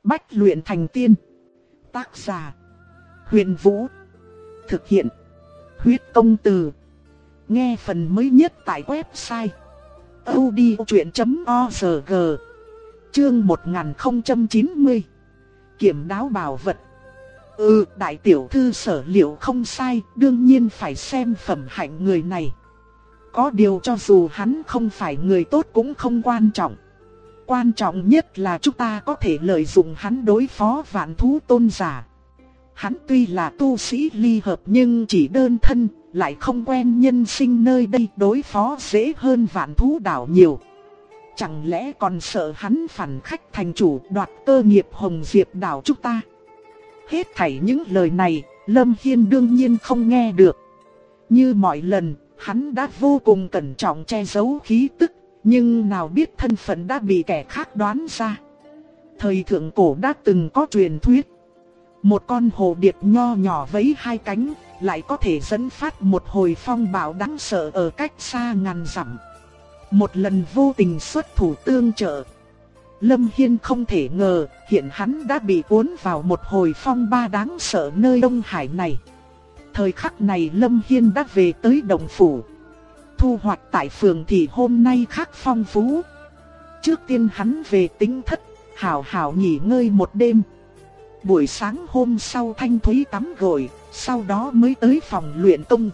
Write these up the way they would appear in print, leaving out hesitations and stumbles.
Bách luyện thành tiên. Tác giả: Huyền Vũ. Thực hiện: Huyết Công Từ. Nghe phần mới nhất tại website audiochuyện.org. Chương 1090. Kiểm đáo bảo vật. Đại tiểu thư Sở Liệu không sai, đương nhiên phải xem phẩm hạnh người này. Có điều cho dù hắn không phải người tốt cũng không quan trọng. Quan trọng nhất là chúng ta có thể lợi dụng hắn đối phó vạn thú tôn giả. Hắn tuy là tu sĩ ly hợp nhưng chỉ đơn thân, lại không quen nhân sinh nơi đây, đối phó dễ hơn vạn thú đảo nhiều. Chẳng lẽ còn sợ hắn phản khách thành chủ đoạt cơ nghiệp Hồng Diệp đảo chúng ta? Hết thảy những lời này, Lâm Hiên đương nhiên không nghe được. Như mọi lần, hắn đã vô cùng cẩn trọng che giấu khí tức, nhưng nào biết thân phận đã bị kẻ khác đoán ra. Thời thượng cổ đã từng có truyền thuyết, một con hồ điệp nho nhỏ với hai cánh, lại có thể dẫn phát một hồi phong bão đáng sợ ở cách xa ngàn dặm. Một lần vô tình xuất thủ tương trợ, Lâm Hiên không thể ngờ, hiện hắn đã bị cuốn vào một hồi phong ba đáng sợ nơi Đông Hải này. Thời khắc này Lâm Hiên đã về tới Động Phủ. Thu hoạch tại phường thì hôm nay khác phong phú. Trước tiên hắn về Tính Thất, hảo hảo nghỉ ngơi một đêm. Buổi sáng hôm sau Thanh Thúy tắm gội, sau đó mới tới phòng luyện công.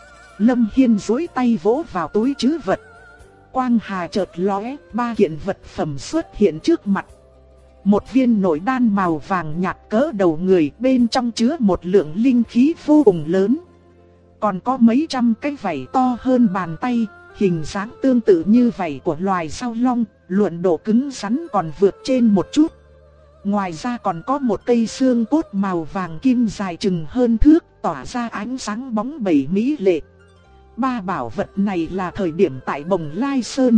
Lâm Hiên duỗi tay vỗ vào túi trữ vật. Quang hà chợt lóe, ba kiện vật phẩm xuất hiện trước mặt. Một viên nội đan màu vàng nhạt cỡ đầu người, bên trong chứa một lượng linh khí vô cùng lớn. Còn có mấy trăm cái vảy to hơn bàn tay, hình dáng tương tự như vảy của loài sao long, luận độ cứng rắn còn vượt trên một chút. Ngoài ra còn có một cây xương cốt màu vàng kim dài chừng hơn thước, tỏa ra ánh sáng bóng bẩy mỹ lệ. Ba bảo vật này là thời điểm tại Bồng Lai Sơn,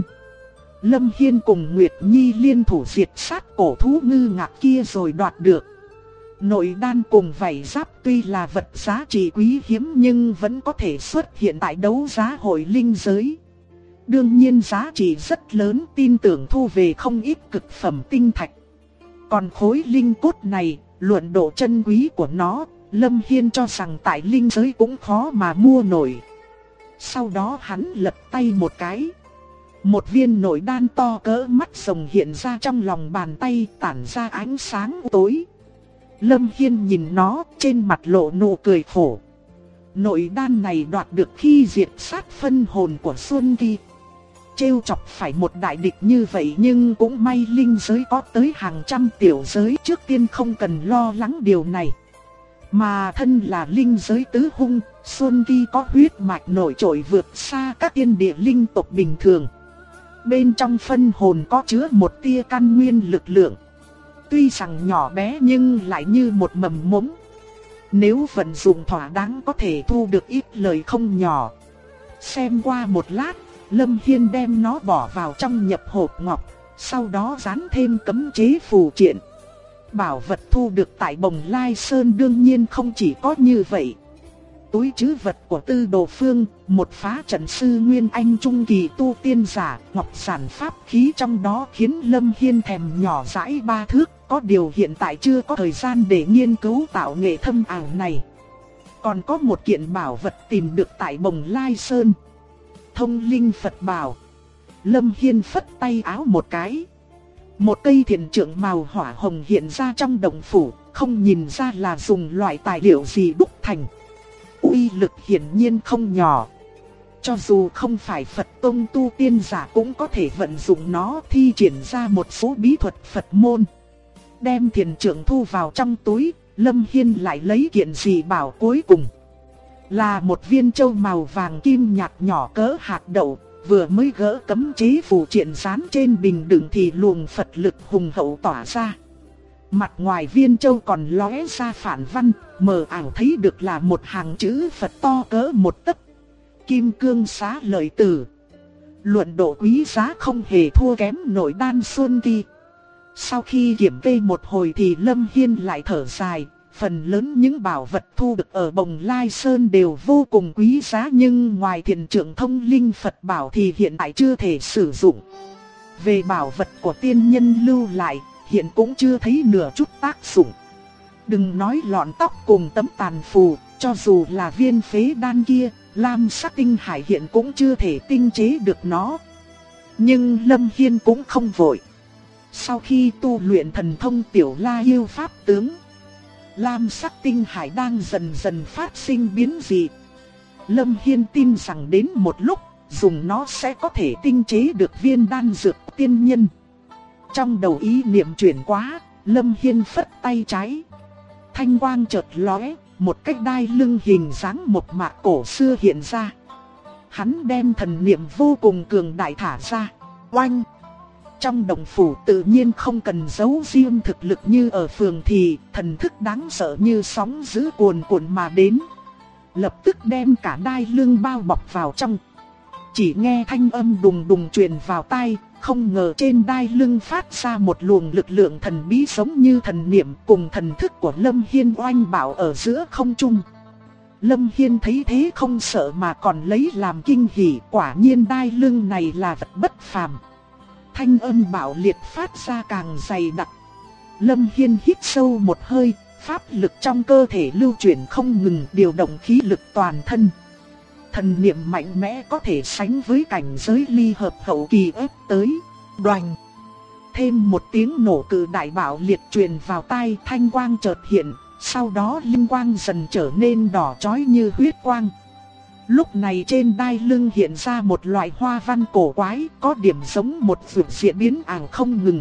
Lâm Hiên cùng Nguyệt Nhi liên thủ diệt sát cổ thú ngư ngạc kia rồi đoạt được. Nội đan cùng vảy giáp tuy là vật giá trị quý hiếm nhưng vẫn có thể xuất hiện tại đấu giá hội linh giới. Đương nhiên giá trị rất lớn, tin tưởng thu về không ít cực phẩm tinh thạch. Còn khối linh cốt này, luận độ chân quý của nó, Lâm Hiên cho rằng tại linh giới cũng khó mà mua nổi. Sau đó hắn lật tay một cái. Một viên nội đan to cỡ mắt rồng hiện ra trong lòng bàn tay, tản ra ánh sáng tối. Lâm Hiên nhìn nó, trên mặt lộ nụ cười khổ. Nội đan này đoạt được khi diệt sát phân hồn của Xuân Kỳ. Trêu chọc phải một đại địch như vậy, nhưng cũng may linh giới có tới hàng trăm tiểu giới, trước tiên không cần lo lắng điều này. Mà thân là linh giới tứ hung, Xuân Kỳ có huyết mạch nổi trội vượt xa các tiên địa linh tộc bình thường. Bên trong phân hồn có chứa một tia căn nguyên lực lượng. Tuy rằng nhỏ bé nhưng lại như một mầm mống. Nếu vận dụng thỏa đáng có thể thu được ít lời không nhỏ. Xem qua một lát, Lâm Hiên đem nó bỏ vào trong nhập hộp ngọc, sau đó dán thêm cấm chế phù triện. Bảo vật thu được tại Bồng Lai Sơn đương nhiên không chỉ có như vậy. Túi trữ vật của Tư Đồ Phương, một phá trận sư Nguyên Anh trung kỳ tu tiên giả, ngọc sản pháp khí trong đó khiến Lâm Hiên thèm nhỏ dãi ba thước. Có điều hiện tại chưa có thời gian để nghiên cứu tạo nghệ thâm ảo này. Còn có một kiện bảo vật tìm được tại Bồng Lai Sơn, Thông Linh Phật Bảo. Lâm Hiên phất tay áo một cái, một cây thiền trượng màu hỏa hồng hiện ra trong động phủ, không nhìn ra là dùng loại tài liệu gì đúc thành. Uy lực hiển nhiên không nhỏ. Cho dù không phải Phật tông tu tiên giả cũng có thể vận dụng nó thi triển ra một số bí thuật Phật môn. Đem thiền trượng thu vào trong túi, Lâm Hiên lại lấy kiện dị bảo cuối cùng. Là một viên châu màu vàng kim nhạt nhỏ cỡ hạt đậu, vừa mới gỡ cấm chế phù triện dán trên bình đựng thì luồng Phật lực hùng hậu tỏa ra. Mặt ngoài viên châu còn lóe ra phản văn, mờ ảo thấy được là một hàng chữ Phật to cỡ một tấc. Kim cương xá lợi tử. Luận độ quý giá không hề thua kém nội đan Xuân Kỳ. Sau khi kiểm kê một hồi thì Lâm Hiên lại thở dài. Phần lớn những bảo vật thu được ở Bồng Lai Sơn đều vô cùng quý giá, nhưng ngoài thiền trượng Thông Linh Phật Bảo thì hiện tại chưa thể sử dụng. Về bảo vật của tiên nhân lưu lại, hiện cũng chưa thấy nửa chút tác dụng. Đừng nói lọn tóc cùng tấm tàn phù, cho dù là viên phế đan kia, lam sắc tinh hải hiện cũng chưa thể tinh chế được nó. Nhưng Lâm Hiên cũng không vội. Sau khi tu luyện thần thông tiểu la yêu pháp tướng, lam sắc tinh hải đang dần dần phát sinh biến dị. Lâm Hiên tin rằng đến một lúc, dùng nó sẽ có thể tinh chế được viên đan dược tiên nhân. Trong đầu ý niệm chuyển quá, Lâm Hiên phất tay trái. Thanh quang chợt lóe, một cái đai lưng hình dáng một mạc cổ xưa hiện ra. Hắn đem thần niệm vô cùng cường đại thả ra. Oanh! Trong đồng phủ tự nhiên không cần giấu riêng thực lực như ở phường thì, thần thức đáng sợ như sóng dữ cuồn cuộn mà đến. Lập tức đem cả đai lưng bao bọc vào trong. Chỉ nghe thanh âm đùng đùng truyền vào tai, không ngờ trên đai lưng phát ra một luồng lực lượng thần bí giống như thần niệm cùng thần thức của Lâm Hiên oanh bảo ở giữa không trung. Lâm Hiên thấy thế không sợ mà còn lấy làm kinh hỉ, quả nhiên đai lưng này là vật bất phàm. Thanh âm bạo liệt phát ra càng dày đặc. Lâm Hiên hít sâu một hơi, pháp lực trong cơ thể lưu chuyển không ngừng, điều động khí lực toàn thân. Thần niệm mạnh mẽ có thể sánh với cảnh giới ly hợp hậu kỳ ép tới. Đoành! Thêm một tiếng nổ cự đại bạo liệt truyền vào tai, thanh quang chợt hiện, sau đó linh quang dần trở nên đỏ chói như huyết quang. Lúc này trên đai lưng hiện ra một loại hoa văn cổ quái, có điểm giống một vượt diễn biến ảo không ngừng.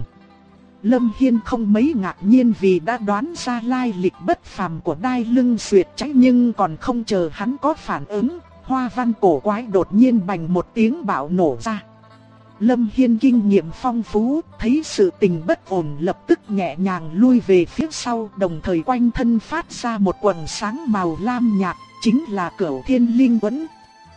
Lâm Hiên không mấy ngạc nhiên vì đã đoán ra lai lịch bất phàm của đai lưng xuyệt cháy, nhưng còn không chờ hắn có phản ứng, hoa văn cổ quái đột nhiên bành một tiếng bạo nổ ra. Lâm Hiên kinh nghiệm phong phú, thấy sự tình bất ổn lập tức nhẹ nhàng lui về phía sau, đồng thời quanh thân phát ra một quầng sáng màu lam nhạt, chính là Cửu Thiên Linh Quẫn.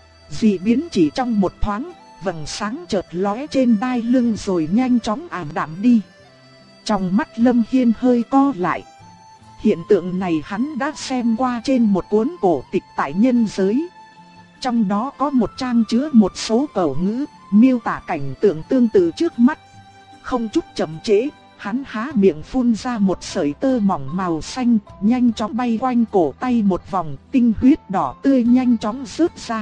Dị biến chỉ trong một thoáng, vầng sáng chợt lóe trên đai lưng rồi nhanh chóng ảm đạm đi. Trong mắt Lâm Hiên hơi co lại. Hiện tượng này hắn đã xem qua trên một cuốn cổ tịch tại nhân giới. Trong đó có một trang chứa một số câu ngữ, miêu tả cảnh tượng tương tự trước mắt. Không chút chậm trễ, hắn há miệng phun ra một sợi tơ mỏng màu xanh, nhanh chóng bay quanh cổ tay một vòng, tinh huyết đỏ tươi nhanh chóng rớt ra.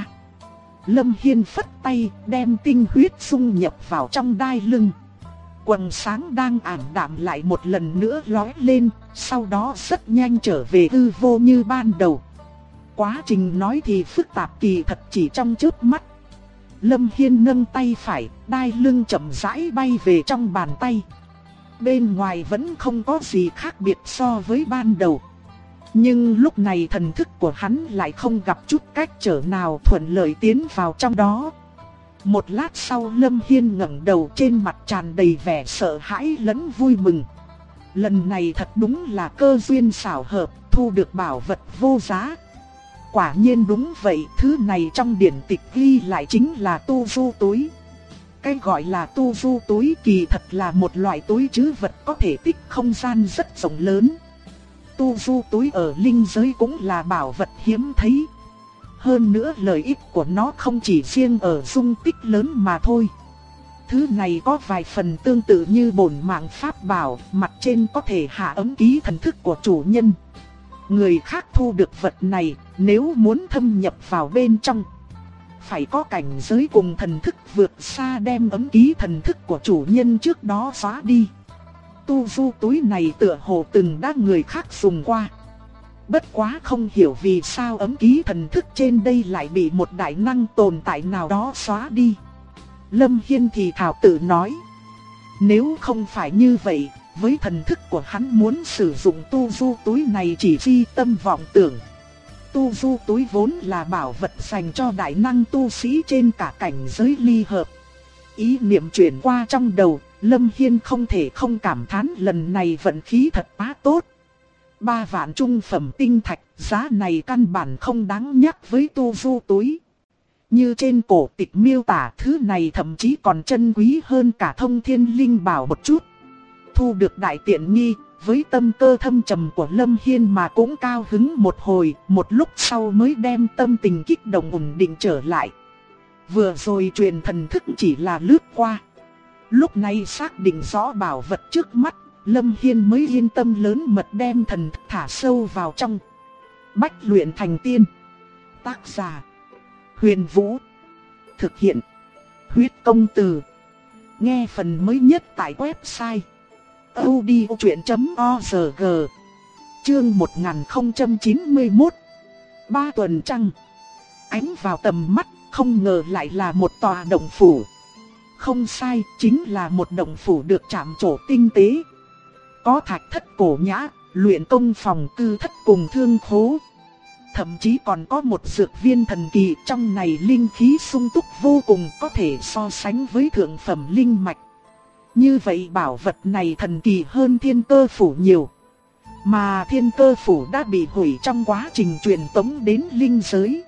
Lâm Hiên phất tay, đem tinh huyết dung nhập vào trong đai lưng. Quầng sáng đang ảm đạm lại một lần nữa lóe lên, sau đó rất nhanh trở về hư vô như ban đầu. Quá trình nói thì phức tạp, kỳ thật chỉ trong chớp mắt. Lâm Hiên nâng tay phải, đai lưng chậm rãi bay về trong bàn tay. Bên ngoài vẫn không có gì khác biệt so với ban đầu. Nhưng lúc này thần thức của hắn lại không gặp chút cách trở nào, thuận lợi tiến vào trong đó. Một lát sau Lâm Hiên ngẩng đầu, trên mặt tràn đầy vẻ sợ hãi lẫn vui mừng. Lần này thật đúng là cơ duyên xảo hợp, thu được bảo vật vô giá. Quả nhiên đúng vậy, thứ này trong điển tịch ghi lại chính là tu du túi. Cái gọi là tu du túi kỳ thật là một loại túi trữ vật có thể tích không gian rất rộng lớn. Tu du túi ở linh giới cũng là bảo vật hiếm thấy. Hơn nữa lợi ích của nó không chỉ riêng ở dung tích lớn mà thôi. Thứ này có vài phần tương tự như bổn mạng pháp bảo, mặt trên có thể hạ ấm ký thần thức của chủ nhân. Người khác thu được vật này, nếu muốn thâm nhập vào bên trong, phải có cảnh giới cùng thần thức vượt xa đem ấm ký thần thức của chủ nhân trước đó xóa đi. Tu du túi này tựa hồ từng đã người khác dùng qua. Bất quá không hiểu vì sao ấm ký thần thức trên đây lại bị một đại năng tồn tại nào đó xóa đi. Lâm Hiên thì thào tự nói. Nếu không phải như vậy, với thần thức của hắn muốn sử dụng tu du túi này chỉ phi tâm vọng tưởng. Tu du túi vốn là bảo vật dành cho đại năng tu sĩ trên cả cảnh giới ly hợp. Ý niệm chuyển qua trong đầu, Lâm Hiên không thể không cảm thán lần này vận khí thật quá tốt. 3 vạn trung phẩm tinh thạch, giá này căn bản không đáng nhắc với tu du túi. Như trên cổ tịch miêu tả, thứ này thậm chí còn chân quý hơn cả thông thiên linh bảo một chút. Thu được đại tiện nghi, với tâm cơ thâm trầm của Lâm Hiên mà cũng cao hứng một hồi, một lúc sau mới đem tâm tình kích động ổn định trở lại. Vừa rồi truyền thần thức chỉ là lướt qua. Lúc này xác định rõ bảo vật trước mắt, Lâm Hiên mới yên tâm lớn mật đem thần thức thả sâu vào trong. Bách luyện thành tiên. Tác giả: Huyền Vũ. Thực hiện: Huyết Công Từ. Nghe phần mới nhất tại website audiochuyen.org. Chương 1091. 3 tuần trăng. Ánh vào tầm mắt, không ngờ lại là một tòa động phủ. Không sai, chính là một động phủ được chạm trổ tinh tế. Có thạch thất cổ nhã, luyện công phòng cư thất cùng thương khố. Thậm chí còn có một dược viên thần kỳ, trong này linh khí sung túc vô cùng, có thể so sánh với thượng phẩm linh mạch. Như vậy bảo vật này thần kỳ hơn Thiên Cơ Phủ nhiều. Mà Thiên Cơ Phủ đã bị hủy trong quá trình truyền tống đến linh giới.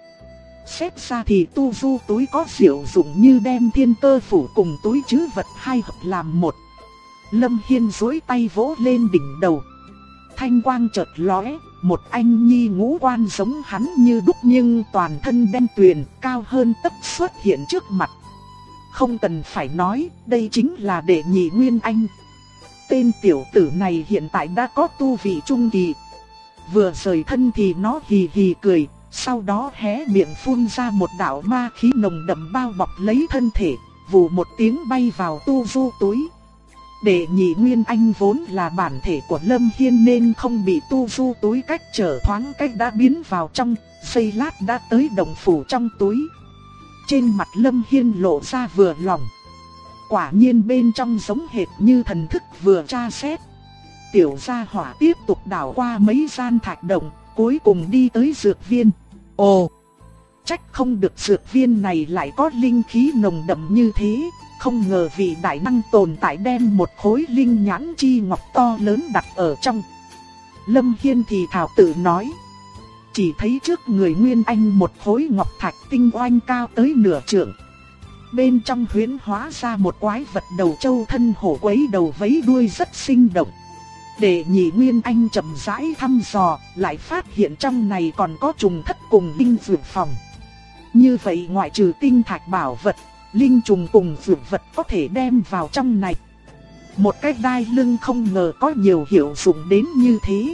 Xét ra thì tu du túi có diệu dụng như đem Thiên Cơ Phủ cùng túi trữ vật hai hợp làm một. Lâm Hiên duỗi tay vỗ lên đỉnh đầu. Thanh quang chợt lóe, một anh nhi ngũ quan giống hắn như đúc nhưng toàn thân đen tuyền, cao hơn tấc xuất hiện trước mặt. Không cần phải nói, đây chính là Đệ Nhị Nguyên Anh. Tên tiểu tử này hiện tại đã có tu vị trung kỳ. Vừa rời thân thì nó hì hì cười, sau đó hé miệng phun ra một đạo ma khí nồng đậm bao bọc lấy thân thể, vù một tiếng bay vào tu du túi. Đệ Nhị Nguyên Anh vốn là bản thể của Lâm Hiên nên không bị tu du túi cách trở, thoáng cách đã biến vào trong, giây lát đã tới động phủ trong túi. Trên mặt Lâm Hiên lộ ra vừa lòng. Quả nhiên bên trong giống hệt như thần thức vừa tra xét. Tiểu gia hỏa tiếp tục đảo qua mấy gian thạch động, cuối cùng đi tới dược viên. Ồ, trách không được dược viên này lại có linh khí nồng đậm như thế. Không ngờ vị đại năng tồn tại đem một khối linh nhãn chi ngọc to lớn đặt ở trong. Lâm Hiên thì thảo tự nói. Chỉ thấy trước người Nguyên Anh một khối ngọc thạch tinh oanh cao tới nửa trượng. Bên trong huyễn hóa ra một quái vật đầu trâu thân hổ quấy đầu vấy đuôi rất sinh động. Đệ Nhị Nguyên Anh chậm rãi thăm dò, lại phát hiện trong này còn có trùng thất cùng linh dược phòng. Như vậy ngoại trừ tinh thạch bảo vật, linh trùng cùng dược vật có thể đem vào trong này. Một cái đai lưng không ngờ có nhiều hiệu dụng đến như thế.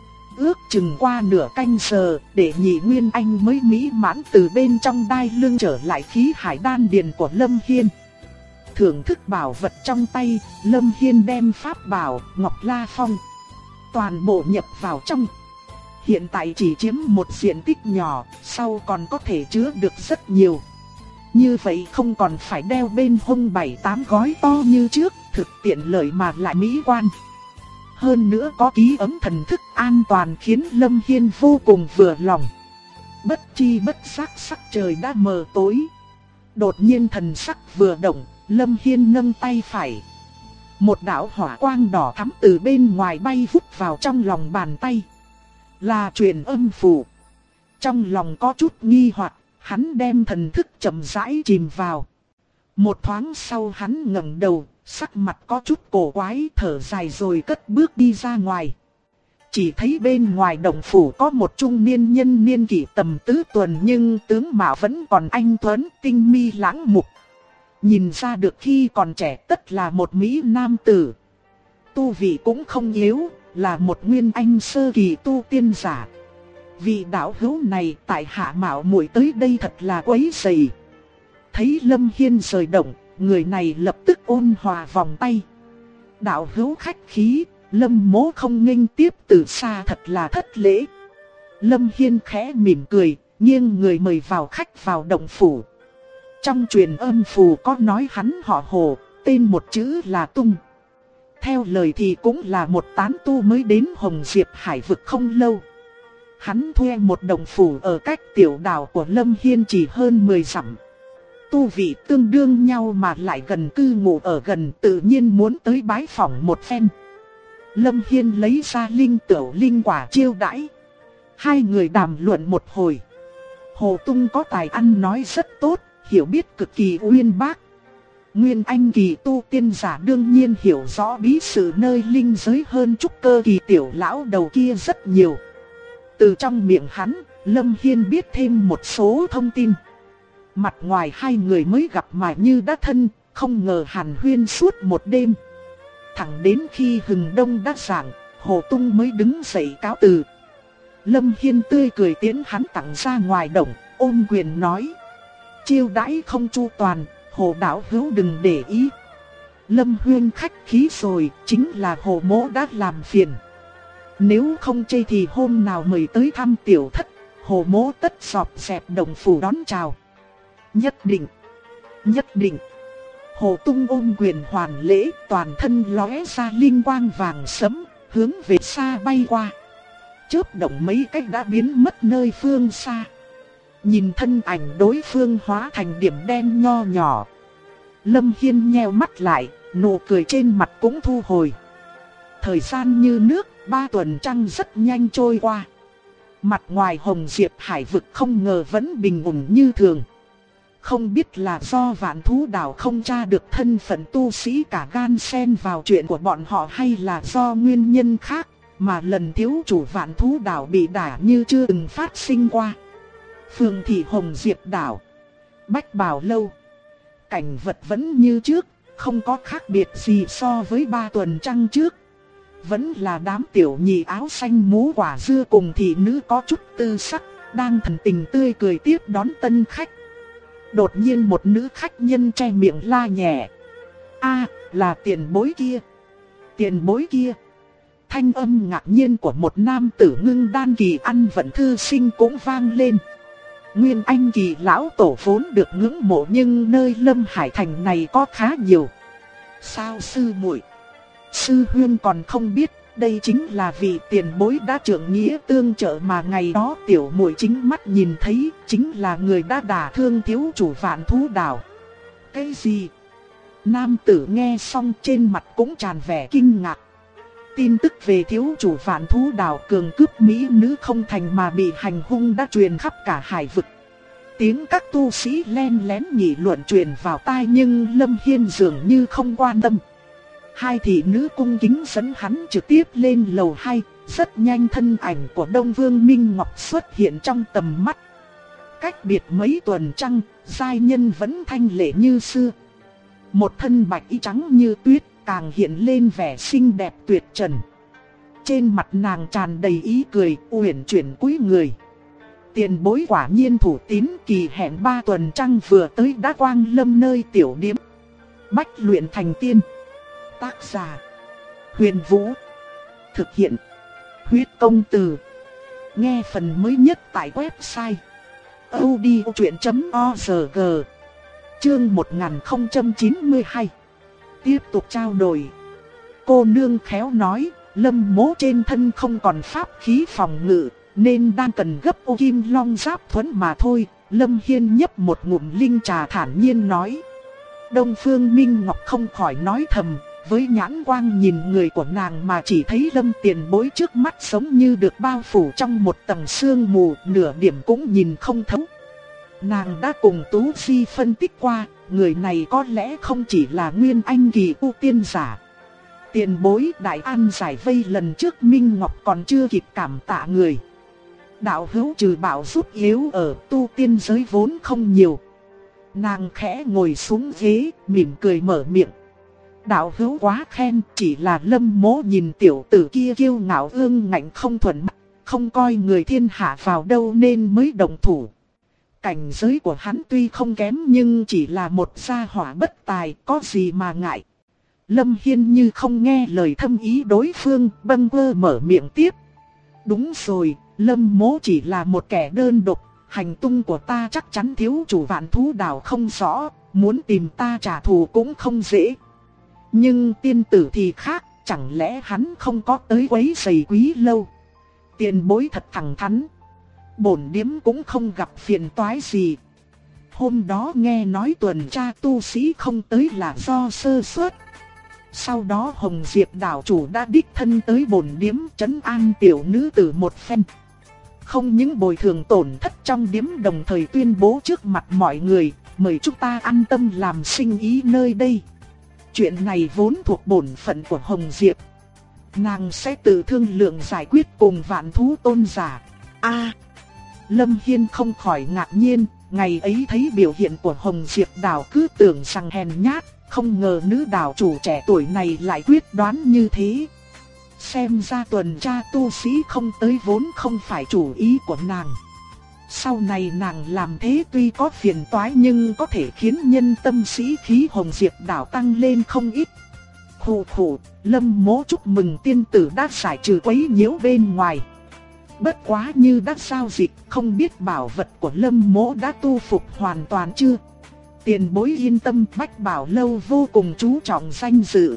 Ước chừng qua nửa canh giờ, Đệ Nhị Nguyên Anh mới mỹ mãn từ bên trong đai lưng trở lại khí hải đan điền của Lâm Hiên. Thưởng thức bảo vật trong tay, Lâm Hiên đem pháp bảo Ngọc La Phong toàn bộ nhập vào trong. Hiện tại chỉ chiếm một diện tích nhỏ, sau còn có thể chứa được rất nhiều. Như vậy không còn phải đeo bên hông 7-8 gói to như trước, thực tiện lợi mà lại mỹ quan. Hơn nữa có ký ấm thần thức an toàn khiến Lâm Hiên vô cùng vừa lòng. Bất chi bất giác sắc trời đã mờ tối. Đột nhiên thần sắc vừa động, Lâm Hiên nâng tay phải. Một đạo hỏa quang đỏ thắm từ bên ngoài bay vút vào trong lòng bàn tay. Là truyền âm phù. Trong lòng có chút nghi hoặc, hắn đem thần thức chậm rãi chìm vào. Một thoáng sau hắn ngẩng đầu, sắc mặt có chút cổ quái, thở dài rồi cất bước đi ra ngoài. Chỉ thấy bên ngoài động phủ có một trung niên nhân niên kỷ tầm tứ tuần nhưng tướng mạo vẫn còn anh tuấn, tinh mi lãng mục. Nhìn ra được khi còn trẻ tất là một mỹ nam tử. Tu vị cũng không yếu, là một nguyên anh sơ kỳ tu tiên giả. Vị đạo hữu này tại hạ mạo muội tới đây thật là quấy rầy. Thấy Lâm Hiên rời động, người này lập tức ôn hòa vòng tay. Đạo hữu khách khí, Lâm mỗ không nghênh tiếp từ xa thật là thất lễ. Lâm Hiên khẽ mỉm cười, nghiêng người mời vào khách vào động phủ. Trong truyền âm phù có nói hắn họ Hồ, tên một chữ là Tung. Theo lời thì cũng là một tán tu mới đến Hồng Diệp Hải vực không lâu. Hắn thuê một động phủ ở cách tiểu đảo của Lâm Hiên chỉ hơn 10 dặm. Tu vị tương đương nhau mà lại gần cư ngụ ở gần, tự nhiên muốn tới bái phỏng một phen. Lâm Hiên lấy ra linh tửu linh quả chiêu đãi. Hai người đàm luận một hồi. Hồ Tung có tài ăn nói rất tốt, hiểu biết cực kỳ uyên bác. Nguyên anh kỳ tu tiên giả đương nhiên hiểu rõ bí sự nơi linh giới hơn trúc cơ kỳ tiểu lão đầu kia rất nhiều. Từ trong miệng hắn, Lâm Hiên biết thêm một số thông tin. Mặt ngoài hai người mới gặp mà như đã thân, không ngờ hàn huyên suốt một đêm. thẳng đến khi hừng đông đã rạng, Hồ Tung mới đứng dậy cáo từ. Lâm Hiên tươi cười tiễn hắn tặng ra ngoài động, ôm quyền nói: chiêu đãi không chu toàn, Hồ đạo hữu đừng để ý. Lâm Huyên khách khí rồi, chính là Hồ mỗ đã làm phiền. Nếu không chê thì hôm nào mời tới thăm tiểu thất, Hồ mỗ tất sọp dẹp đồng phủ đón chào. Nhất định, nhất định. Hồ Tung ôm quyền hoàn lễ, toàn thân lóe ra linh quang vàng sẫm, hướng về xa bay qua. Chớp động mấy cách đã biến mất nơi phương xa. Nhìn thân ảnh đối phương hóa thành điểm đen nho nhỏ, Lâm Hiên nheo mắt lại, nụ cười trên mặt cũng thu hồi. Thời gian như nước, 3 tuần trăng rất nhanh trôi qua. Mặt ngoài Hồng Diệp Hải vực không ngờ vẫn bình ổn như thường. Không biết là do Vạn Thú Đảo không tra được thân phận tu sĩ cả gan xen vào chuyện của bọn họ, hay là do nguyên nhân khác mà lần thiếu chủ Vạn Thú Đảo bị đả như chưa từng phát sinh qua. Phường thị Hồng Diệp Đảo, Bách Bảo Lâu, cảnh vật vẫn như trước, không có khác biệt gì so với 3 tuần trăng trước. Vẫn là đám tiểu nhị áo xanh mũ quả dưa cùng thị nữ có chút tư sắc, đang thần tình tươi cười tiếp đón tân khách. Đột nhiên một nữ khách nhân che miệng la nhẹ: a, là tiền bối kia, tiền bối kia. Thanh âm ngạc nhiên của một nam tử ngưng đan kỳ ăn vận thư sinh cũng vang lên. Nguyên Anh kỳ lão tổ vốn được ngưỡng mộ, nhưng nơi Lâm Hải Thành này có khá nhiều. Sao sư muội, sư huyên còn không biết, đây chính là vị tiền bối đã trượng nghĩa tương trợ mà ngày đó tiểu muội chính mắt nhìn thấy, chính là người đã đả thương thiếu chủ Vạn Thú Đảo. Cái gì? Nam tử nghe xong trên mặt cũng tràn vẻ kinh ngạc. Tin tức về thiếu chủ Vạn Thú Đảo cường cướp mỹ nữ không thành mà bị hành hung đã truyền khắp cả hải vực. Tiếng các tu sĩ len lén nghị luận truyền vào tai, nhưng Lâm Hiên dường như không quan tâm. Hai thị nữ cung kính dẫn hắn trực tiếp lên lầu 2, rất nhanh thân ảnh của Đông Vương Minh Ngọc xuất hiện trong tầm mắt. Cách biệt mấy tuần trăng, giai nhân vẫn thanh lệ như xưa. Một thân bạch y trắng như tuyết, càng hiện lên vẻ xinh đẹp tuyệt trần. Trên mặt nàng tràn đầy ý cười, uyển chuyển cúi người. Tiền bối quả nhiên thủ tín, kỳ hẹn 3 tuần trăng vừa tới đã quang lâm nơi tiểu điếm. Bách luyện thành tiên. Tác giả: Huyền Vũ. Thực hiện: Huyết Công Từ. Nghe phần mới nhất tại website audiochuyện.org. Chương 1092. Tiếp tục trao đổi. Cô nương khéo nói, Lâm mỗ trên thân không còn pháp khí phòng ngự, nên đang cần gấp ô kim long giáp thuẫn mà thôi. Lâm Hiên nhấp một ngụm linh trà thản nhiên nói. Đông Phương Minh Ngọc không khỏi nói thầm, với nhãn quang nhìn người của nàng mà chỉ thấy Lâm tiền bối trước mắt giống như được bao phủ trong một tầng sương mù, nửa điểm cũng nhìn không thấu. Nàng đã cùng Tú Di phân tích qua, người này có lẽ không chỉ là Nguyên Anh kỳ tu tiên giả. Tiền bối Đại An giải vây lần trước Minh Ngọc còn chưa kịp cảm tạ người. Đạo hữu trừ bảo giúp yếu ở tu tiên giới vốn không nhiều. Nàng khẽ ngồi xuống ghế, mỉm cười mở miệng. Đạo hữu quá khen, chỉ là Lâm mỗ nhìn tiểu tử kia kiêu ngạo ương ngạnh không thuận mắt, không coi người thiên hạ vào đâu nên mới động thủ. Cảnh giới của hắn tuy không kém nhưng chỉ là một gia hỏa bất tài, có gì mà ngại. Lâm Hiên như không nghe lời thâm ý đối phương, bâng quơ mở miệng tiếp. Đúng rồi, Lâm mỗ chỉ là một kẻ đơn độc, hành tung của ta chắc chắn thiếu chủ Vạn Thú Đảo không rõ, muốn tìm ta trả thù cũng không dễ. Nhưng tiên tử thì khác, chẳng lẽ hắn không có tới quấy rầy quý lâu. Tiền bối thật thẳng thắn, bổn điếm cũng không gặp phiền toái gì. Hôm đó nghe nói tuần tra tu sĩ không tới là do sơ suất. Sau đó Hồng Diệp đảo chủ đã đích thân tới bổn điếm trấn an tiểu nữ tử một phen. Không những bồi thường tổn thất trong điếm, đồng thời tuyên bố trước mặt mọi người, mời chúng ta an tâm làm sinh ý nơi đây. Chuyện này vốn thuộc bổn phận của Hồng Diệp, nàng sẽ tự thương lượng giải quyết cùng Vạn Thú tôn giả. Lâm Hiên không khỏi ngạc nhiên, ngày ấy thấy biểu hiện của Hồng Diệp đảo cứ tưởng rằng hèn nhát, Không ngờ nữ đạo chủ trẻ tuổi này lại quyết đoán như thế. Xem ra tuần tra tu sĩ không tới vốn không phải chủ ý của nàng. Sau này nàng làm thế tuy có phiền toái nhưng có thể khiến nhân tâm sĩ khí Hồng Diệp đảo tăng lên không ít. Khụ khụ, Lâm Mỗ chúc mừng tiên tử đã giải trừ quấy nhiễu bên ngoài. Bất quá như đã giao dịch, không biết bảo vật của Lâm Mỗ đã tu phục hoàn toàn chưa? Tiền bối yên tâm, Bách Bảo Lâu vô cùng chú trọng danh dự.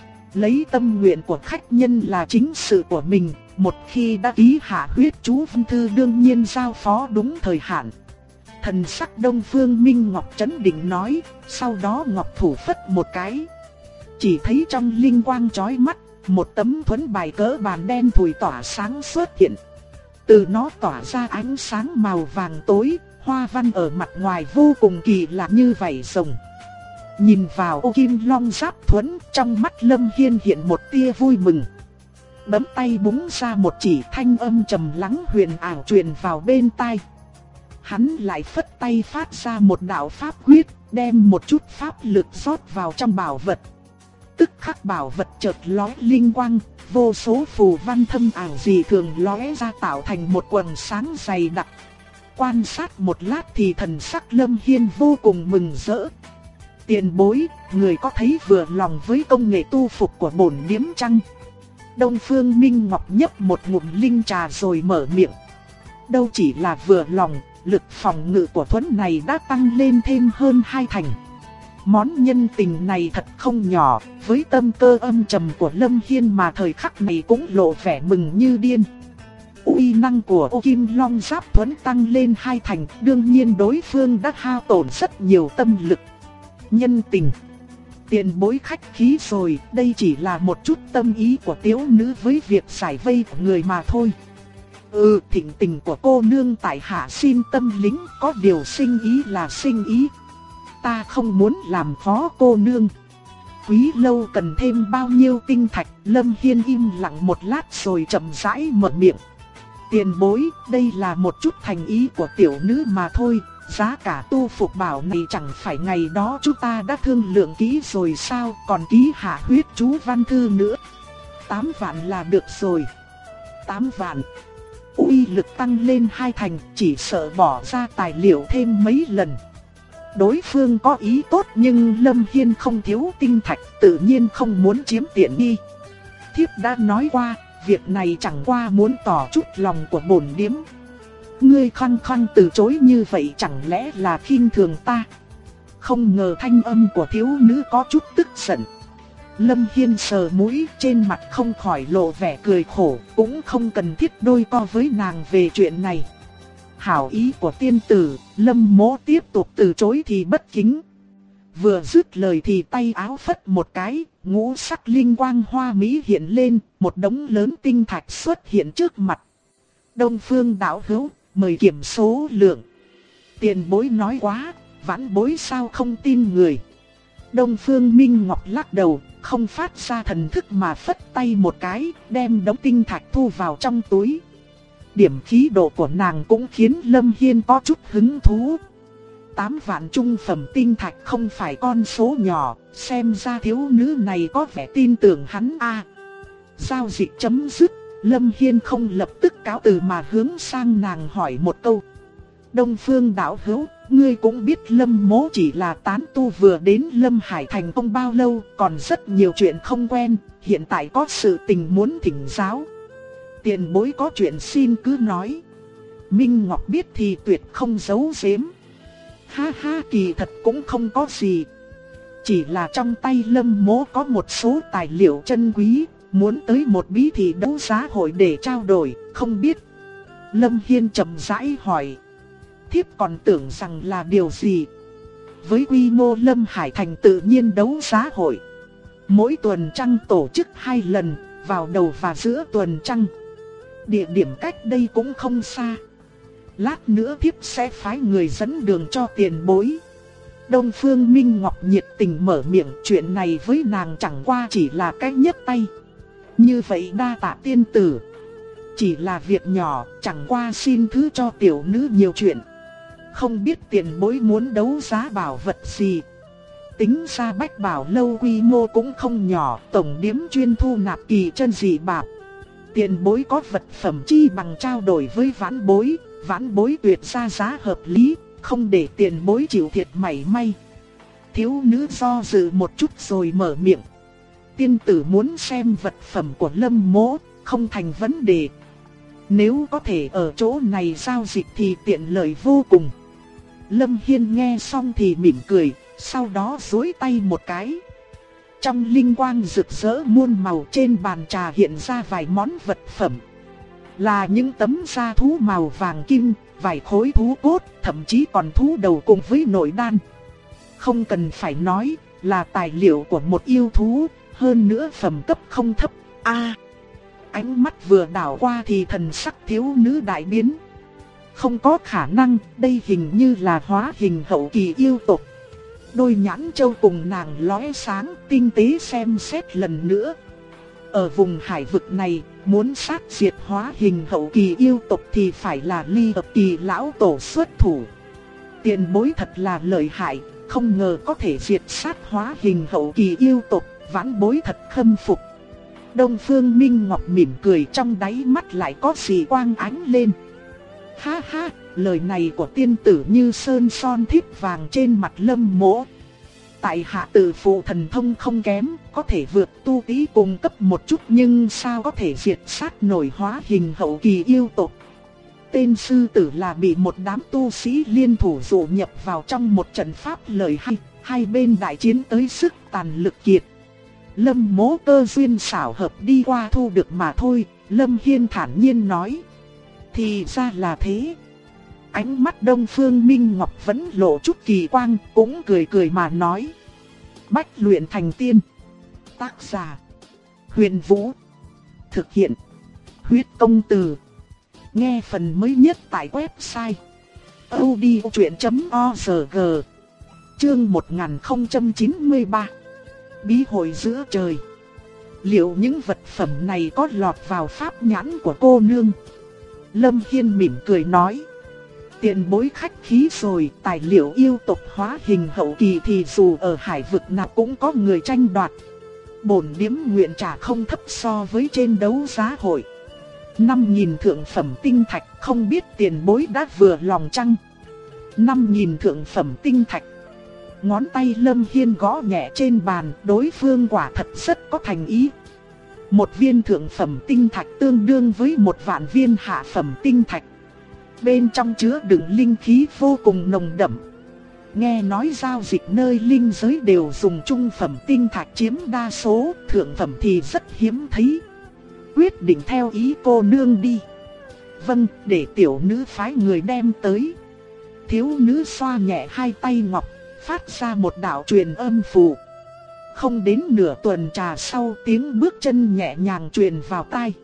Lấy tâm nguyện của khách nhân là chính sự của mình, một khi đã ký hạ huyết chú văn thư đương nhiên giao phó đúng thời hạn. Thần sắc Đông Phương Minh Ngọc trấn định nói, sau đó ngọc thủ phất một cái. Chỉ thấy trong linh quang chói mắt, một tấm thuẫn bài cỡ bàn đen thùi tỏa sáng xuất hiện. Từ nó tỏa ra ánh sáng màu vàng tối, hoa văn ở mặt ngoài vô cùng kỳ lạ như vảy rồng. Nhìn vào ô kim long giáp thuẫn, trong mắt Lâm Hiên hiện một tia vui mừng. Bấm tay búng ra một chỉ, thanh âm trầm lắng huyền ảo truyền vào bên tai. Hắn lại phất tay phát ra một đạo pháp quyết, đem một chút pháp lực rót vào trong bảo vật. Tức khắc bảo vật chợt lóe linh quang, vô số phù văn thâm ảo dị thường lóe ra tạo thành một quầng sáng dày đặc. Quan sát một lát thì thần sắc Lâm Hiên vô cùng mừng rỡ. Tiền bối, người có thấy vừa lòng với công nghệ tu phục của bổn điếm chăng? Đông Phương Minh Ngọc nhấp một ngụm linh trà rồi mở miệng. Đâu chỉ là vừa lòng, lực phòng ngự của thuẫn này đã tăng lên thêm hơn 2 thành. Món nhân tình này thật không nhỏ, với tâm cơ âm trầm của Lâm Hiên mà thời khắc này cũng lộ vẻ mừng như điên. Uy năng của ô kim long giáp thuẫn tăng lên 2 thành, đương nhiên đối phương đã hao tổn rất nhiều tâm lực. Nhân tình, tiền bối khách khí rồi, đây chỉ là một chút tâm ý của tiểu nữ với việc giải vây của người mà thôi. Thịnh tình của cô nương tại hạ xin tâm lính, có điều sinh ý là sinh ý. Ta không muốn làm khó cô nương. Quý lâu cần thêm bao nhiêu tinh thạch? Lâm Hiên im lặng một lát rồi chậm rãi mở miệng. Tiền bối, đây là một chút thành ý của tiểu nữ mà thôi. Giá cả tu phục bảo này chẳng phải ngày đó chúng ta đã thương lượng kỹ rồi sao, còn ký hạ huyết chú văn thư nữa. 8 vạn là được rồi. 8 vạn. Uy lực tăng lên 2 thành, chỉ sợ bỏ ra tài liệu thêm mấy lần. Đối phương có ý tốt nhưng Lâm Hiên không thiếu tinh thạch, tự nhiên không muốn chiếm tiện nghi. Thiếp đã nói qua, việc này chẳng qua muốn tỏ chút lòng của bổn điếm. Ngươi khăng khăng từ chối như vậy chẳng lẽ là khinh thường ta? Không ngờ thanh âm của thiếu nữ có chút tức giận. Lâm Hiên sờ mũi, trên mặt không khỏi lộ vẻ cười khổ, cũng không cần thiết đôi co với nàng về chuyện này. Hảo ý của tiên tử, Lâm Mỗ tiếp tục từ chối thì bất kính. Vừa dứt lời thì tay áo phất một cái, ngũ sắc linh quang hoa mỹ hiện lên, một đống lớn tinh thạch xuất hiện trước mặt. Đông Phương đạo hữu, mời kiểm số lượng. Tiền bối nói quá, vãn bối sao không tin người. Đông Phương Minh Ngọc lắc đầu, không phát ra thần thức mà phất tay một cái, đem đống tinh thạch thu vào trong túi. Điểm khí độ của nàng cũng khiến Lâm Hiên có chút hứng thú. 8 vạn trung phẩm tinh thạch không phải con số nhỏ, xem ra thiếu nữ này có vẻ tin tưởng hắn a. Giao dịch chấm dứt, Lâm Hiên không lập tức cáo từ mà hướng sang nàng hỏi một câu. Đông Phương đạo hữu, ngươi cũng biết Lâm Mỗ chỉ là tán tu vừa đến Lâm Hải Thành không bao lâu, còn rất nhiều chuyện không quen, hiện tại có sự tình muốn thỉnh giáo. Tiền bối có chuyện xin cứ nói. Minh Ngọc biết thì tuyệt không giấu giếm. Ha ha, kỳ thật cũng không có gì. Chỉ là trong tay Lâm Mỗ có một số tài liệu chân quý, muốn tới một bí thị đấu giá hội để trao đổi, không biết. Lâm Hiên chậm rãi hỏi. Thiếp còn tưởng rằng là điều gì. Với quy mô Lâm Hải Thành tự nhiên đấu giá hội, mỗi tuần trăng tổ chức 2 lần, vào đầu và giữa tuần trăng. Địa điểm cách đây cũng không xa. Lát nữa thiếp sẽ phái người dẫn đường cho tiền bối. Đông Phương Minh Ngọc nhiệt tình mở miệng, chuyện này với nàng chẳng qua chỉ là cái nhấc tay. Như vậy đa tạ tiên tử. Chỉ là việc nhỏ, chẳng qua xin thứ cho tiểu nữ nhiều chuyện. Không biết tiền bối muốn đấu giá bảo vật gì. Tính ra Bách Bảo lâu quy mô cũng không nhỏ, tổng điếm chuyên thu nạp kỳ chân dị bảo. Tiền bối có vật phẩm chi bằng trao đổi với vãn bối tuyệt ra giá hợp lý, không để tiền bối chịu thiệt mảy may. Thiếu nữ do dự một chút rồi mở miệng. Tiên tử muốn xem vật phẩm của Lâm Mỗ, không thành vấn đề. Nếu có thể ở chỗ này giao dịch thì tiện lợi vô cùng. Lâm Hiên nghe xong thì mỉm cười, sau đó duỗi tay một cái. Trong linh quang rực rỡ muôn màu, trên bàn trà hiện ra vài món vật phẩm. Là những tấm da thú màu vàng kim, vài khối thú cốt, thậm chí còn thú đầu cùng với nội đan. Không cần phải nói, là tài liệu của một yêu thú, hơn nữa phẩm cấp không thấp. Ánh mắt vừa đảo qua thì thần sắc thiếu nữ đại biến. Không có khả năng, đây hình như là hóa hình hậu kỳ yêu tộc. Đôi nhãn châu cùng nàng lóe sáng, tinh tế xem xét lần nữa. Ở vùng hải vực này, muốn sát diệt hóa hình hậu kỳ yêu tộc thì phải là Ly Hợp Kỳ lão tổ xuất thủ. Tiền bối thật là lợi hại, không ngờ có thể diệt sát hóa hình hậu kỳ yêu tộc, vãn bối thật khâm phục. Đông Phương Minh Ngọc mỉm cười, trong đáy mắt lại có gì quang ánh lên. Ha ha, lời này của tiên tử như sơn son thiếp vàng trên mặt Lâm Mỗ. Tại hạ tự phụ thần thông không kém, có thể vượt tu tí cùng cấp một chút, nhưng sao có thể diệt sát nổi hóa hình hậu kỳ yêu tộc. Tên sư tử là bị một đám tu sĩ liên thủ dụ nhập vào trong một trận pháp lợi hay, hai bên đại chiến tới sức tàn lực kiệt. Lâm Mỗ cơ duyên xảo hợp đi qua thu được mà thôi. Lâm Hiên thản nhiên nói. Thì ra là thế. Ánh mắt Đông Phương Minh Ngọc vẫn lộ chút kỳ quang, cũng cười cười mà nói. Bách luyện thành tiên. Tác giả Huyền Vũ. Thực hiện Huyết Công Từ. Nghe phần mới nhất tại website audiochuyện.org. Chương 1093. Bí hội giữa trời. Liệu những vật phẩm này có lọt vào pháp nhãn của cô nương? Lâm Hiên mỉm cười nói. Tiền bối khách khí rồi, tài liệu yêu tộc hóa hình hậu kỳ thì dù ở hải vực nào cũng có người tranh đoạt. Bổn điếm nguyện trả không thấp so với trên đấu giá hội. 5.000 thượng phẩm tinh thạch, không biết tiền bối đã vừa lòng chăng? 5.000 thượng phẩm tinh thạch. Ngón tay Lâm Hiên gõ nhẹ trên bàn, đối phương quả thật rất có thành ý. Một viên thượng phẩm tinh thạch tương đương với 1.000.000 viên hạ phẩm tinh thạch. Bên trong chứa đựng linh khí vô cùng nồng đậm. Nghe nói giao dịch nơi linh giới đều dùng trung phẩm tinh thạch chiếm đa số, thượng phẩm thì rất hiếm thấy. Quyết định theo ý cô nương đi. Vâng, để tiểu nữ phái người đem tới. Thiếu nữ xoa nhẹ hai tay ngọc, phát ra một đạo truyền âm phù. Không đến nửa tuần trà sau, tiếng bước chân nhẹ nhàng truyền vào tai.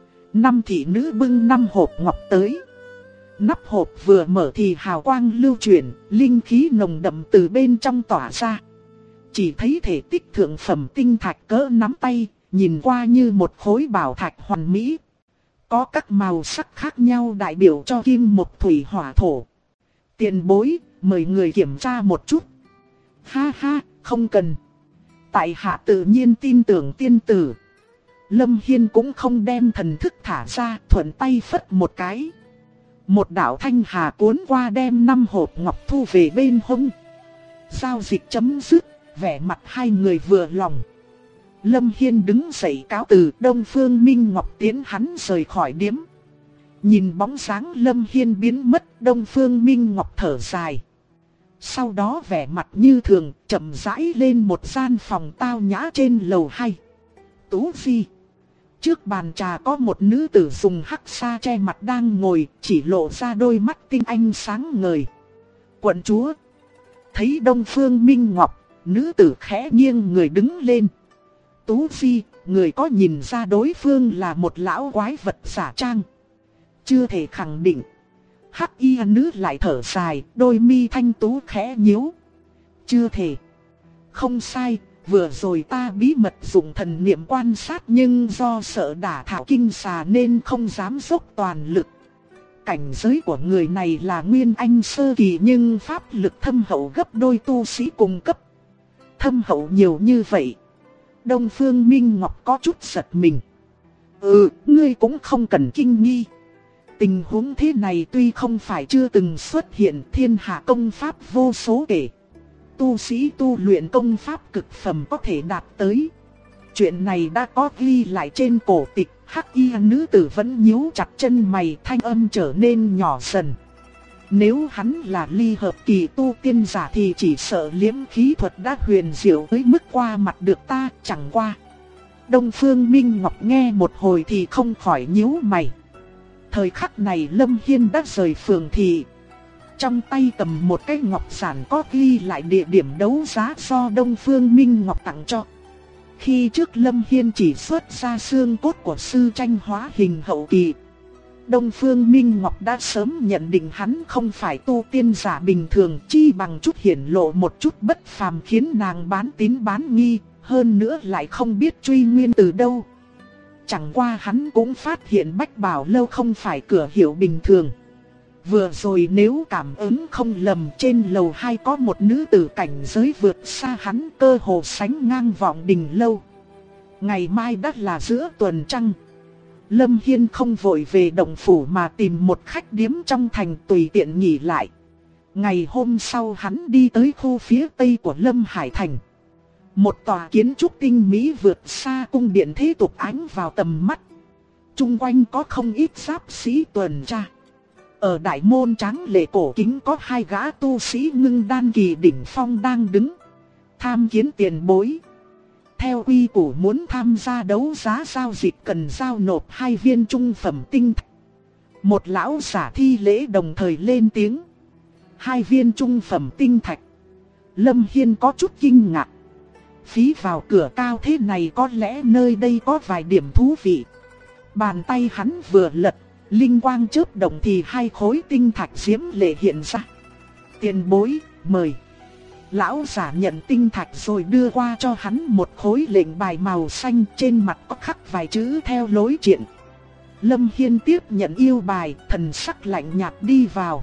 5 thị nữ bưng 5 hộp ngọc tới. Nắp hộp vừa mở thì hào quang lưu chuyển, linh khí nồng đậm từ bên trong tỏa ra. Chỉ thấy thể tích thượng phẩm tinh thạch cỡ nắm tay, nhìn qua như một khối bảo thạch hoàn mỹ. Có các màu sắc khác nhau đại biểu cho kim mộc thủy hỏa thổ. Tiền bối, mời người kiểm tra một chút. Ha ha, không cần. Tại hạ tự nhiên tin tưởng tiên tử. Lâm Hiên cũng không đem thần thức thả ra, thuận tay phất một cái. Một đạo thanh hà cuốn qua đem 5 hộp ngọc thu về bên hông. Giao dịch chấm dứt, vẻ mặt hai người vừa lòng. Lâm Hiên đứng dậy cáo từ, Đông Phương Minh Ngọc tiến hắn rời khỏi điếm. Nhìn bóng dáng Lâm Hiên biến mất, Đông Phương Minh Ngọc thở dài. Sau đó vẻ mặt như thường, chậm rãi lên một gian phòng tao nhã trên lầu 2. Tú Phi. Trước bàn trà có một nữ tử dùng hắc sa che mặt đang ngồi, chỉ lộ ra đôi mắt tinh anh sáng ngời. Quận chúa. Thấy Đông Phương Minh Ngọc, nữ tử khẽ nghiêng người đứng lên. Tú Phi, người có nhìn ra đối phương là một lão quái vật giả trang? Chưa thể khẳng định. Hắc y nữ lại thở dài, đôi mi thanh tú khẽ nhíu. Chưa thể. Không sai, vừa rồi ta bí mật dùng thần niệm quan sát nhưng do sợ đả thảo kinh xà nên không dám dốc toàn lực. Cảnh giới của người này là nguyên anh sơ kỳ nhưng pháp lực thâm hậu gấp đôi tu sĩ cùng cấp. thâm hậu nhiều như vậy. Đông Phương Minh Ngọc có chút giật mình. Ngươi cũng không cần kinh nghi. Tình huống thế này tuy không phải chưa từng xuất hiện, thiên hạ công pháp vô số kể. Tu sĩ tu luyện công pháp cực phẩm có thể đạt tới. Chuyện này đã có ghi lại trên cổ tịch. Hắc y nữ tử vẫn nhíu chặt chân mày, thanh âm trở nên nhỏ dần. Nếu hắn là ly hợp kỳ tu tiên giả thì chỉ sợ liễm khí thuật đã huyền diệu tới mức qua mặt được ta, chẳng qua. Đông Phương Minh Ngọc nghe một hồi thì không khỏi nhíu mày. Thời khắc này Lâm Hiên đã rời phường thị. Trong tay cầm một cái ngọc giản có ghi lại địa điểm đấu giá do Đông Phương Minh Ngọc tặng cho. Khi trước Lâm Hiên chỉ xuất ra xương cốt của sư tranh hóa hình hậu kỳ. Đông Phương Minh Ngọc đã sớm nhận định hắn không phải tu tiên giả bình thường, chi bằng chút hiển lộ một chút bất phàm khiến nàng bán tín bán nghi, hơn nữa lại không biết truy nguyên từ đâu. Chẳng qua hắn cũng phát hiện Bách Bảo Lâu không phải cửa hiệu bình thường. Vừa rồi nếu cảm ứng không lầm, trên lầu 2 có một nữ tử cảnh giới vượt xa hắn, cơ hồ sánh ngang Vọng Đình Lâu. Ngày mai đã là giữa tuần trăng. Lâm Hiên không vội về động phủ mà tìm một khách điếm trong thành tùy tiện nghỉ lại. Ngày hôm sau hắn đi tới khu phía tây của Lâm Hải Thành. Một tòa kiến trúc tinh mỹ vượt xa cung điện thế tục ánh vào tầm mắt. Trung quanh có không ít giáp sĩ tuần tra. Ở đại môn tráng lệ cổ kính có hai gã tu sĩ ngưng đan kỳ đỉnh phong đang đứng tham kiến tiền bối. Theo quy củ muốn tham gia đấu giá giao dịch cần giao nộp 2 viên trung phẩm tinh thạch. Một lão giả thi lễ đồng thời lên tiếng. 2 viên trung phẩm tinh thạch. Lâm Hiên có chút kinh ngạc. Phí vào cửa cao thế này có lẽ nơi đây có vài điểm thú vị. Bàn tay hắn vừa lật, linh quang chớp động thì 2 khối tinh thạch diễm lệ hiện ra. Tiền bối, mời. Lão giả nhận tinh thạch rồi đưa qua cho hắn một khối lệnh bài màu xanh, trên mặt có khắc vài chữ theo lối triện. Lâm Hiên tiếp nhận yêu bài, thần sắc lạnh nhạt đi vào.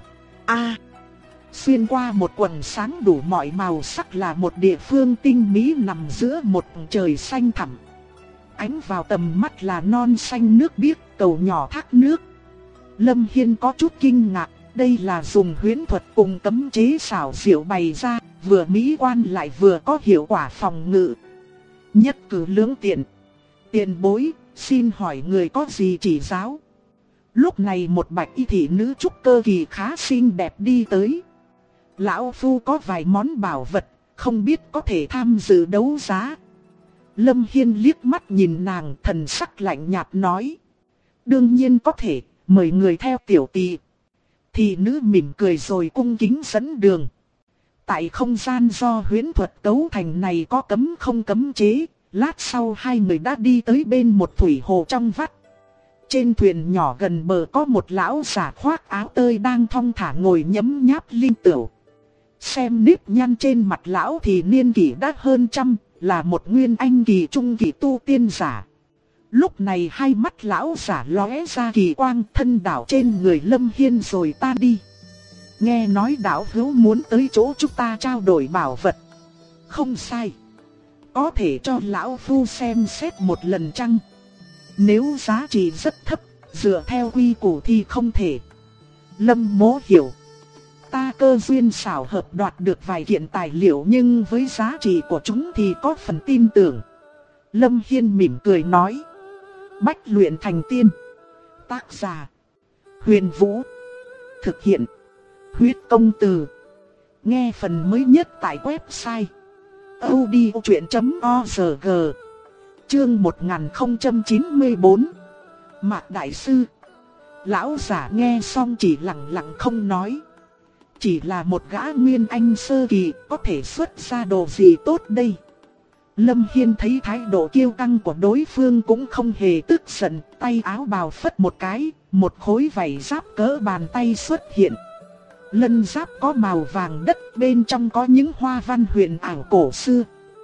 Xuyên qua một quần sáng đủ mọi màu sắc là một địa phương tinh mỹ nằm giữa một trời xanh thẳm. Ánh vào tầm mắt là non xanh nước biếc, cầu nhỏ thác nước. Lâm Hiên có chút kinh ngạc, đây là dùng huyễn thuật cùng cấm chế xảo diệu bày ra, vừa mỹ quan lại vừa có hiệu quả phòng ngự. Nhất cử lưỡng tiện. Tiền bối, xin hỏi người có gì chỉ giáo? Lúc này một bạch y thị nữ trúc cơ kỳ khá xinh đẹp đi tới. Lão phu có vài món bảo vật, không biết có thể tham dự đấu giá. Lâm Hiên liếc mắt nhìn nàng, thần sắc lạnh nhạt nói. Đương nhiên có thể, mời người theo tiểu tỷ. Thị nữ mỉm cười rồi cung kính dẫn đường. Tại không gian do huyễn thuật cấu thành này có cấm không cấm chế, lát sau hai người đã đi tới bên một thủy hồ trong vắt. Trên thuyền nhỏ gần bờ có một lão giả khoác áo tơi đang thong thả ngồi nhấm nháp linh tửu. Xem nếp nhăn trên mặt lão thì niên kỷ đã hơn trăm, là một nguyên anh kỳ trung kỳ tu tiên giả. Lúc này hai mắt lão giả lóe ra kỳ quang, thân đảo trên người Lâm Hiên rồi tan đi. Nghe nói đạo hữu muốn tới chỗ chúng ta trao đổi bảo vật. Không sai. Có thể cho lão phu xem xét một lần chăng? Nếu giá trị rất thấp, dựa theo quy củ thì không thể. Lâm Mỗ hiểu. Ta cơ duyên xảo hợp đoạt được vài kiện tài liệu, nhưng với giá trị của chúng thì có phần tin tưởng. Lâm Hiên mỉm cười nói. Bách luyện thành tiên. Tác giả Huyền Vũ. Thực hiện Huyết Công Từ. Nghe phần mới nhất tại website audiochuyện.org. Chương 1094. Mạc Đại Sư. Lão giả nghe xong chỉ lặng lặng không nói. Chỉ là một gã nguyên anh sơ kỳ, có thể xuất ra đồ gì tốt đây? Lâm Hiên thấy thái độ kiêu căng của đối phương cũng không hề tức giận, tay áo bào phất một cái, một khối vảy giáp cỡ bàn tay xuất hiện. Lân giáp có màu vàng đất, bên trong có những hoa văn huyền ảo cổ xưa.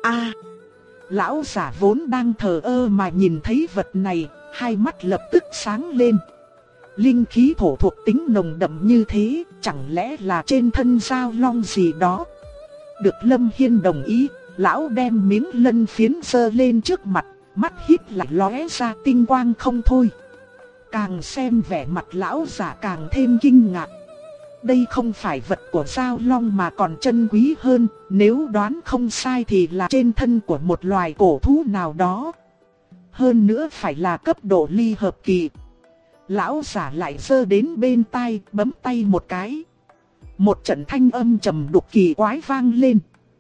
Lão giả vốn đang thờ ơ mà nhìn thấy vật này, hai mắt lập tức sáng lên. Linh khí thổ thuộc tính nồng đậm như thế, chẳng lẽ là trên thân Giao Long gì đó? Được Lâm Hiên đồng ý, lão đem miếng lân phiến giơ lên trước mặt, mắt híp lại lóe ra tinh quang không thôi. Càng xem vẻ mặt lão giả càng thêm kinh ngạc. Đây không phải vật của Giao Long mà còn chân quý hơn, nếu đoán không sai thì là trên thân của một loài cổ thú nào đó. Hơn nữa phải là cấp độ ly hợp kỳ. Lão giả lại giơ đến bên tai, bấm tay một cái. Một trận thanh âm trầm đục kỳ quái vang lên.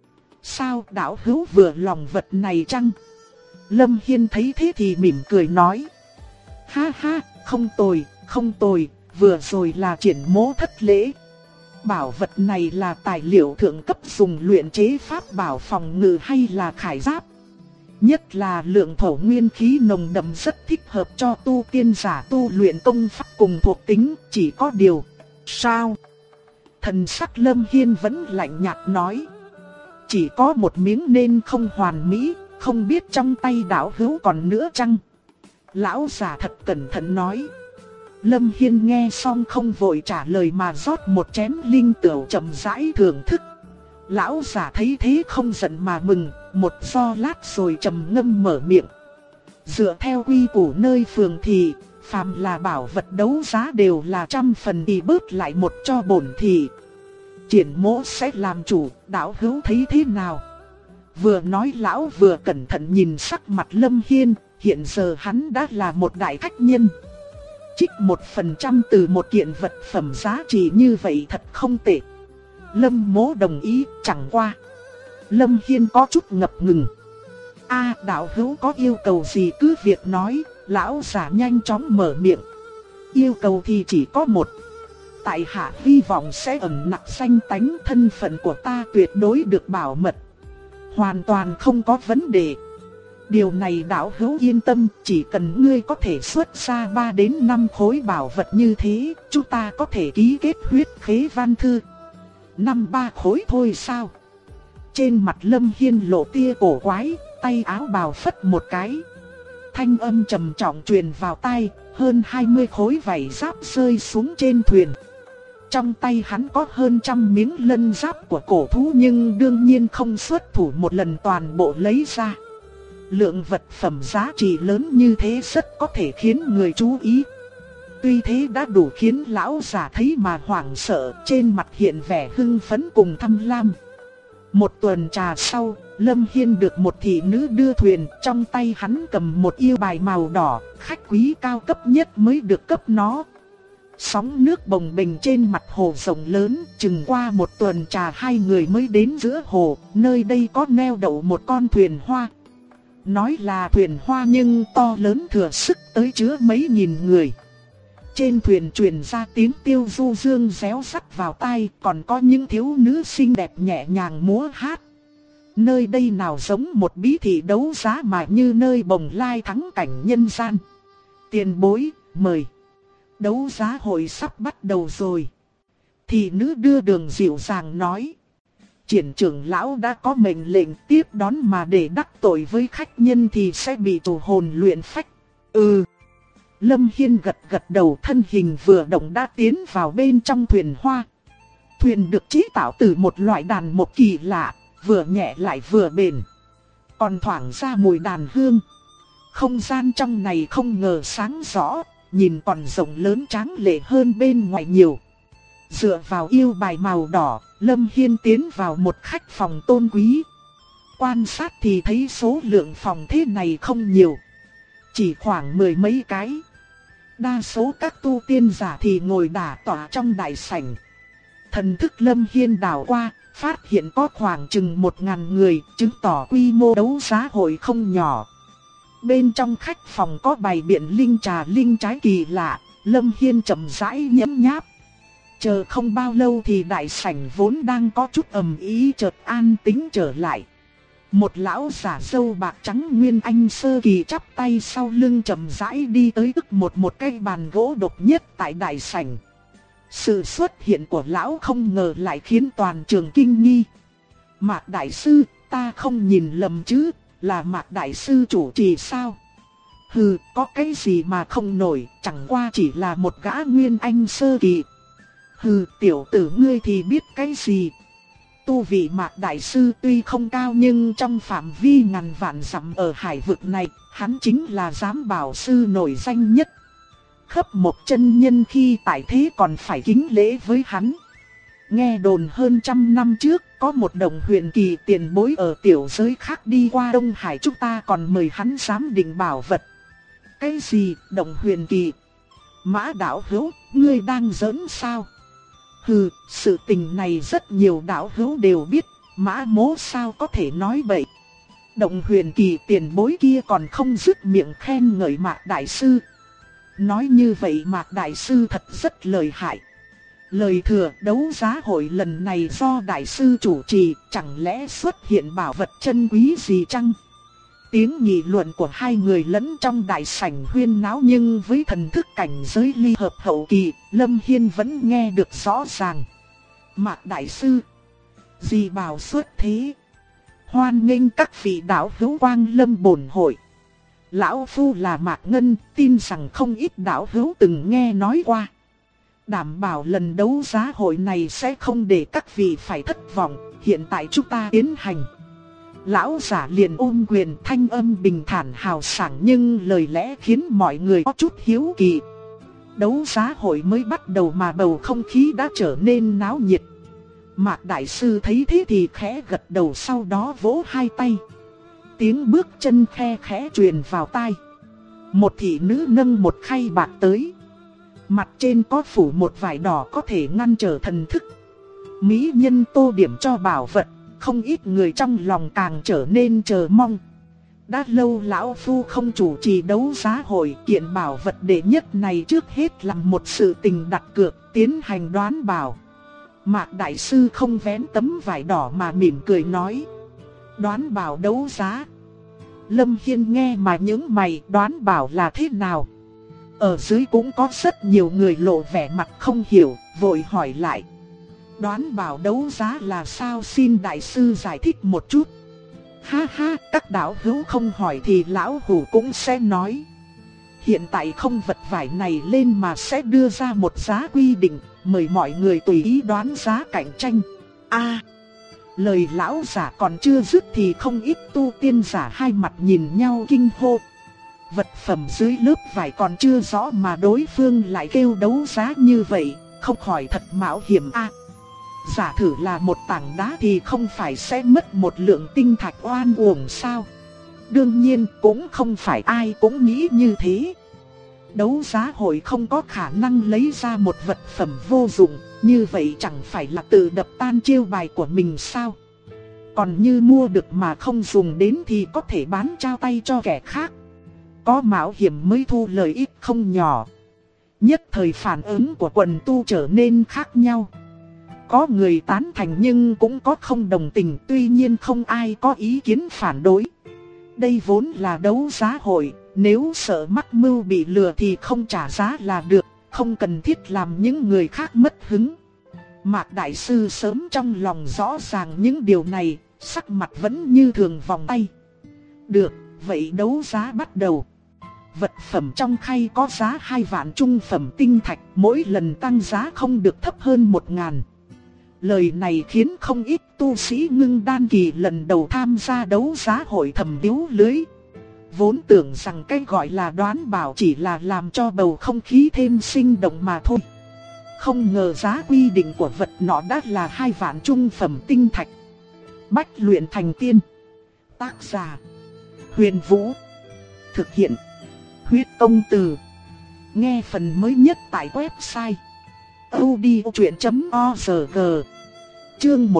Sao đạo hữu vừa lòng vật này chăng? Lâm Hiên thấy thế thì mỉm cười nói. Ha ha, không tồi, không tồi, vừa rồi là triển mỗ thất lễ. Bảo vật này là tài liệu thượng cấp dùng luyện chế pháp bảo phòng ngự hay là khải giáp? Nhất là lượng thổ nguyên khí nồng đậm rất thích hợp cho tu tiên giả tu luyện công pháp cùng thuộc tính, chỉ có điều. Sao? Thần sắc Lâm Hiên vẫn lạnh nhạt nói. Chỉ có một miếng nên không hoàn mỹ, không biết trong tay đạo hữu còn nữa chăng? Lão giả thật cẩn thận nói. Lâm Hiên nghe xong không vội trả lời mà rót một chén linh tửu chậm rãi thưởng thức. Lão giả thấy thế không giận mà mừng, một do lát rồi trầm ngâm mở miệng. Dựa theo quy củ nơi phường thì, phàm là bảo vật đấu giá đều là 100% thì bớt lại một cho bổn thị. Triển mỗ sẽ làm chủ, đạo hữu thấy thế nào? Vừa nói lão vừa cẩn thận nhìn sắc mặt Lâm Hiên, hiện giờ hắn đã là một đại khách nhân. Trích 1% từ một kiện vật phẩm giá trị như vậy thật không tệ. Lâm mỗ đồng ý, chẳng qua Lâm Hiên có chút ngập ngừng. Đạo hữu có yêu cầu gì cứ việc nói. Lão giả nhanh chóng mở miệng. Yêu cầu thì chỉ có một. Tại hạ hy vọng sẽ ẩn nặc danh tánh, thân phận của ta tuyệt đối được bảo mật, hoàn toàn không có vấn đề. Điều này đạo hữu yên tâm, chỉ cần ngươi có thể xuất ra 3 đến 5 khối bảo vật như thế, chúng ta có thể ký kết huyết khế văn thư. 5-3 khối thôi sao? Trên mặt Lâm Hiên lộ tia cổ quái, tay áo bào phất một cái. Thanh âm trầm trọng truyền vào tai, hơn 20 khối vảy giáp rơi xuống trên thuyền. Trong tay hắn có hơn 100 miếng lân giáp của cổ thú nhưng đương nhiên không xuất thủ một lần toàn bộ lấy ra. Lượng vật phẩm giá trị lớn như thế rất có thể khiến người chú ý. Tuy thế đã đủ khiến lão giả thấy mà hoảng sợ, trên mặt hiện vẻ hưng phấn cùng tham lam. Một tuần trà sau, Lâm Hiên được một thị nữ đưa thuyền, trong tay hắn cầm một yêu bài màu đỏ, khách quý cao cấp nhất mới được cấp nó. Sóng nước bồng bềnh trên mặt hồ rộng lớn, chừng qua một tuần trà hai người mới đến giữa hồ, nơi đây có neo đậu một con thuyền hoa. Nói là thuyền hoa nhưng to lớn thừa sức tới chứa mấy nghìn người. Trên thuyền truyền ra tiếng tiêu du dương réo rắt vào tai, còn có những thiếu nữ xinh đẹp nhẹ nhàng múa hát. Nơi đây nào giống một bí thị đấu giá mà như nơi bồng lai thắng cảnh nhân gian. Tiền bối, mời. Đấu giá hội sắp bắt đầu rồi. Thị nữ đưa đường dịu dàng nói. Triển trưởng lão đã có mệnh lệnh tiếp đón, mà để đắc tội với khách nhân thì sẽ bị tù hồn luyện phách. Lâm Hiên gật gật đầu, thân hình vừa động đã tiến vào bên trong thuyền hoa. Thuyền được chế tạo từ một loại đàn mộc kỳ lạ, vừa nhẹ lại vừa bền, còn thoảng ra mùi đàn hương. Không gian trong này không ngờ sáng rõ, nhìn còn rộng lớn tráng lệ hơn bên ngoài nhiều. Dựa vào yêu bài màu đỏ, Lâm Hiên tiến vào một khách phòng tôn quý. Quan sát thì thấy số lượng phòng thế này không nhiều, chỉ khoảng 10 mấy cái. Đa số các tu tiên giả thì ngồi đả tọa trong đại sảnh. Thần thức Lâm Hiên đảo qua, phát hiện có khoảng chừng 1000 người, chứng tỏ quy mô đấu giá hội không nhỏ. Bên trong khách phòng có bày biện linh trà linh trái kỳ lạ, Lâm Hiên chậm rãi nhấm nháp. Chờ không bao lâu thì đại sảnh vốn đang có chút ầm ĩ chợt an tĩnh trở lại. Một lão giả râu bạc trắng nguyên anh sơ kỳ chắp tay sau lưng chậm rãi đi tới tức một cái bàn gỗ độc nhất tại đại sảnh. Sự xuất hiện của lão không ngờ lại khiến toàn trường kinh nghi. Mạc đại sư, ta không nhìn lầm chứ, là Mạc đại sư chủ trì sao? Hừ, có cái gì mà không nổi, chẳng qua chỉ là một gã nguyên anh sơ kỳ. Hừ, tiểu tử ngươi thì biết cái gì? Tu vị Mạc Đại Sư tuy không cao nhưng trong phạm vi ngàn vạn dặm ở hải vực này, hắn chính là giám bảo sư nổi danh nhất. Khấp một chân nhân khi tại thế còn phải kính lễ với hắn. Nghe đồn hơn 100 năm trước, có một đồng huyền kỳ tiền bối ở tiểu giới khác đi qua Đông Hải, chúng ta còn mời hắn giám định bảo vật. Cái gì, đồng huyền kỳ? Mã đạo hữu, ngươi đang giỡn sao? Hừ, sự tình này rất nhiều đạo hữu đều biết, Mã Mỗ sao có thể nói bậy. Đồng huyền kỳ tiền bối kia còn không dứt miệng khen ngợi Mạc Đại Sư. Nói như vậy Mạc Đại Sư thật rất lợi hại. Lời thừa đấu giá hội lần này do Đại Sư chủ trì, chẳng lẽ xuất hiện bảo vật chân quý gì chăng? Tiếng nghị luận của hai người lẫn trong đại sảnh huyên náo, nhưng với thần thức cảnh giới ly hợp hậu kỳ, Lâm Hiên vẫn nghe được rõ ràng. Mạc Đại Sư, gì bảo xuất thế? Hoan nghênh các vị đạo hữu Quang Lâm bổn hội. Lão Phu là Mạc Ngân, tin rằng không ít đạo hữu từng nghe nói qua. Đảm bảo lần đấu giá hội này sẽ không để các vị phải thất vọng, hiện tại chúng ta tiến hành. Lão giả liền ôm quyền, thanh âm bình thản hào sảng nhưng lời lẽ khiến mọi người có chút hiếu kỳ. Đấu giá hội mới bắt đầu mà bầu không khí đã trở nên náo nhiệt. Mạc Đại Sư thấy thế thì khẽ gật đầu, sau đó vỗ hai tay. Tiếng bước chân khe khẽ truyền vào tai. Một thị nữ nâng một khay bạc tới. Mặt trên có phủ một vải đỏ có thể ngăn trở thần thức. Mỹ nhân tô điểm cho bảo vật, không ít người trong lòng càng trở nên chờ mong. Đã lâu lão Phu không chủ trì đấu giá hội, kiện bảo vật đệ nhất này trước hết làm một sự tình đặt cược, tiến hành đoán bảo. Mạc Đại Sư không vén tấm vải đỏ mà mỉm cười nói. Đoán bảo đấu giá. Lâm Hiên nghe mà những mày, đoán bảo là thế nào? Ở dưới cũng có rất nhiều người lộ vẻ mặt không hiểu, vội hỏi lại. Đoán bảo đấu giá là sao, xin Đại Sư giải thích một chút. Ha ha, các đạo hữu không hỏi thì lão hủ cũng sẽ nói. Hiện tại không vật vải này lên mà sẽ đưa ra một giá quy định, mời mọi người tùy ý đoán giá cạnh tranh. Lời lão giả còn chưa dứt thì không ít tu tiên giả hai mặt nhìn nhau kinh hô. Vật phẩm dưới lớp vải còn chưa rõ mà đối phương lại kêu đấu giá như vậy, không khỏi thật mạo hiểm a. Giả thử là một tảng đá thì không phải sẽ mất một lượng tinh thạch oan uổng sao? Đương nhiên cũng không phải ai cũng nghĩ như thế. Đấu giá hội không có khả năng lấy ra một vật phẩm vô dụng, như vậy chẳng phải là tự đập tan chiêu bài của mình sao? Còn như mua được mà không dùng đến thì có thể bán trao tay cho kẻ khác. Có mạo hiểm mới thu lợi ích không nhỏ. Nhất thời phản ứng của quần tu trở nên khác nhau. Có người tán thành nhưng cũng có không đồng tình, tuy nhiên không ai có ý kiến phản đối. Đây vốn là đấu giá hội, nếu sợ mắc mưu bị lừa thì không trả giá là được, không cần thiết làm những người khác mất hứng. Mạc Đại Sư sớm trong lòng rõ ràng những điều này, sắc mặt vẫn như thường vòng tay. Được, vậy đấu giá bắt đầu. Vật phẩm trong khay có giá 2 vạn trung phẩm tinh thạch, mỗi lần tăng giá không được thấp hơn 1.000. Lời này khiến không ít tu sĩ ngưng đan kỳ lần đầu tham gia đấu giá hội thầm điếu lưới. Vốn tưởng rằng cái gọi là đoán bảo chỉ là làm cho bầu không khí thêm sinh động mà thôi. Không ngờ giá quy định của vật nọ đã là 2 vạn trung phẩm tinh thạch. Bách luyện thành tiên. Tác giả: Huyền Vũ. Thực hiện: Huyết Công Từ. Nghe phần mới nhất tại website audiochuyện.org. Chương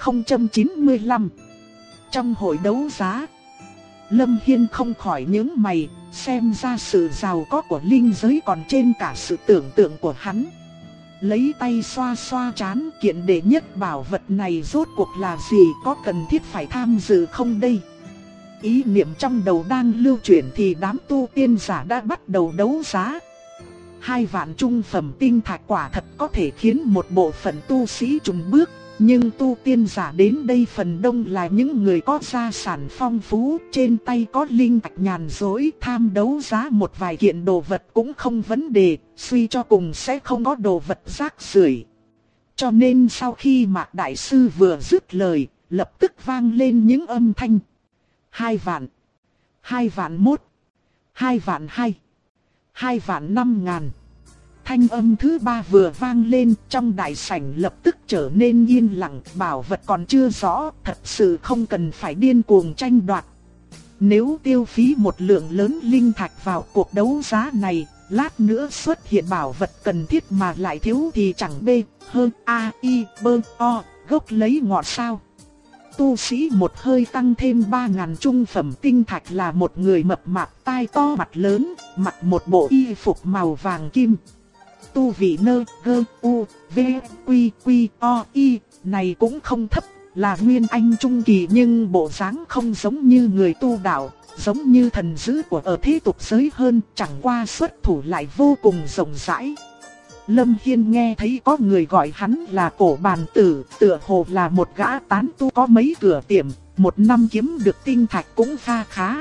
1095. Trong hội đấu giá, Lâm Hiên không khỏi nhướng mày, xem ra sự giàu có của linh giới còn trên cả sự tưởng tượng của hắn. Lấy tay xoa xoa trán, kiện đệ nhất bảo vật này rốt cuộc là gì, có cần thiết phải tham dự không đây? Ý niệm trong đầu đang lưu chuyển thì đám tu tiên giả đã bắt đầu đấu giá. 2 vạn trung phẩm tinh thạch quả thật có thể khiến một bộ phận tu sĩ chùn bước. Nhưng tu tiên giả đến đây phần đông là những người có gia sản phong phú, trên tay có linh thạch nhàn rỗi, tham đấu giá một vài kiện đồ vật cũng không vấn đề, suy cho cùng sẽ không có đồ vật rác rưởi. Cho nên sau khi Mạc Đại Sư vừa dứt lời, lập tức vang lên những âm thanh. 2 vạn, 2 vạn 1, 2 vạn 2, 2 vạn 5 ngàn. Thanh âm thứ 3 vừa vang lên, trong đại sảnh lập tức trở nên yên lặng. Bảo vật còn chưa rõ, thật sự không cần phải điên cuồng tranh đoạt. Nếu tiêu phí một lượng lớn linh thạch vào cuộc đấu giá này, lát nữa xuất hiện bảo vật cần thiết mà lại thiếu thì chẳng bê hơn a i bơ o gốc lấy ngọt sao. Tu sĩ một hơi tăng thêm 3.000 trung phẩm tinh thạch là một người mập mạp tai to mặt lớn, mặc một bộ y phục màu vàng kim. Tu vị nơ gơ u v quy quy o y này cũng không thấp, là nguyên anh trung kỳ, nhưng bộ dáng không giống như người tu đạo, giống như thần dữ của ở thế tục giới hơn, chẳng qua xuất thủ lại vô cùng rộng rãi. Lâm Hiên nghe thấy có người gọi hắn là Cổ Bàn Tử, tựa hồ là một gã tán tu có mấy cửa tiệm, một năm kiếm được tinh thạch cũng kha khá.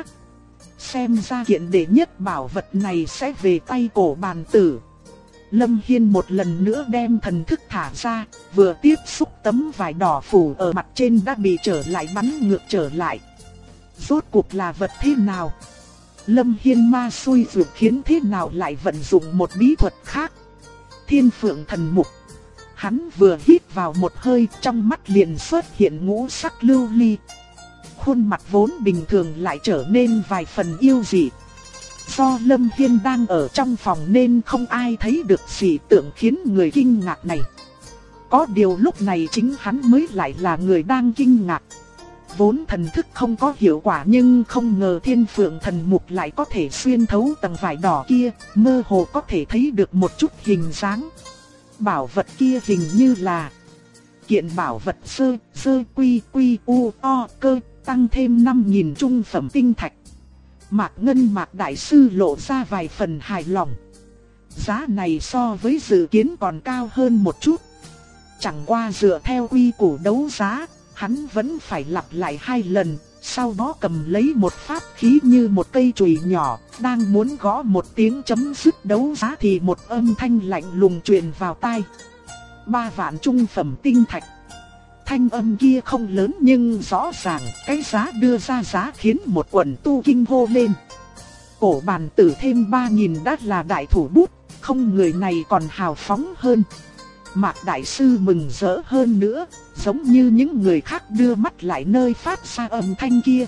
Xem ra kiện đệ nhất bảo vật này sẽ về tay Cổ Bàn Tử. Lâm Hiên một lần nữa đem thần thức thả ra, vừa tiếp xúc tấm vải đỏ phủ ở mặt trên đã bị trở lại, bắn ngược trở lại. Rốt cuộc là vật thế nào? Lâm Hiên ma xui ruột khiến thế nào lại vận dụng một bí thuật khác? Thiên Phượng Thần Mục. Hắn vừa hít vào một hơi, trong mắt liền xuất hiện ngũ sắc lưu ly. Khuôn mặt vốn bình thường lại trở nên vài phần yêu dị. Do Lâm Hiên đang ở trong phòng nên không ai thấy được dị tượng khiến người kinh ngạc này. Có điều lúc này chính hắn mới lại là người đang kinh ngạc. Vốn thần thức không có hiệu quả, nhưng không ngờ Thiên Phượng Thần Mục lại có thể xuyên thấu tầng vải đỏ kia, mơ hồ có thể thấy được một chút hình dáng. Bảo vật kia hình như là kiện bảo vật sơ quy quy u o cơ, tăng thêm 5.000 trung phẩm tinh thạch. Mạc Ngân Mạc Đại Sư lộ ra vài phần hài lòng. Giá này so với dự kiến còn cao hơn một chút. Chẳng qua dựa theo quy củ đấu giá, hắn vẫn phải lặp lại 2 lần, sau đó cầm lấy một pháp khí như một cây chùy nhỏ, đang muốn gõ một tiếng chấm dứt đấu giá thì một âm thanh lạnh lùng truyền vào tai. 3 vạn trung phẩm tinh thạch. Thanh âm kia không lớn nhưng rõ ràng, cái giá đưa ra giá khiến một quần tu kinh hô lên. Cổ Bàn Tử thêm 3.000 đã là đại thủ bút, không người này còn hào phóng hơn. Mạc Đại Sư mừng rỡ hơn nữa, giống như những người khác đưa mắt lại nơi phát ra âm thanh kia.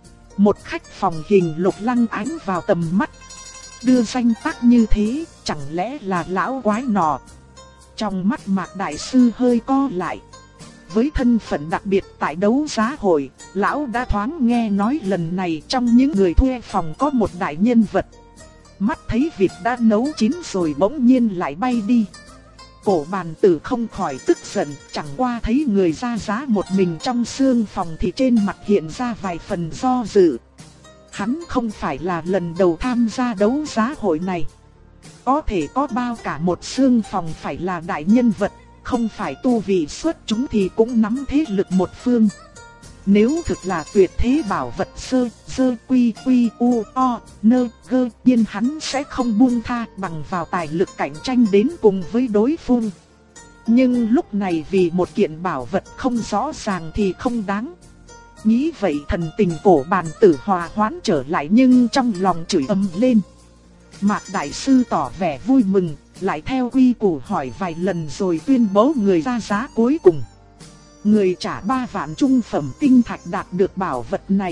Một khách phòng hình lục lăng ánh vào tầm mắt. Đưa danh tác như thế, chẳng lẽ là lão quái nọ? Trong mắt Mạc Đại Sư hơi co lại. Với thân phận đặc biệt tại đấu giá hội, lão đã thoáng nghe nói lần này trong những người thuê phòng có một đại nhân vật. Mắt thấy vịt đã nấu chín rồi bỗng nhiên lại bay đi. Cổ Bàn Tử không khỏi tức giận, chẳng qua thấy người ra giá một mình trong sương phòng thì trên mặt hiện ra vài phần do dự. Hắn không phải là lần đầu tham gia đấu giá hội này. Có thể có bao cả một sương phòng phải là đại nhân vật, không phải tu vị xuất chúng thì cũng nắm thế lực một phương. Nếu thực là tuyệt thế bảo vật sơ quy quy u o nơ gơ, nhiên hắn sẽ không buông tha, bằng vào tài lực cạnh tranh đến cùng với đối phương. Nhưng lúc này vì một kiện bảo vật không rõ ràng thì không đáng. Nghĩ vậy thần tình Cổ Bàn Tử hòa hoãn trở lại, nhưng trong lòng chửi ầm lên. Mạc Đại Sư tỏ vẻ vui mừng, lại theo quy củ hỏi vài lần rồi tuyên bố người ra giá cuối cùng. Người trả 3 vạn trung phẩm tinh thạch đạt được bảo vật này.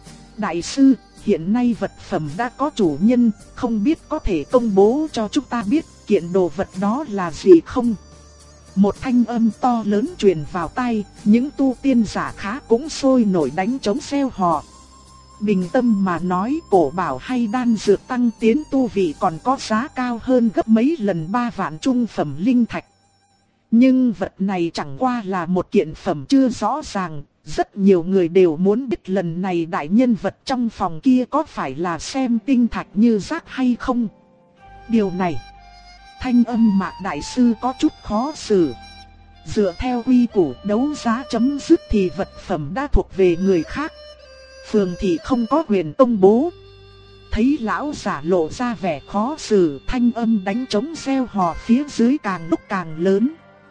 Đại sư, hiện nay vật phẩm đã có chủ nhân, không biết có thể công bố cho chúng ta biết kiện đồ vật đó là gì không? Một thanh âm to lớn truyền vào tai, những tu tiên giả khác cũng sôi nổi đánh trống reo hò. Bình tâm mà nói, cổ bảo hay đan dược tăng tiến tu vị còn có giá cao hơn gấp mấy lần 3 vạn trung phẩm linh thạch. Nhưng vật này chẳng qua là một kiện phẩm chưa rõ ràng, rất nhiều người đều muốn biết lần này đại nhân vật trong phòng kia có phải là xem tinh thạch như rác hay không. Điều này, thanh âm Mạc Đại Sư có chút khó xử. Dựa theo quy củ đấu giá chấm dứt thì vật phẩm đã thuộc về người khác. Phường thị không có quyền công bố. Thấy lão giả lộ ra vẻ khó xử, thanh âm đánh trống reo hò phía dưới càng lúc càng lớn.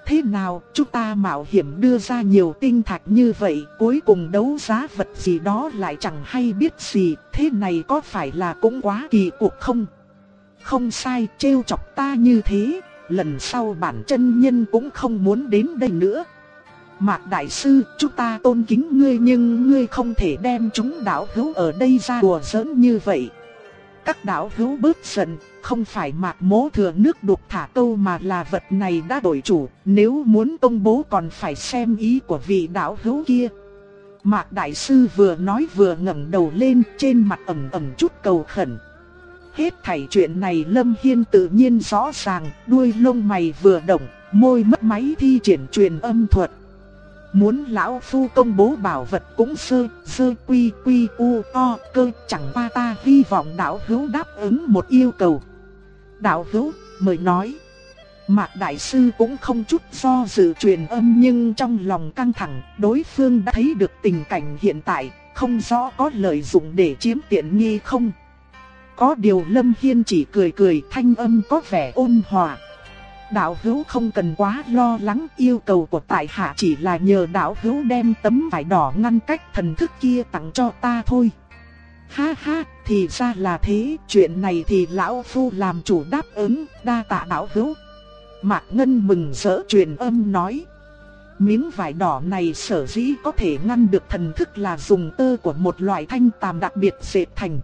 Thế nào, chúng ta mạo hiểm đưa ra nhiều tinh thạch như vậy, cuối cùng đấu giá vật gì đó lại chẳng hay biết gì, thế này có phải là cũng quá kỳ cục không? Không sai, trêu chọc ta như thế, lần sau bản chân nhân cũng không muốn đến đây nữa. Mạc Đại Sư, chúng ta tôn kính ngươi nhưng ngươi không thể đem chúng đạo hữu ở đây ra đùa giỡn như vậy. Các đạo hữu bớt giận, không phải Mạc Mỗ thừa nước đục thả câu mà là vật này đã đổi chủ, nếu muốn công bố còn phải xem ý của vị đạo hữu kia. Mạc Đại Sư vừa nói vừa ngẩng đầu lên, trên mặt ẩn ẩn chút cầu khẩn. Hết thảy chuyện này Lâm Hiên tự nhiên rõ ràng, đuôi lông mày vừa động, môi mấp máy thi triển truyền âm thuật. Muốn lão phu công bố bảo vật cũng sơ quy u o cơ, chẳng qua ta hy vọng đạo hữu đáp ứng một yêu cầu. Đạo hữu, mời nói. Mạc Đại Sư cũng không chút do dự truyền âm nhưng trong lòng căng thẳng, đối phương đã thấy được tình cảnh hiện tại, không rõ có lợi dụng để chiếm tiện nghi không. Có điều Lâm Hiên chỉ cười cười, thanh âm có vẻ ôn hòa. Đạo hữu không cần quá lo lắng, yêu cầu của tại hạ chỉ là nhờ đạo hữu đem tấm vải đỏ ngăn cách thần thức kia tặng cho ta thôi. Ha ha, thì ra là thế, chuyện này thì lão phu làm chủ đáp ứng, đa tạ đạo hữu. Mạc Ngân mừng rỡ truyền âm nói. Miếng vải đỏ này sở dĩ có thể ngăn được thần thức là dùng tơ của một loại thanh tàm đặc biệt dệt thành.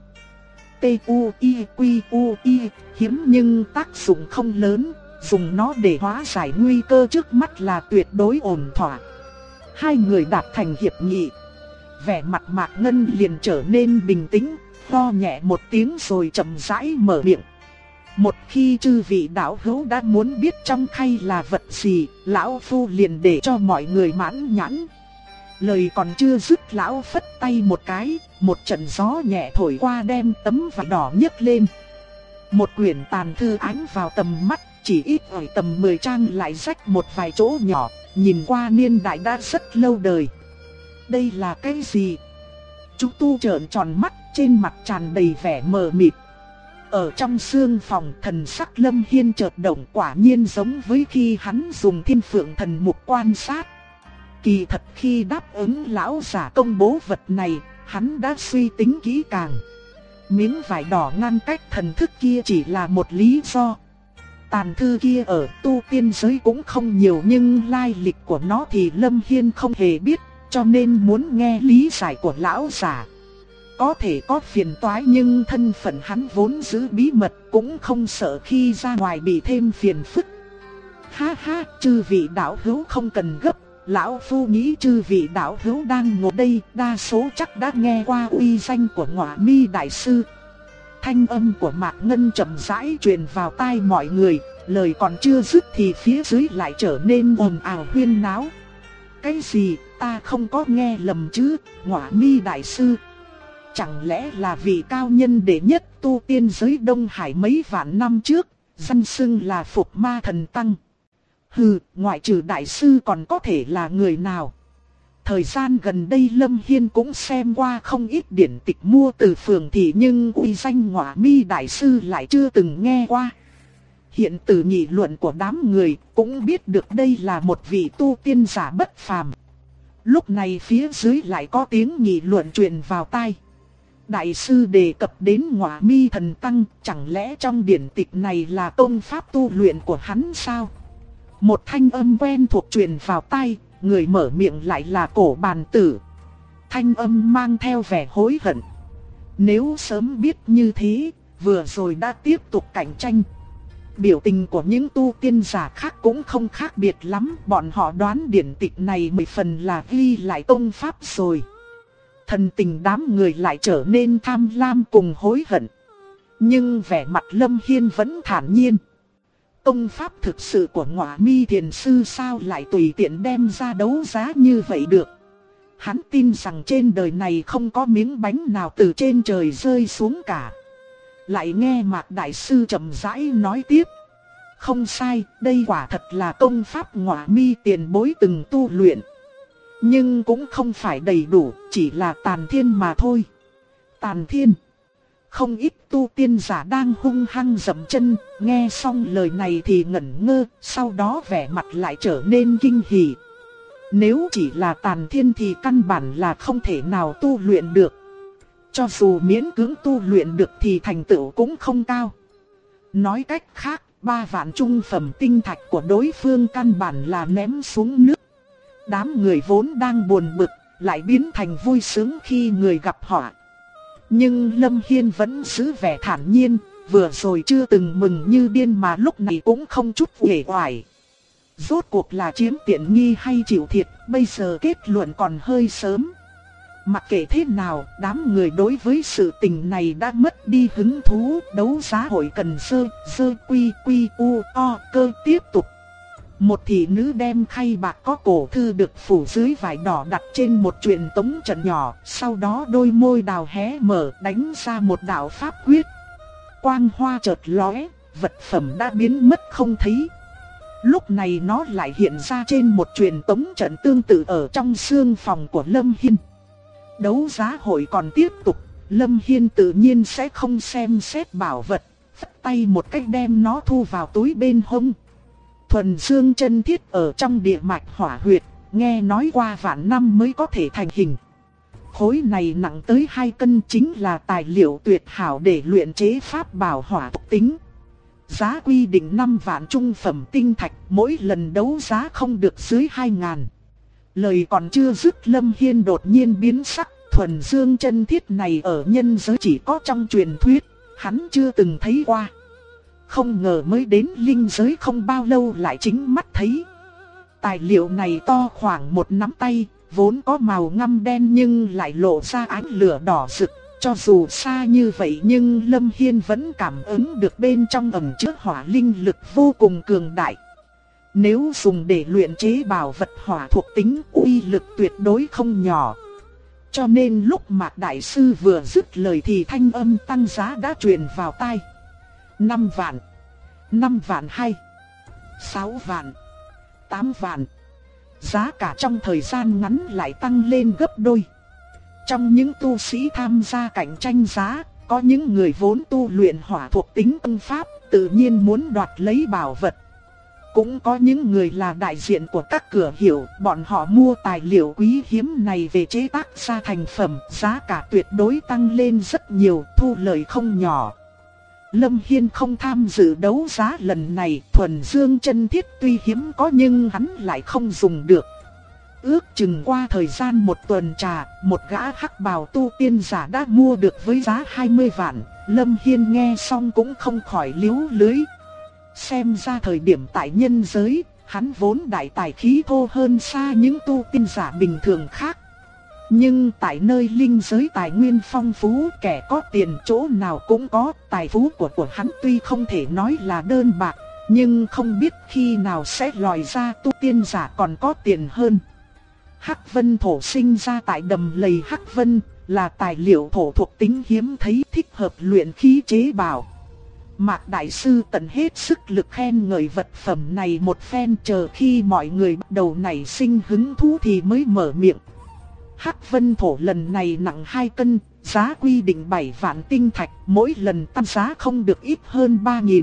T-U-I-Q-U-I, hiếm nhưng tác dụng không lớn, dùng nó để hóa giải nguy cơ trước mắt là tuyệt đối ổn thỏa. Hai người đạt thành hiệp nghị. Vẻ mặt Mạc Ngân liền trở nên bình tĩnh, ho nhẹ một tiếng rồi chậm rãi mở miệng. Một khi chư vị đạo hữu đã muốn biết trong khay là vật gì, lão phu liền để cho mọi người mãn nhãn. Lời còn chưa dứt, lão phất tay một cái, một trận gió nhẹ thổi qua đem tấm vải đỏ nhấc lên. Một quyển tàn thư ánh vào tầm mắt, chỉ ít ở tầm 10 trang lại rách một vài chỗ nhỏ, nhìn qua niên đại đã rất lâu đời. Đây là cái gì? Chú tu trợn tròn mắt, trên mặt tràn đầy vẻ mờ mịt. Ở trong sương phòng, thần sắc Lâm Hiên chợt động, quả nhiên giống với khi hắn dùng Thiên Phượng Thần Mục quan sát. Kỳ thật khi đáp ứng lão giả công bố vật này, hắn đã suy tính kỹ càng. Miếng vải đỏ ngăn cách thần thức kia chỉ là một lý do. Tàn thư kia ở tu tiên giới cũng không nhiều nhưng lai lịch của nó thì Lâm Hiên không hề biết, cho nên muốn nghe lý giải của lão giả. Có thể có phiền toái nhưng thân phận hắn vốn giữ bí mật, cũng không sợ khi ra ngoài bị thêm phiền phức. Ha ha, chư vị đạo hữu không cần gấp, lão phu nghĩ chư vị đạo hữu đang ngồi đây đa số chắc đã nghe qua uy danh của Ngọa Mi Đại Sư. Thanh âm của Mạc Ngân chậm rãi truyền vào tai mọi người, lời còn chưa dứt thì phía dưới lại trở nên ồn ào huyên náo. Cái gì, ta không có nghe lầm chứ, Ngọa Mi Đại Sư? Chẳng lẽ là vị cao nhân đệ nhất tu tiên giới Đông Hải mấy vạn năm trước, danh xưng là Phục Ma Thần Tăng? Hừ, ngoại trừ đại sư còn có thể là người nào? Thời gian gần đây Lâm Hiên cũng xem qua không ít điển tịch mua từ phường thị nhưng uy danh Ngọa Mi Đại Sư lại chưa từng nghe qua. Hiện từ nghị luận của đám người cũng biết được đây là một vị tu tiên giả bất phàm. Lúc này phía dưới lại có tiếng nghị luận truyền vào tai. Đại sư đề cập đến Ngọa Mi Thần Tăng, chẳng lẽ trong điển tịch này là công pháp tu luyện của hắn sao? Một thanh âm quen thuộc truyền vào tai, người mở miệng lại là Cổ Bàn Tử. Thanh âm mang theo vẻ hối hận. Nếu sớm biết như thế, vừa rồi đã tiếp tục cạnh tranh. Biểu tình của những tu tiên giả khác cũng không khác biệt lắm, bọn họ đoán điển tịch này 10 phần là ghi lại công pháp rồi. Thần tình đám người lại trở nên tham lam cùng hối hận. Nhưng vẻ mặt Lâm Hiên vẫn thản nhiên. Công pháp thực sự của Ngọa Mi Thiền Sư sao lại tùy tiện đem ra đấu giá như vậy được? Hắn tin rằng trên đời này không có miếng bánh nào từ trên trời rơi xuống cả. Lại nghe Mạc Đại Sư chậm rãi nói tiếp. Không sai, đây quả thật là công pháp Ngọa Mi tiền bối từng tu luyện. Nhưng cũng không phải đầy đủ, chỉ là tàn thiên mà thôi. Tàn thiên? Không ít tu tiên giả đang hung hăng dậm chân, nghe xong lời này thì ngẩn ngơ, sau đó vẻ mặt lại trở nên kinh hỉ. Nếu chỉ là tàn thiên thì căn bản là không thể nào tu luyện được. Cho dù miễn cưỡng tu luyện được thì thành tựu cũng không cao. Nói cách khác, 3 vạn trung phẩm tinh thạch của đối phương căn bản là ném xuống nước. Đám người vốn đang buồn bực, lại biến thành vui sướng khi người gặp họ. Nhưng Lâm Hiên vẫn giữ vẻ thản nhiên, vừa rồi chưa từng mừng như điên mà lúc này cũng không chút uể oải. Rốt cuộc là chiếm tiện nghi hay chịu thiệt, bây giờ kết luận còn hơi sớm. Mặc kệ thế nào, đám người đối với sự tình này đã mất đi hứng thú, đấu giá hội cần sơ quy quy u o cơ tiếp tục. Một thị nữ đem khay bạc có cổ thư được phủ dưới vải đỏ đặt trên một truyền tống trận nhỏ, sau đó đôi môi đào hé mở đánh ra một đạo pháp quyết. Quang hoa chợt lóe, vật phẩm đã biến mất không thấy. Lúc này nó lại hiện ra trên một truyền tống trận tương tự ở trong xương phòng của Lâm Hiên. Đấu giá hội còn tiếp tục, Lâm Hiên tự nhiên sẽ không xem xét bảo vật, phất tay một cách đem nó thu vào túi bên hông. Thuần dương chân thiết ở trong địa mạch hỏa huyệt, nghe nói qua vạn năm mới có thể thành hình. Khối này nặng tới 2 cân, chính là tài liệu tuyệt hảo để luyện chế pháp bảo hỏa thuộc tính. Giá quy định 5 vạn trung phẩm tinh thạch, mỗi lần đấu giá không được dưới 2.000. Lời còn chưa dứt, Lâm Hiên đột nhiên biến sắc, thuần dương chân thiết này ở nhân giới chỉ có trong truyền thuyết, hắn chưa từng thấy qua. Không ngờ mới đến linh giới không bao lâu lại chính mắt thấy. Tài liệu này to khoảng một nắm tay, vốn có màu ngăm đen nhưng lại lộ ra ánh lửa đỏ rực. Cho dù xa như vậy nhưng Lâm Hiên vẫn cảm ứng được bên trong ẩn chứa hỏa linh lực vô cùng cường đại. Nếu dùng để luyện chế bảo vật hỏa thuộc tính, uy lực tuyệt đối không nhỏ. Cho nên lúc Mạc Đại Sư vừa dứt lời thì thanh âm tăng giá đã truyền vào tai. 5 vạn, 5 vạn 2, 6 vạn, 8 vạn. Giá cả trong thời gian ngắn lại tăng lên gấp đôi. Trong những tu sĩ tham gia cạnh tranh giá, có những người vốn tu luyện hỏa thuộc tính công pháp, tự nhiên muốn đoạt lấy bảo vật. Cũng có những người là đại diện của các cửa hiệu, bọn họ mua tài liệu quý hiếm này về chế tác ra thành phẩm, giá cả tuyệt đối tăng lên rất nhiều, thu lợi không nhỏ. Lâm Hiên không tham dự đấu giá lần này, thuần dương chân thiết tuy hiếm có nhưng hắn lại không dùng được. Ước chừng qua thời gian 1 tuần trà, một gã hắc bào tu tiên giả đã mua được với giá 20 vạn, Lâm Hiên nghe xong cũng không khỏi liếu lưới. Xem ra thời điểm tại nhân giới, hắn vốn đại tài khí thô hơn xa những tu tiên giả bình thường khác. Nhưng tại nơi linh giới tài nguyên phong phú, kẻ có tiền chỗ nào cũng có, tài phú của hắn tuy không thể nói là đơn bạc, nhưng không biết khi nào sẽ lòi ra tu tiên giả còn có tiền hơn. Hắc Vân thổ sinh ra tại đầm lầy Hắc Vân, là tài liệu thổ thuộc tính hiếm thấy, thích hợp luyện khí chế bảo. Mạc Đại Sư tận hết sức lực khen ngợi vật phẩm này một phen, chờ khi mọi người bắt đầu nảy sinh hứng thú thì mới mở miệng. Hắc Vân thổ lần này nặng 2 cân, giá quy định 7 vạn tinh thạch, mỗi lần tăng giá không được ít hơn 3.000.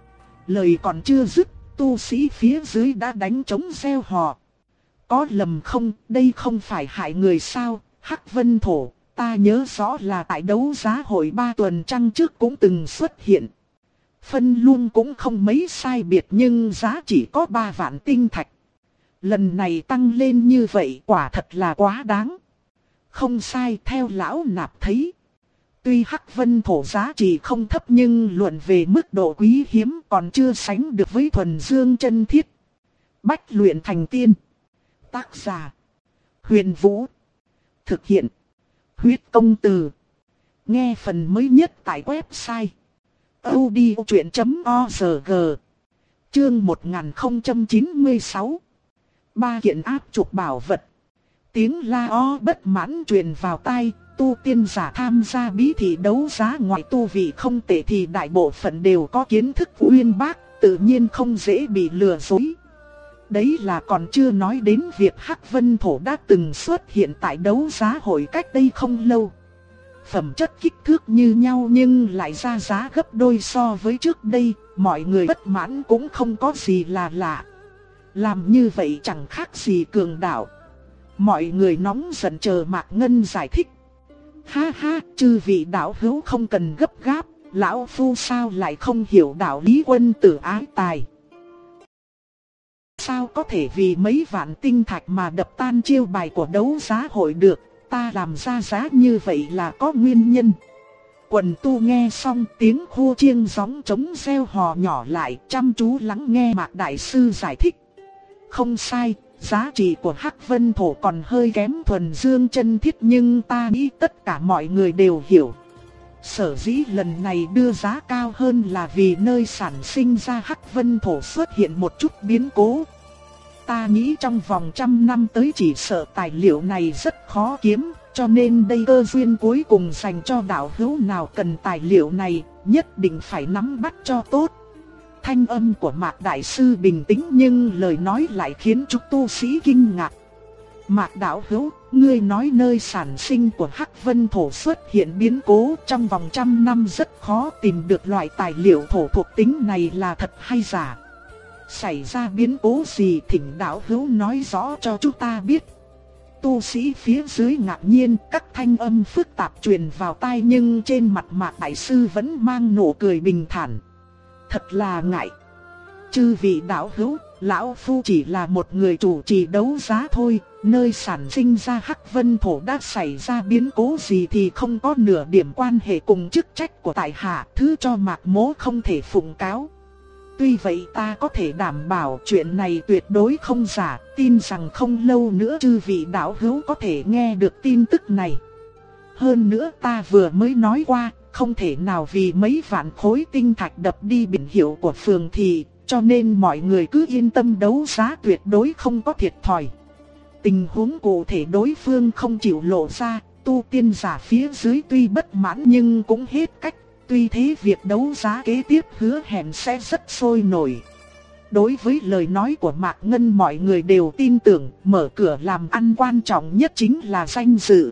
Lời còn chưa dứt, tu sĩ phía dưới đã đánh trống reo hò. Có lầm không, đây không phải hại người sao? Hắc Vân thổ, ta nhớ rõ là tại đấu giá hội 3 tuần trăng trước cũng từng xuất hiện. Phân luôn cũng không mấy sai biệt nhưng giá chỉ có 3 vạn tinh thạch. Lần này tăng lên như vậy quả thật là quá đáng. Không sai, theo lão nạp thấy. Tuy Hắc Vân thổ giá trị không thấp nhưng luận về mức độ quý hiếm còn chưa sánh được với thuần dương chân thiết. Bách luyện thành tiên. Tác giả Huyền Vũ. Thực hiện Huyết Công Từ. Nghe phần mới nhất tại website audiochuyện.org. Chương 1096. 3 kiện áp trục bảo vật. Tiếng la o bất mãn truyền vào tai, tu tiên giả tham gia bí thị đấu giá ngoài tu vị không tệ thì đại bộ phận đều có kiến thức uyên bác, tự nhiên không dễ bị lừa dối. Đấy là còn chưa nói đến việc Hắc Vân thổ đã từng xuất hiện tại đấu giá hội cách đây không lâu. phẩm chất kích thước như nhau nhưng lại ra giá gấp đôi so với trước đây, mọi người bất mãn cũng không có gì là lạ. Làm như vậy chẳng khác gì cường đạo. Mọi người nóng giận chờ Mạc Ngân giải thích. Ha ha, chư vị đạo hữu không cần gấp gáp, lão phu sao lại không hiểu đạo lý quân tử ái tài. Sao có thể vì mấy vạn tinh thạch mà đập tan chiêu bài của đấu giá hội được, ta làm ra giá như vậy là có nguyên nhân. Quần tu nghe xong tiếng hô chiêng gióng trống reo hò nhỏ lại, chăm chú lắng nghe Mạc Đại Sư giải thích. Không sai, giá trị của Hắc Vân Thổ còn hơi kém thuần dương chân thiết nhưng ta nghĩ tất cả mọi người đều hiểu. Sở dĩ lần này đưa giá cao hơn là vì nơi sản sinh ra Hắc Vân Thổ xuất hiện một chút biến cố. Ta nghĩ trong vòng 100 năm tới chỉ sợ tài liệu này rất khó kiếm, cho nên đây cơ duyên cuối cùng dành cho đạo hữu nào cần tài liệu này, nhất định phải nắm bắt cho tốt. Thanh âm của Mạc Đại Sư bình tĩnh nhưng lời nói lại khiến chúng tu sĩ kinh ngạc. Mạc đạo hữu, ngươi nói nơi sản sinh của Hắc Vân Thổ xuất hiện biến cố trong vòng 100 năm rất khó tìm được loại tài liệu thổ thuộc tính này là thật hay giả? Xảy ra biến cố gì thỉnh đạo hữu nói rõ cho chúng ta biết. Tu sĩ phía dưới ngạc nhiên, các thanh âm phức tạp truyền vào tai nhưng trên mặt Mạc Đại Sư vẫn mang nụ cười bình thản. Thật là ngại. Chư vị đạo hữu, lão phu chỉ là một người chủ trì đấu giá thôi, nơi sản sinh ra Hắc Vân Thổ đã xảy ra biến cố gì thì không có nửa điểm quan hệ cùng chức trách của tại hạ, thứ cho Mạc mỗ không thể phụng cáo. Tuy vậy ta có thể đảm bảo chuyện này tuyệt đối không giả, tin rằng không lâu nữa chư vị đạo hữu có thể nghe được tin tức này. Hơn nữa ta vừa mới nói qua, không thể nào vì mấy vạn khối tinh thạch đập đi biển hiệu của phường thị, cho nên mọi người cứ yên tâm đấu giá tuyệt đối không có thiệt thòi. Tình huống cụ thể đối phương không chịu lộ ra, tu tiên giả phía dưới tuy bất mãn nhưng cũng hết cách. Tuy thế việc đấu giá kế tiếp hứa hẹn sẽ rất sôi nổi. Đối với lời nói của Mạc Ngân mọi người đều tin tưởng, mở cửa làm ăn quan trọng nhất chính là danh dự.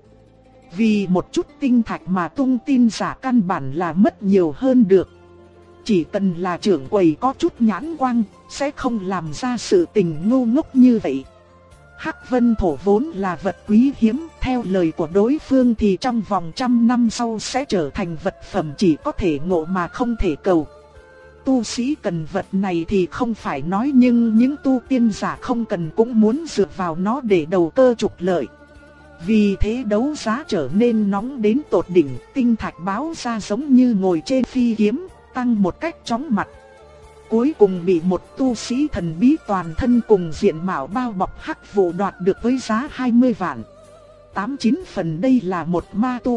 Vì một chút tinh thạch mà tung tin giả căn bản là mất nhiều hơn được. Chỉ cần là trưởng quầy có chút nhãn quang, sẽ không làm ra sự tình ngu ngốc như vậy. Hắc Vân Thổ vốn là vật quý hiếm, theo lời của đối phương thì trong vòng 100 năm sau sẽ trở thành vật phẩm chỉ có thể ngộ mà không thể cầu. Tu sĩ cần vật này thì không phải nói nhưng những tu tiên giả không cần cũng muốn dựa vào nó để đầu cơ trục lợi. Vì thế đấu giá trở nên nóng đến tột đỉnh, tinh thạch báo ra giống như ngồi trên phi kiếm, tăng một cách chóng mặt. Cuối cùng bị một tu sĩ thần bí toàn thân cùng diện mạo bao bọc hắc vụ đoạt được với giá 20 vạn. 89 phần đây là một ma tu.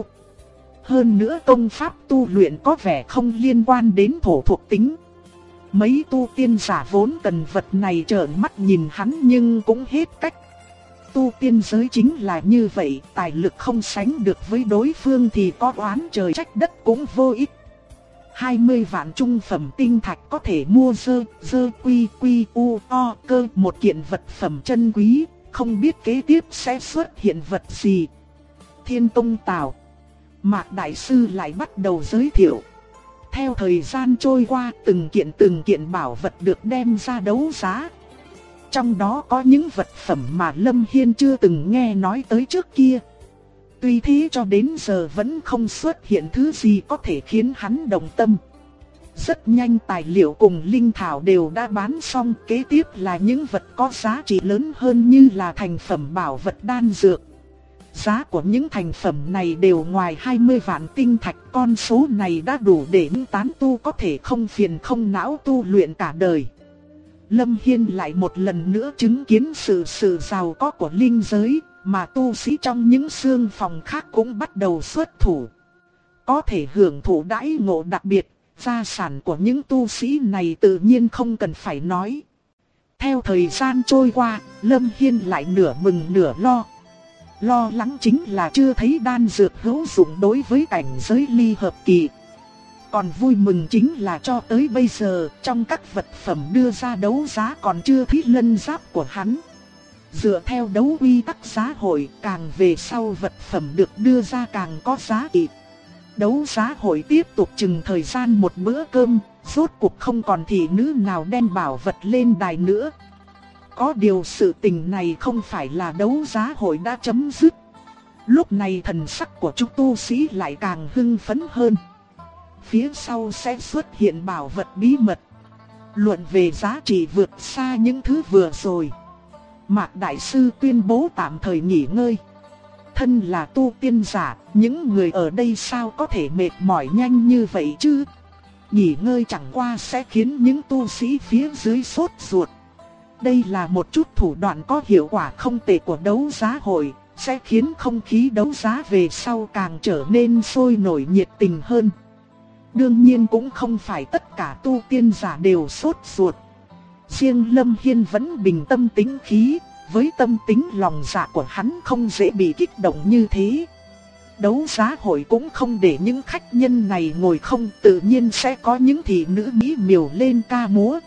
Hơn nữa công pháp tu luyện có vẻ không liên quan đến thổ thuộc tính. Mấy tu tiên giả vốn cần vật này trợn mắt nhìn hắn nhưng cũng hết cách. Tu tiên giới chính là như vậy, tài lực không sánh được với đối phương thì có oán trời trách đất cũng vô ích. 20 vạn trung phẩm tinh thạch có thể mua dơ quy u o cơ một kiện vật phẩm chân quý, không biết kế tiếp sẽ xuất hiện vật gì. Thiên Tông Tào, Mạc Đại Sư lại bắt đầu giới thiệu. Theo thời gian trôi qua, từng kiện bảo vật được đem ra đấu giá. Trong đó có những vật phẩm mà Lâm Hiên chưa từng nghe nói tới trước kia. Tuy thế cho đến giờ vẫn không xuất hiện thứ gì có thể khiến hắn động tâm. Rất nhanh tài liệu cùng linh thảo đều đã bán xong, kế tiếp là những vật có giá trị lớn hơn như là thành phẩm bảo vật đan dược. Giá của những thành phẩm này đều ngoài 20 vạn tinh thạch, con số này đã đủ để những tán tu có thể không phiền không não tu luyện cả đời. Lâm Hiên lại một lần nữa chứng kiến sự giàu có của linh giới, mà tu sĩ trong những xương phòng khác cũng bắt đầu xuất thủ. Có thể hưởng thụ đãi ngộ đặc biệt, gia sản của những tu sĩ này tự nhiên không cần phải nói. Theo thời gian trôi qua, Lâm Hiên lại nửa mừng nửa lo. Lo lắng chính là chưa thấy đan dược hữu dụng đối với cảnh giới ly hợp kỳ. Còn vui mừng chính là cho tới bây giờ, trong các vật phẩm đưa ra đấu giá còn chưa thấy lân giáp của hắn. Dựa theo đấu quy tắc xã hội, càng về sau vật phẩm được đưa ra càng có giá trị. Đấu giá hội tiếp tục chừng thời gian một bữa cơm, rốt cuộc không còn thị nữ nào đem bảo vật lên đài nữa. Có điều sự tình này không phải là đấu giá hội đã chấm dứt. Lúc này thần sắc của chúng tu sĩ lại càng hưng phấn hơn. Phía sau sẽ xuất hiện bảo vật bí mật. Luận về giá trị vượt xa những thứ vừa rồi. Mạc Đại Sư tuyên bố tạm thời nghỉ ngơi. Thân là tu tiên giả, những người ở đây sao có thể mệt mỏi nhanh như vậy chứ? Nghỉ ngơi chẳng qua sẽ khiến những tu sĩ phía dưới sốt ruột. Đây là một chút thủ đoạn có hiệu quả không tệ của đấu giá hội, sẽ khiến không khí đấu giá về sau càng trở nên sôi nổi nhiệt tình hơn. Đương nhiên cũng không phải tất cả tu tiên giả đều sốt ruột. Riêng Lâm Hiên vẫn bình tâm tĩnh khí, với tâm tính lòng dạ của hắn không dễ bị kích động như thế. Đấu giá hội cũng không để những khách nhân này ngồi không, tự nhiên sẽ có những thị nữ mỹ miều lên ca múa.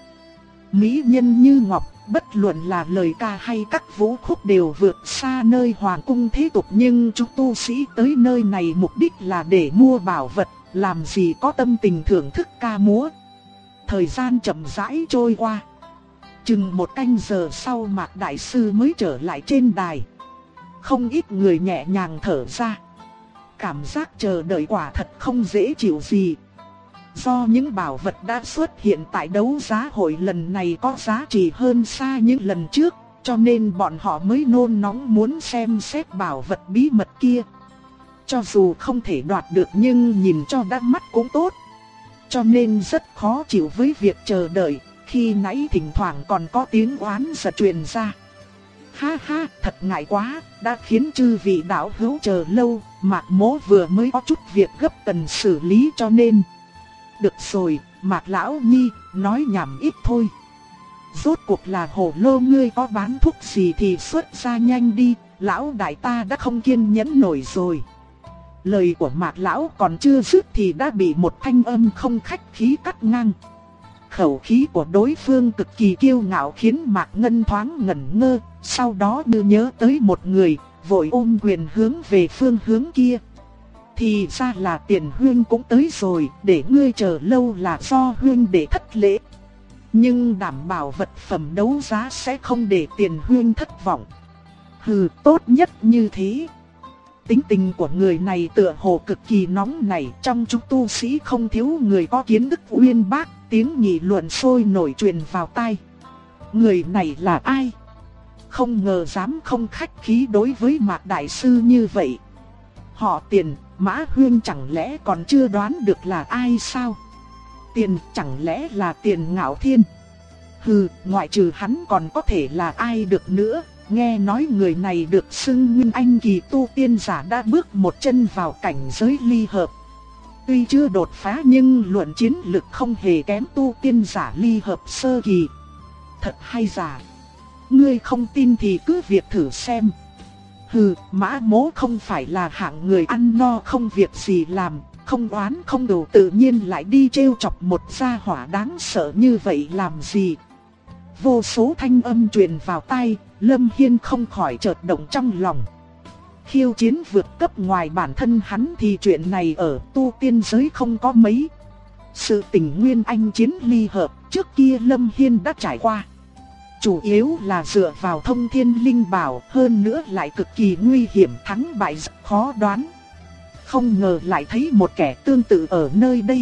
Mỹ nhân như ngọc, bất luận là lời ca hay các vũ khúc đều vượt xa nơi hoàng cung thế tục, nhưng chúng tu sĩ tới nơi này mục đích là để mua bảo vật, làm gì có tâm tình thưởng thức ca múa. Thời gian chậm rãi trôi qua. Chừng một canh giờ sau Mạc Đại Sư mới trở lại trên đài. Không ít người nhẹ nhàng thở ra. Cảm giác chờ đợi quả thật không dễ chịu gì. Do những bảo vật đã xuất hiện tại đấu giá hội lần này có giá trị hơn xa những lần trước, cho nên bọn họ mới nôn nóng muốn xem xét bảo vật bí mật kia. Cho dù không thể đoạt được nhưng nhìn cho đắt mắt cũng tốt. Cho nên rất khó chịu với việc chờ đợi, khi nãy thỉnh thoảng còn có tiếng oán giận truyền ra. Ha ha, thật ngại quá, đã khiến chư vị đạo hữu chờ lâu, Mạc Mỗ vừa mới có chút việc gấp cần xử lý cho nên. Được rồi, Mạc Lão Nhi, nói nhảm ít thôi. Rốt cuộc là Hồ Lô ngươi có bán thuốc gì thì xuất ra nhanh đi, Lão đại ta đã không kiên nhẫn nổi rồi. Lời của Mạc Lão còn chưa dứt thì đã bị một thanh âm không khách khí cắt ngang. Khẩu khí của đối phương cực kỳ kiêu ngạo khiến Mạc Ngân thoáng ngẩn ngơ, sau đó như nhớ tới một người, vội ôm quyền hướng về phương hướng kia. Thì ra là Tiền Huynh cũng tới rồi, để ngươi chờ lâu là do Huynh để thất lễ. Nhưng đảm bảo vật phẩm đấu giá sẽ không để Tiền Huynh thất vọng. Hừ, tốt nhất như thế. Tính tình của người này tựa hồ cực kỳ nóng nảy, trong chúng tu sĩ không thiếu người có kiến thức uyên bác, tiếng nghị luận sôi nổi truyền vào tai. Người này là ai? Không ngờ dám không khách khí đối với Mạc Đại Sư như vậy. Họ Tiền, Mã Huyên chẳng lẽ còn chưa đoán được là ai sao? Tiền chẳng lẽ là Tiền Ngạo Thiên? Hừ, ngoại trừ hắn còn có thể là ai được nữa? Nghe nói người này được xưng Nguyên Anh kỳ tu tiên giả đã bước một chân vào cảnh giới ly hợp. Tuy chưa đột phá nhưng luận chiến lực không hề kém tu tiên giả ly hợp sơ kỳ. Thật hay giả? Ngươi không tin thì cứ việc thử xem. Hừ, Mã Mỗ không phải là hạng người ăn no không việc gì làm, không oán không đủ tự nhiên lại đi trêu chọc một gia hỏa đáng sợ như vậy làm gì. Vô số thanh âm truyền vào tai, Lâm Hiên không khỏi chợt động trong lòng. Khiêu chiến vượt cấp ngoài bản thân hắn thì chuyện này ở tu tiên giới không có mấy. Sự tình Nguyên Anh chiến ly hợp trước kia Lâm Hiên đã trải qua. Chủ yếu là dựa vào thông thiên linh bảo, hơn nữa lại cực kỳ nguy hiểm, thắng bại rất khó đoán. Không ngờ lại thấy một kẻ tương tự ở nơi đây.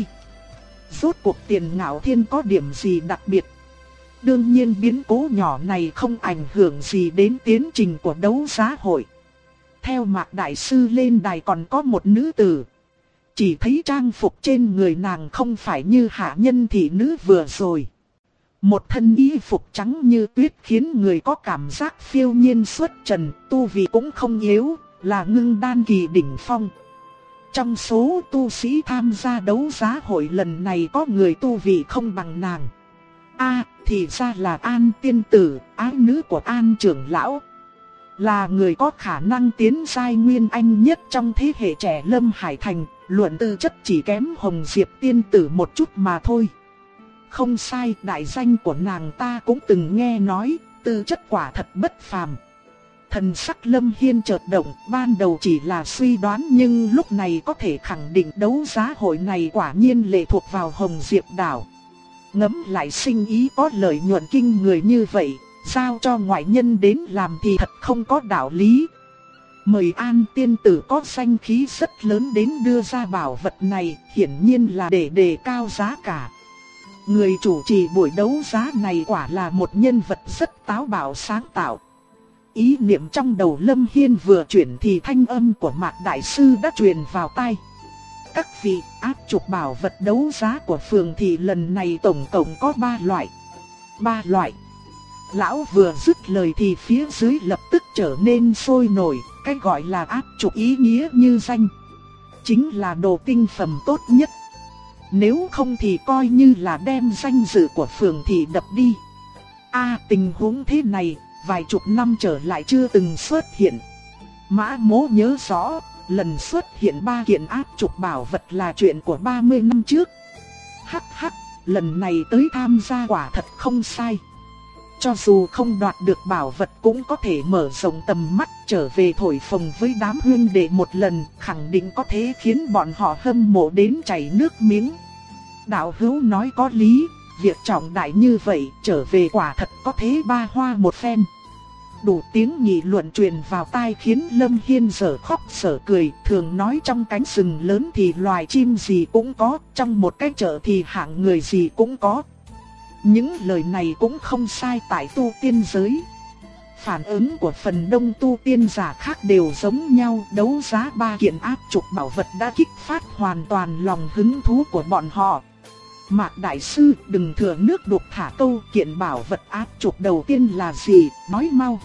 Rốt cuộc Tiền Ngạo Thiên có điểm gì đặc biệt? Đương nhiên biến cố nhỏ này không ảnh hưởng gì đến tiến trình của đấu giá hội. Theo Mạc Đại Sư lên đài còn có một nữ tử. Chỉ thấy trang phục trên người nàng không phải như hạ nhân thị nữ vừa rồi. Một thân y phục trắng như tuyết khiến người có cảm giác phiêu nhiên xuất trần, tu vi cũng không yếu, là ngưng đan kỳ đỉnh phong. Trong số tu sĩ tham gia đấu giá hội lần này có người tu vị không bằng nàng. Thì ra là An tiên tử, ái nữ của An trưởng lão. Là người có khả năng tiến giai Nguyên Anh nhất trong thế hệ trẻ Lâm Hải Thành, luận tư chất chỉ kém Hồng Diệp tiên tử một chút mà thôi. Không sai, đại danh của nàng ta cũng từng nghe nói, tư chất quả thật bất phàm. Thần sắc Lâm Hiên chợt động, ban đầu chỉ là suy đoán nhưng lúc này có thể khẳng định đấu giá hội này quả nhiên lệ thuộc vào Hồng Diệp Đảo. Ngẫm lại sinh ý có lợi nhuận kinh người như vậy, giao cho ngoại nhân đến làm thì thật không có đạo lý. Mời An tiên tử có danh khí rất lớn đến đưa ra bảo vật này, hiển nhiên là để đề cao giá cả. Người chủ trì buổi đấu giá này quả là một nhân vật rất táo bạo sáng tạo. Ý niệm trong đầu Lâm Hiên vừa chuyển thì thanh âm của Mạc Đại Sư đã truyền vào tai. Các vị, áp trục bảo vật đấu giá của phường thị lần này tổng cộng có 3 loại. 3 loại. Lão vừa dứt lời thì phía dưới lập tức trở nên sôi nổi, cái gọi là áp trục ý nghĩa như danh. Chính là đồ tinh phẩm tốt nhất. Nếu không thì coi như là đem danh dự của phường thị đập đi. Tình huống thế này, vài chục năm trở lại chưa từng xuất hiện. Mã Mỗ nhớ rõ, lần xuất hiện 3 kiện áp trục bảo vật là chuyện của 30 năm trước. Hắc hắc, lần này tới tham gia quả thật không sai. Cho dù không đoạt được bảo vật cũng có thể mở rộng tầm mắt trở về thổi phồng với đám huynh đệ một lần, khẳng định có thể khiến bọn họ hâm mộ đến chảy nước miếng. Đạo hữu nói có lý, việc trọng đại như vậy trở về quả thật có thế ba hoa một phen. Đủ tiếng nghị luận truyền vào tai khiến Lâm Hiên dở khóc dở cười. Thường nói trong cánh rừng lớn thì loài chim gì cũng có, trong một cái chợ thì hạng người gì cũng có. Những lời này cũng không sai tại tu tiên giới. Phản ứng của phần đông tu tiên giả khác đều giống nhau. Đấu giá 3 kiện áp trục bảo vật đã kích phát hoàn toàn lòng hứng thú của bọn họ. Mạc Đại Sư, đừng thừa nước đục thả câu, kiện bảo vật áp trục đầu tiên là gì, nói mau.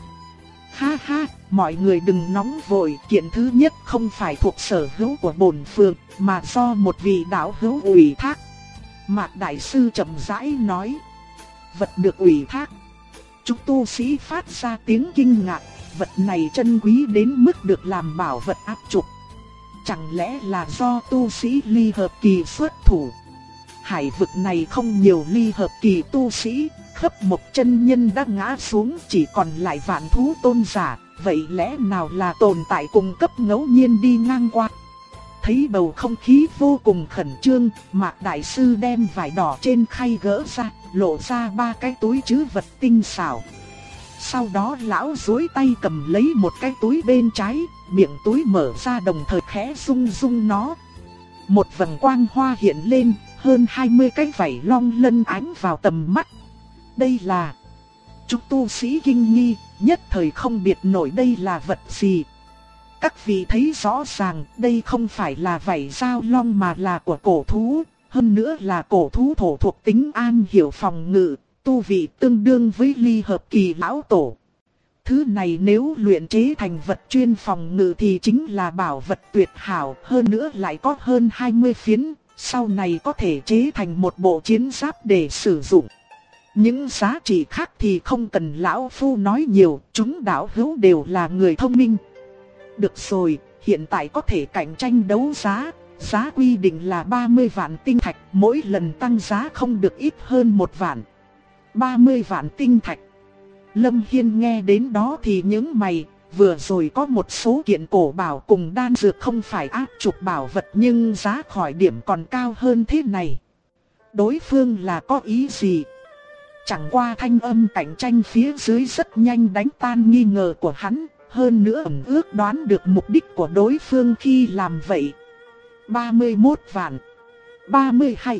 Ha ha, mọi người đừng nóng vội, kiện thứ nhất không phải thuộc sở hữu của bổn phường, mà do một vị đạo hữu ủy thác. Mạc Đại Sư chậm rãi nói. Vật được ủy thác. Chúng tu sĩ phát ra tiếng kinh ngạc, vật này chân quý đến mức được làm bảo vật áp trục. Chẳng lẽ là do tu sĩ ly hợp kỳ xuất thủ? Hải vực này không nhiều ly hợp kỳ tu sĩ, Khấp Mộc chân nhân đã ngã xuống, chỉ còn lại Vạn Thú tôn giả, vậy lẽ nào là tồn tại cùng cấp ngẫu nhiên đi ngang qua? Thấy bầu không khí vô cùng khẩn trương, Mạc Đại Sư đem vải đỏ trên khay gỡ ra, lộ ra 3 cái túi trữ vật tinh xảo. Sau đó lão duỗi tay cầm lấy một cái túi bên trái, miệng túi mở ra đồng thời khẽ rung rung nó. Một vầng quang hoa hiện lên, hơn 20 cái vảy long lân ánh vào tầm mắt. Đây là... Chúng tu sĩ kinh nghi, nhất thời không biệt nổi đây là vật gì. Các vị thấy rõ ràng, đây không phải là vảy giao long mà là của cổ thú, hơn nữa là cổ thú thổ thuộc tính an hiểu phòng ngự, tu vị tương đương với ly hợp kỳ lão tổ. Thứ này nếu luyện chế thành vật chuyên phòng ngự thì chính là bảo vật tuyệt hảo, hơn nữa lại có hơn 20 phiến, sau này có thể chế thành một bộ chiến giáp để sử dụng. Những giá trị khác thì không cần lão phu nói nhiều, chúng đạo hữu đều là người thông minh. Được rồi, hiện tại có thể cạnh tranh đấu giá, giá quy định là 30 vạn tinh thạch, mỗi lần tăng giá không được ít hơn 1 vạn. 30 vạn tinh thạch. Lâm Hiên nghe đến đó thì nhướng mày, vừa rồi có một số kiện cổ bảo cùng đan dược không phải áp trục bảo vật nhưng giá khỏi điểm còn cao hơn thế này. Đối phương là có ý gì? Chẳng qua thanh âm cạnh tranh phía dưới rất nhanh đánh tan nghi ngờ của hắn, hơn nữa ẩn ước đoán được mục đích của đối phương khi làm vậy. 31 vạn, 32,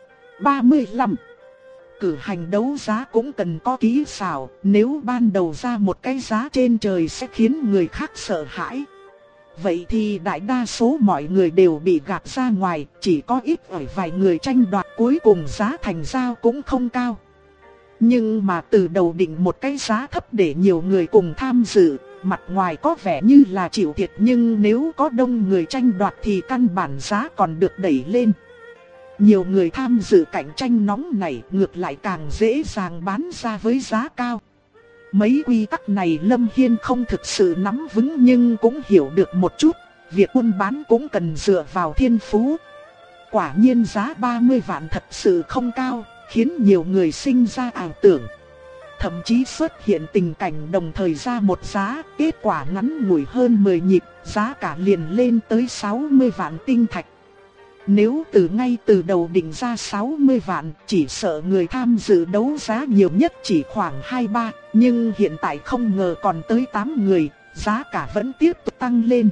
35. Cử hành đấu giá cũng cần có kỹ xảo, nếu ban đầu ra một cái giá trên trời sẽ khiến người khác sợ hãi. Vậy thì đại đa số mọi người đều bị gạt ra ngoài, chỉ có ít ỏi vài người tranh đoạt, cuối cùng giá thành giao cũng không cao. Nhưng mà từ đầu định một cái giá thấp để nhiều người cùng tham dự, mặt ngoài có vẻ như là chịu thiệt, nhưng nếu có đông người tranh đoạt thì căn bản giá còn được đẩy lên. Nhiều người tham dự cạnh tranh nóng này ngược lại càng dễ dàng bán ra với giá cao. Mấy quy tắc này Lâm Hiên không thực sự nắm vững nhưng cũng hiểu được một chút, việc buôn bán cũng cần dựa vào thiên phú. Quả nhiên giá 30 vạn thật sự không cao, khiến nhiều người sinh ra ảo tưởng. thậm chí xuất hiện tình cảnh đồng thời ra một giá, kết quả ngắn ngủi hơn 10 nhịp, giá cả liền lên tới 60 vạn tinh thạch. Nếu ngay từ đầu định ra 60 vạn, chỉ sợ người tham dự đấu giá nhiều nhất chỉ khoảng 2-3, nhưng hiện tại không ngờ còn tới 8 người, giá cả vẫn tiếp tục tăng lên.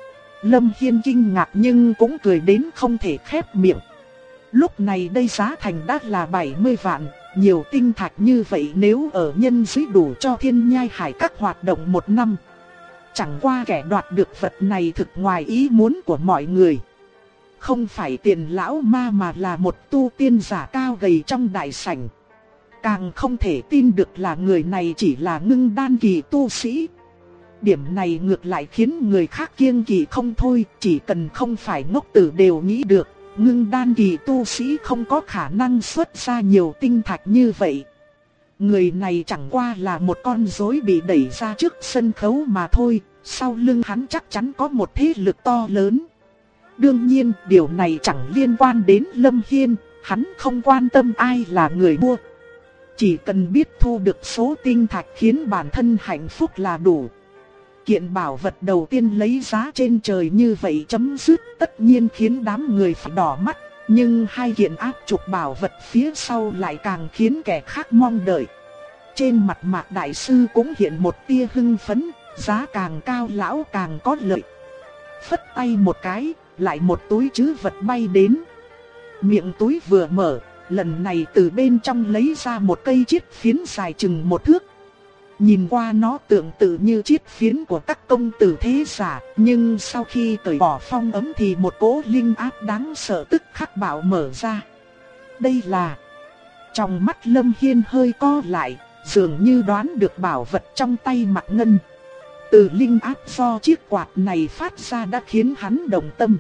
Lâm Hiên kinh ngạc nhưng cũng cười đến không thể khép miệng. Lúc này đây giá thành đã là 70 vạn, nhiều tinh thạch như vậy nếu ở nhân giới đủ cho Thiên Nhai Hải các hoạt động 1 năm. Chẳng qua kẻ đoạt được vật này thực ngoài ý muốn của mọi người. Không phải Tiền lão ma mà là một tu tiên giả cao gầy trong đại sảnh. Càng không thể tin được là người này chỉ là ngưng đan kỳ tu sĩ. Điểm này ngược lại khiến người khác kiêng kỵ không thôi, chỉ cần không phải ngốc tử đều nghĩ được. Ngưng đan kỳ tu sĩ không có khả năng xuất ra nhiều tinh thạch như vậy. Người này chẳng qua là một con rối bị đẩy ra trước sân khấu mà thôi, sau lưng hắn chắc chắn có một thế lực to lớn. Đương nhiên điều này chẳng liên quan đến Lâm Hiên, hắn không quan tâm ai là người mua. Chỉ cần biết thu được số tinh thạch khiến bản thân hạnh phúc là đủ. Kiện bảo vật đầu tiên lấy giá trên trời như vậy chấm dứt tất nhiên khiến đám người phải đỏ mắt. Nhưng hai kiện áp trục bảo vật phía sau lại càng khiến kẻ khác mong đợi. Trên mặt Mạc Đại Sư cũng hiện một tia hưng phấn, giá càng cao lão càng có lợi. Phất tay một cái, lại một túi trữ vật bay đến. Miệng túi vừa mở, lần này từ bên trong lấy ra một cây chiết phiến dài chừng 1 thước. Nhìn qua nó tương tự như chiết phiến của các công tử thế giả, nhưng sau khi cởi bỏ phong ấm thì một cỗ linh áp đáng sợ tức khắc bạo mở ra. Đây là... Trong mắt Lâm Hiên hơi co lại, dường như đoán được bảo vật trong tay Mạc Ngân. Từ linh áp do chiếc quạt này phát ra đã khiến hắn động tâm.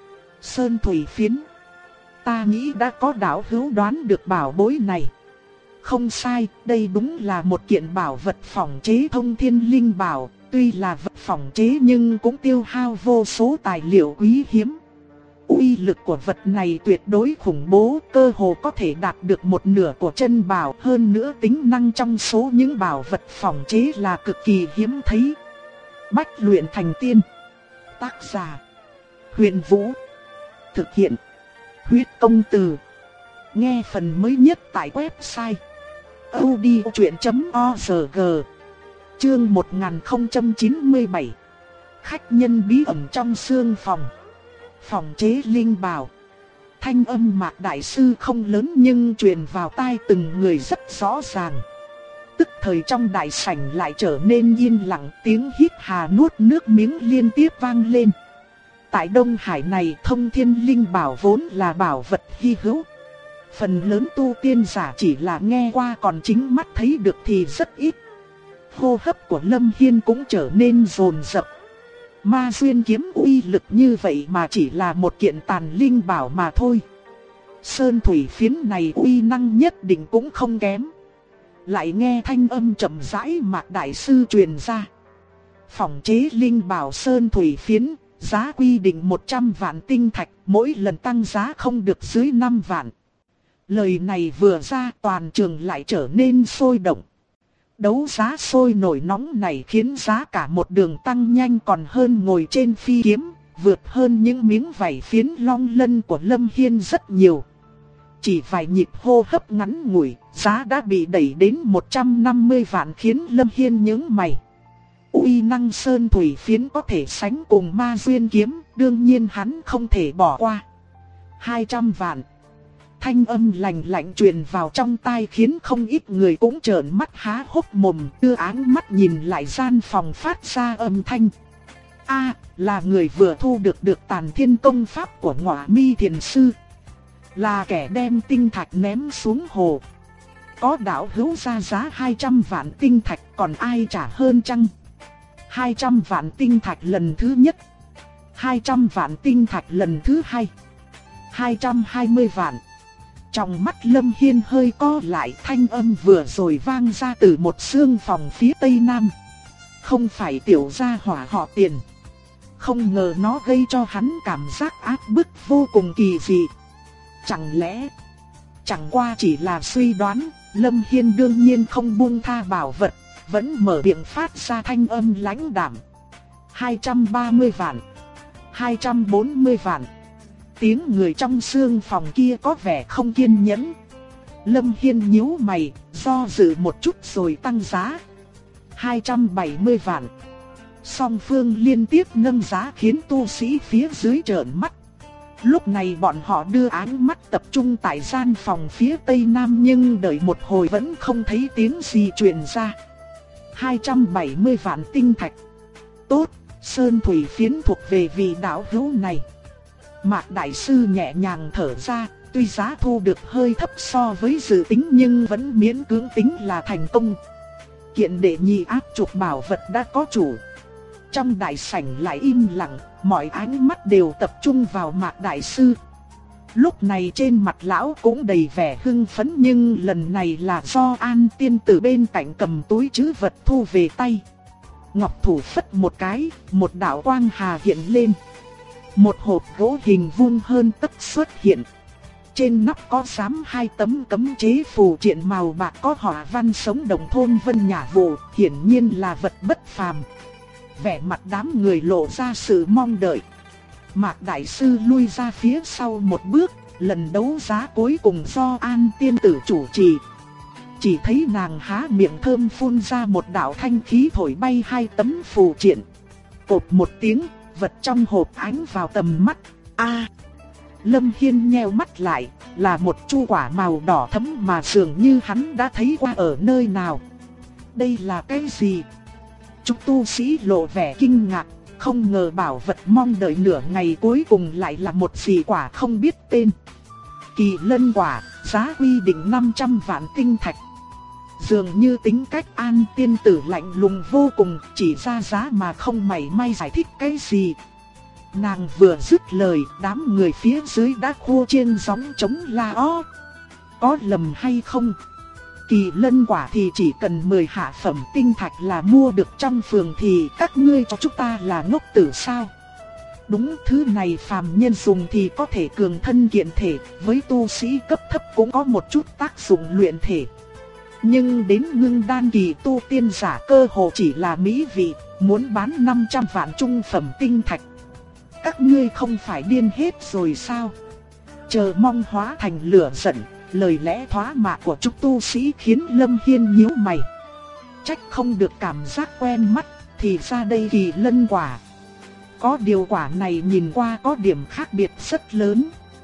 Sơn thủy phiến. Ta nghĩ đã có đạo hữu đoán được bảo bối này. Không sai, đây đúng là một kiện bảo vật phỏng chế thông thiên linh bảo. Tuy là vật phỏng chế nhưng cũng tiêu hao vô số tài liệu quý hiếm. Uy lực của vật này tuyệt đối khủng bố, cơ hồ có thể đạt được một nửa của chân bảo. Hơn nữa tính năng trong số những bảo vật phỏng chế là cực kỳ hiếm thấy. Bách luyện thành tiên. Tác giả: Huyền Vũ. Thực hiện: Huyết Công Từ. Nghe phần mới nhất tại website audiochuyện.org. Chương 1097. Khách nhân bí ẩn trong xương phòng. Phòng chế linh bảo. Thanh âm Mạc Đại Sư không lớn nhưng truyền vào tai từng người rất rõ ràng. Tức thời trong đại sảnh lại trở nên yên lặng, tiếng hít hà nuốt nước miếng liên tiếp vang lên. Tại Đông Hải này thông thiên linh bảo vốn là bảo vật hy hữu. Phần lớn tu tiên giả chỉ là nghe qua còn chính mắt thấy được thì rất ít. Hô hấp của Lâm Hiên cũng trở nên dồn dập. Ma Duyên kiếm uy lực như vậy mà chỉ là một kiện tàn linh bảo mà thôi. Sơn thủy phiến này uy năng nhất định cũng không kém. Lại nghe thanh âm chậm rãi Mạc Đại Sư truyền ra. Phỏng chế linh bảo sơn thủy phiến, giá quy định 100 vạn tinh thạch, mỗi lần tăng giá không được dưới 5 vạn. Lời này vừa ra toàn trường lại trở nên sôi động. Đấu giá sôi nổi nóng này khiến giá cả một đường tăng nhanh còn hơn ngồi trên phi kiếm, vượt hơn những miếng vảy phiến long lân của Lâm Hiên rất nhiều. Chỉ vài nhịp hô hấp ngắn ngủi, giá đã bị đẩy đến 150 vạn khiến Lâm Hiên nhướng mày. Uy năng sơn thủy phiến có thể sánh cùng Ma Duyên kiếm, đương nhiên hắn không thể bỏ qua. 200 vạn. Thanh âm lạnh lạnh truyền vào trong tai khiến không ít người cũng trợn mắt há hốc mồm, đưa áng mắt nhìn lại gian phòng phát ra âm thanh. A, là người vừa thu được Tàn Thiên công pháp của Ngọa Mi Thiền sư. Là kẻ đem tinh thạch ném xuống hồ. Có đạo hữu ra giá 200 vạn tinh thạch, còn ai trả hơn chăng? 200 vạn tinh thạch lần thứ nhất. 200 vạn tinh thạch lần thứ hai. 220 vạn. Trong mắt Lâm Hiên hơi co lại, thanh âm vừa rồi vang ra từ một xương phòng phía tây nam. Không phải tiểu gia hỏa họ Tiền. Không ngờ nó gây cho hắn cảm giác áp bức vô cùng kỳ dị. Chẳng lẽ, chẳng qua chỉ là suy đoán, Lâm Hiên đương nhiên không buông tha bảo vật, vẫn mở miệng phát ra thanh âm lãnh đạm. 230 vạn, 240 vạn. Tiếng người trong xương phòng kia có vẻ không kiên nhẫn. Lâm Hiên nhíu mày, do dự một chút rồi tăng giá. 270 vạn. Song phương liên tiếp nâng giá khiến tu sĩ phía dưới trợn mắt. Lúc này bọn họ đưa ánh mắt tập trung tại gian phòng phía tây nam, nhưng đợi một hồi vẫn không thấy tiếng gì truyền ra. 270 vạn tinh thạch. Tốt, sơn thủy phiến thuộc về vị đạo hữu này. Mạc đại sư nhẹ nhàng thở ra, tuy giá thu được hơi thấp so với dự tính nhưng vẫn miễn cưỡng tính là thành công. Kiện đệ nhị áp trục bảo vật đã có chủ. Trong đại sảnh lại im lặng, mọi ánh mắt đều tập trung vào Mạc đại sư. Lúc này trên mặt lão cũng đầy vẻ hưng phấn, nhưng lần này là do An tiên tử bên cạnh cầm túi trữ vật thu về tay. Ngọc thủ phất một cái, một đạo quang hà hiện lên. Một hộp gỗ hình vuông hơn tấc xuất hiện. Trên nắp có dám 2 tấm cấm chế phù triện màu bạc có họa văn sống đồng thôn Vân Nhã Vụ, hiển nhiên là vật bất phàm. Vẻ mặt đám người lộ ra sự mong đợi. Mạc đại sư lui ra phía sau một bước, lần đấu giá cuối cùng do An tiên tử chủ trì. Chỉ thấy nàng há miệng thơm phun ra một đạo thanh khí thổi bay 2 tấm phù triện. Cộp một tiếng, vật trong hộp ánh vào tầm mắt. Lâm Hiên nheo mắt lại, là một chu quả màu đỏ thẫm mà dường như hắn đã thấy qua ở nơi nào. Đây là cái gì? Chúng tu sĩ lộ vẻ kinh ngạc, không ngờ bảo vật mong đợi nửa ngày cuối cùng lại là một dị quả không biết tên. Kỳ lân quả, giá quy định 500 vạn tinh thạch. Dường như tính cách An tiên tử lạnh lùng vô cùng, chỉ ra giá mà không mảy may giải thích cái gì. Nàng vừa dứt lời, đám người phía dưới đã khua chiêng gióng trống la ó. Có lầm hay không? Kỳ lân quả thì chỉ cần 10 hạ phẩm tinh thạch là mua được trong phường, thì các ngươi cho chúng ta là ngốc tử sao? Đúng, thứ này phàm nhân dùng thì có thể cường thân kiện thể, với tu sĩ cấp thấp cũng có một chút tác dụng luyện thể. Nhưng đến ngưng đan kỳ tu tiên giả cơ hồ chỉ là mỹ vị, muốn bán 500 vạn trung phẩm tinh thạch. Các ngươi không phải điên hết rồi sao? Chờ mong hóa thành lửa giận, lời lẽ thoá mạ của chúng tu sĩ khiến Lâm Hiên nhíu mày. Trách không được cảm giác quen mắt, thì ra đây kỳ lân quả. Có điều quả này nhìn qua có điểm khác biệt rất lớn.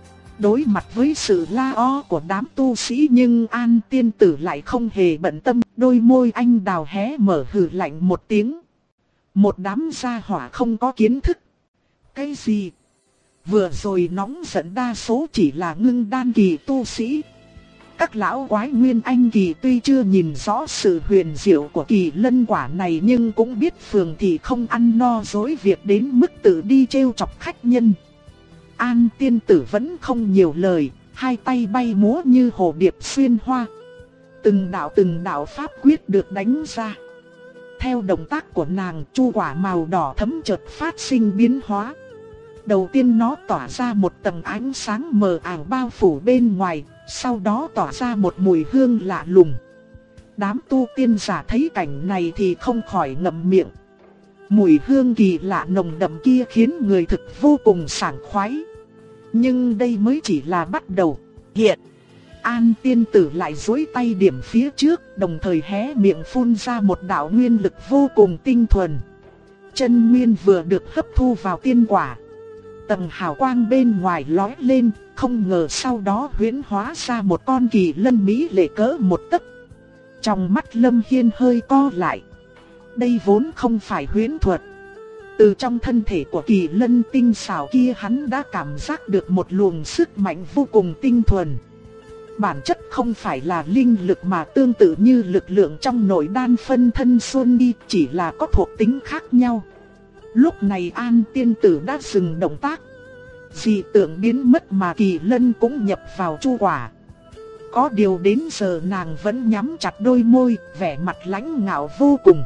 Đối mặt với sự la ó của đám tu sĩ nhưng An tiên tử lại không hề bận tâm, đôi môi anh đào hé mở hừ lạnh một tiếng. Một đám gia hỏa không có kiến thức. Cái gì? Vừa rồi nóng giận đa số chỉ là ngưng đan kỳ tu sĩ. Các lão quái nguyên anh kỳ tuy chưa nhìn rõ sự huyền diệu của kỳ lân quả này nhưng cũng biết phường thì không ăn no dối việc đến mức tự đi trêu chọc khách nhân. An tiên tử vẫn không nhiều lời, hai tay bay múa như hồ điệp xuyên hoa. Từng đạo pháp quyết được đánh ra. Theo động tác của nàng, chu quả màu đỏ thẫm chợt phát sinh biến hóa. Đầu tiên nó tỏa ra một tầng ánh sáng mờ ảo bao phủ bên ngoài, sau đó tỏa ra một mùi hương lạ lùng. Đám tu tiên giả thấy cảnh này thì không khỏi ngậm miệng. Mùi hương kỳ lạ nồng đậm kia khiến người thực vô cùng sảng khoái. Nhưng đây mới chỉ là bắt đầu. Hiện, An tiên tử lại duỗi tay điểm phía trước, đồng thời hé miệng phun ra một đạo nguyên lực vô cùng tinh thuần. Chân nguyên vừa được hấp thu vào tiên quả. Tầng hào quang bên ngoài lóe lên, không ngờ sau đó huyễn hóa ra một con kỳ lân mỹ lệ cỡ một tấc. Trong mắt Lâm Hiên hơi co lại. Đây vốn không phải huyễn thuật. Từ trong thân thể của kỳ lân tinh xảo kia hắn đã cảm giác được một luồng sức mạnh vô cùng tinh thuần. Bản chất không phải là linh lực mà tương tự như lực lượng trong nội đan phân thân xuân đi, chỉ là có thuộc tính khác nhau. Lúc này An tiên tử đã dừng động tác. Dị tượng biến mất mà kỳ lân cũng nhập vào chu quả. Có điều đến giờ nàng vẫn nhắm chặt đôi môi, vẻ mặt lãnh ngạo vô cùng.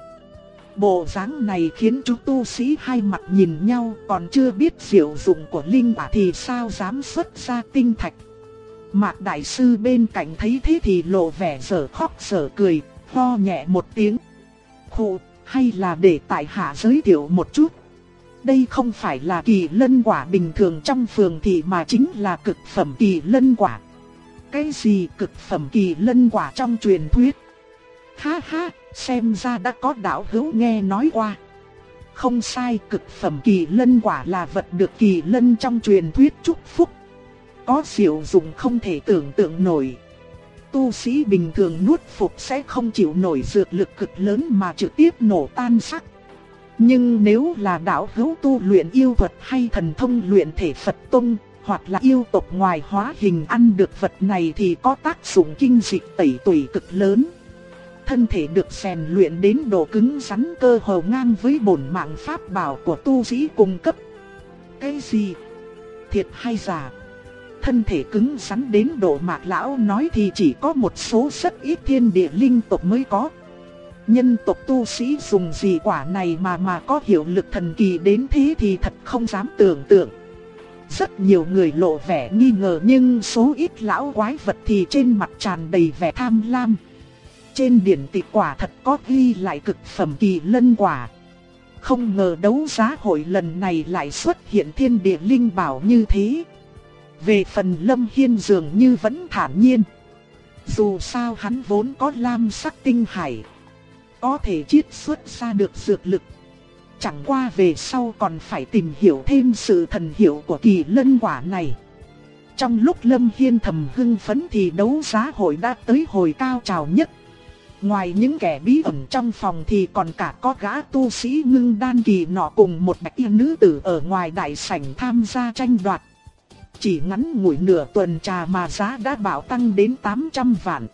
Bộ dáng này khiến chúng tu sĩ hai mặt nhìn nhau, còn chưa biết diệu dụng của linh quả thì sao dám xuất ra tinh thạch. Mạc đại sư bên cạnh thấy thế thì lộ vẻ dở khóc dở cười, ho nhẹ một tiếng. Khụ, hay là để tại hạ giới thiệu một chút. Đây không phải là kỳ lân quả bình thường trong phường thị mà chính là cực phẩm kỳ lân quả. Cái gì cực phẩm kỳ lân quả trong truyền thuyết? Ha ha, xem ra đã có đạo hữu nghe nói qua. Không sai, cực phẩm kỳ lân quả là vật được kỳ lân trong truyền thuyết chúc phúc. Có diệu dụng không thể tưởng tượng nổi. Tu sĩ bình thường nuốt phục sẽ không chịu nổi dược lực cực lớn mà trực tiếp nổ tan xác. Nhưng nếu là đạo hữu tu luyện yêu thuật hay thần thông luyện thể Phật tông, hoặc là yêu tộc ngoài hóa hình ăn được vật này thì có tác dụng kinh dịch tẩy tủy cực lớn. Thân thể được rèn luyện đến độ cứng rắn cơ hồ ngang với bổn mạng pháp bảo của tu sĩ cung cấp. Cái gì? Thiệt hay giả? Thân thể cứng rắn đến độ Mạc lão nói thì chỉ có một số rất ít thiên địa linh tộc mới có. Nhân tộc tu sĩ dùng gì quả này mà có hiệu lực thần kỳ đến thế thì thật không dám tưởng tượng. Rất nhiều người lộ vẻ nghi ngờ nhưng số ít lão quái vật thì trên mặt tràn đầy vẻ tham lam. Trên điển tịch quả thật có ghi lại cực phẩm kỳ lân quả. Không ngờ đấu giá hội lần này lại xuất hiện thiên địa linh bảo như thế. Về phần Lâm Hiên dường như vẫn thản nhiên. Dù sao hắn vốn có lam sắc tinh hải, có thể chiết xuất ra được dược lực. Chẳng qua về sau còn phải tìm hiểu thêm sự thần hiệu của kỳ lân quả này. Trong lúc Lâm Hiên thầm hưng phấn thì đấu giá hội đã tới hồi cao trào nhất. Ngoài những kẻ bí ẩn trong phòng thì còn cả có gã tu sĩ ngưng đan kỳ nọ cùng một bạch y nữ tử ở ngoài đại sảnh tham gia tranh đoạt. Chỉ ngắn ngủi nửa tuần trà mà giá đã bảo tăng đến 800 vạn,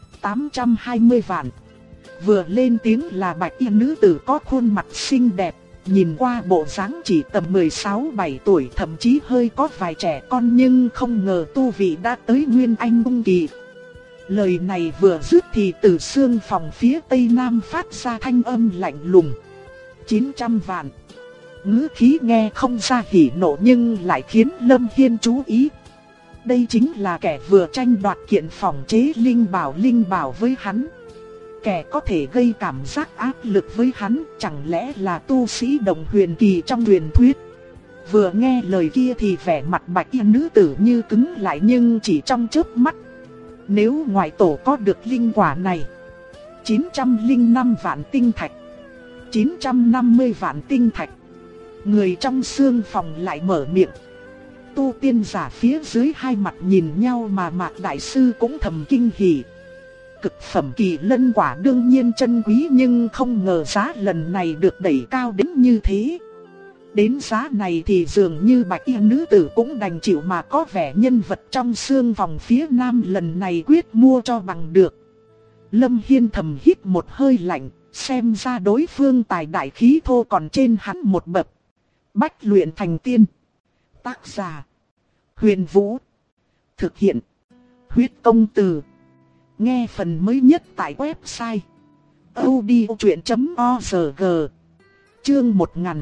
820 vạn. Vừa lên tiếng là bạch y nữ tử có khuôn mặt xinh đẹp, nhìn qua bộ dáng chỉ tầm 16-17 tuổi, thậm chí hơi có vài trẻ con, nhưng không ngờ tu vị đã tới Nguyên Anh Trung kỳ. Lời này vừa dứt thì từ xương phòng phía tây nam phát ra thanh âm lạnh lùng. 900 vạn. Ngữ khí nghe không ra hỉ nộ nhưng lại khiến Lâm Hiên chú ý. Đây chính là kẻ vừa tranh đoạt kiện phòng chế linh bảo với hắn. Kẻ có thể gây cảm giác áp lực với hắn chẳng lẽ là tu sĩ đồng huyền kỳ trong truyền thuyết. Vừa nghe lời kia thì vẻ mặt bạch y nữ tử như cứng lại nhưng chỉ trong chớp mắt. Nếu ngoại tổ có được linh quả này, 905 vạn tinh thạch, 950 vạn tinh thạch. Người trong xương phòng lại mở miệng. Tu tiên giả phía dưới hai mặt nhìn nhau mà Mạc đại sư cũng thầm kinh hỉ. Cực phẩm kỳ lân quả đương nhiên chân quý nhưng không ngờ giá lần này được đẩy cao đến như thế. Đến giá này thì dường như bạch y nữ tử cũng đành chịu mà có vẻ nhân vật trong xương phòng phía nam lần này quyết mua cho bằng được. Lâm Hiên thầm hít một hơi lạnh, xem ra đối phương tài đại khí thô còn trên hắn một bậc. Bách luyện thành tiên. Tác giả: Huyền Vũ. Thực hiện: Huyết Công Từ. Nghe phần mới nhất tại website audiochuyen.org. Chương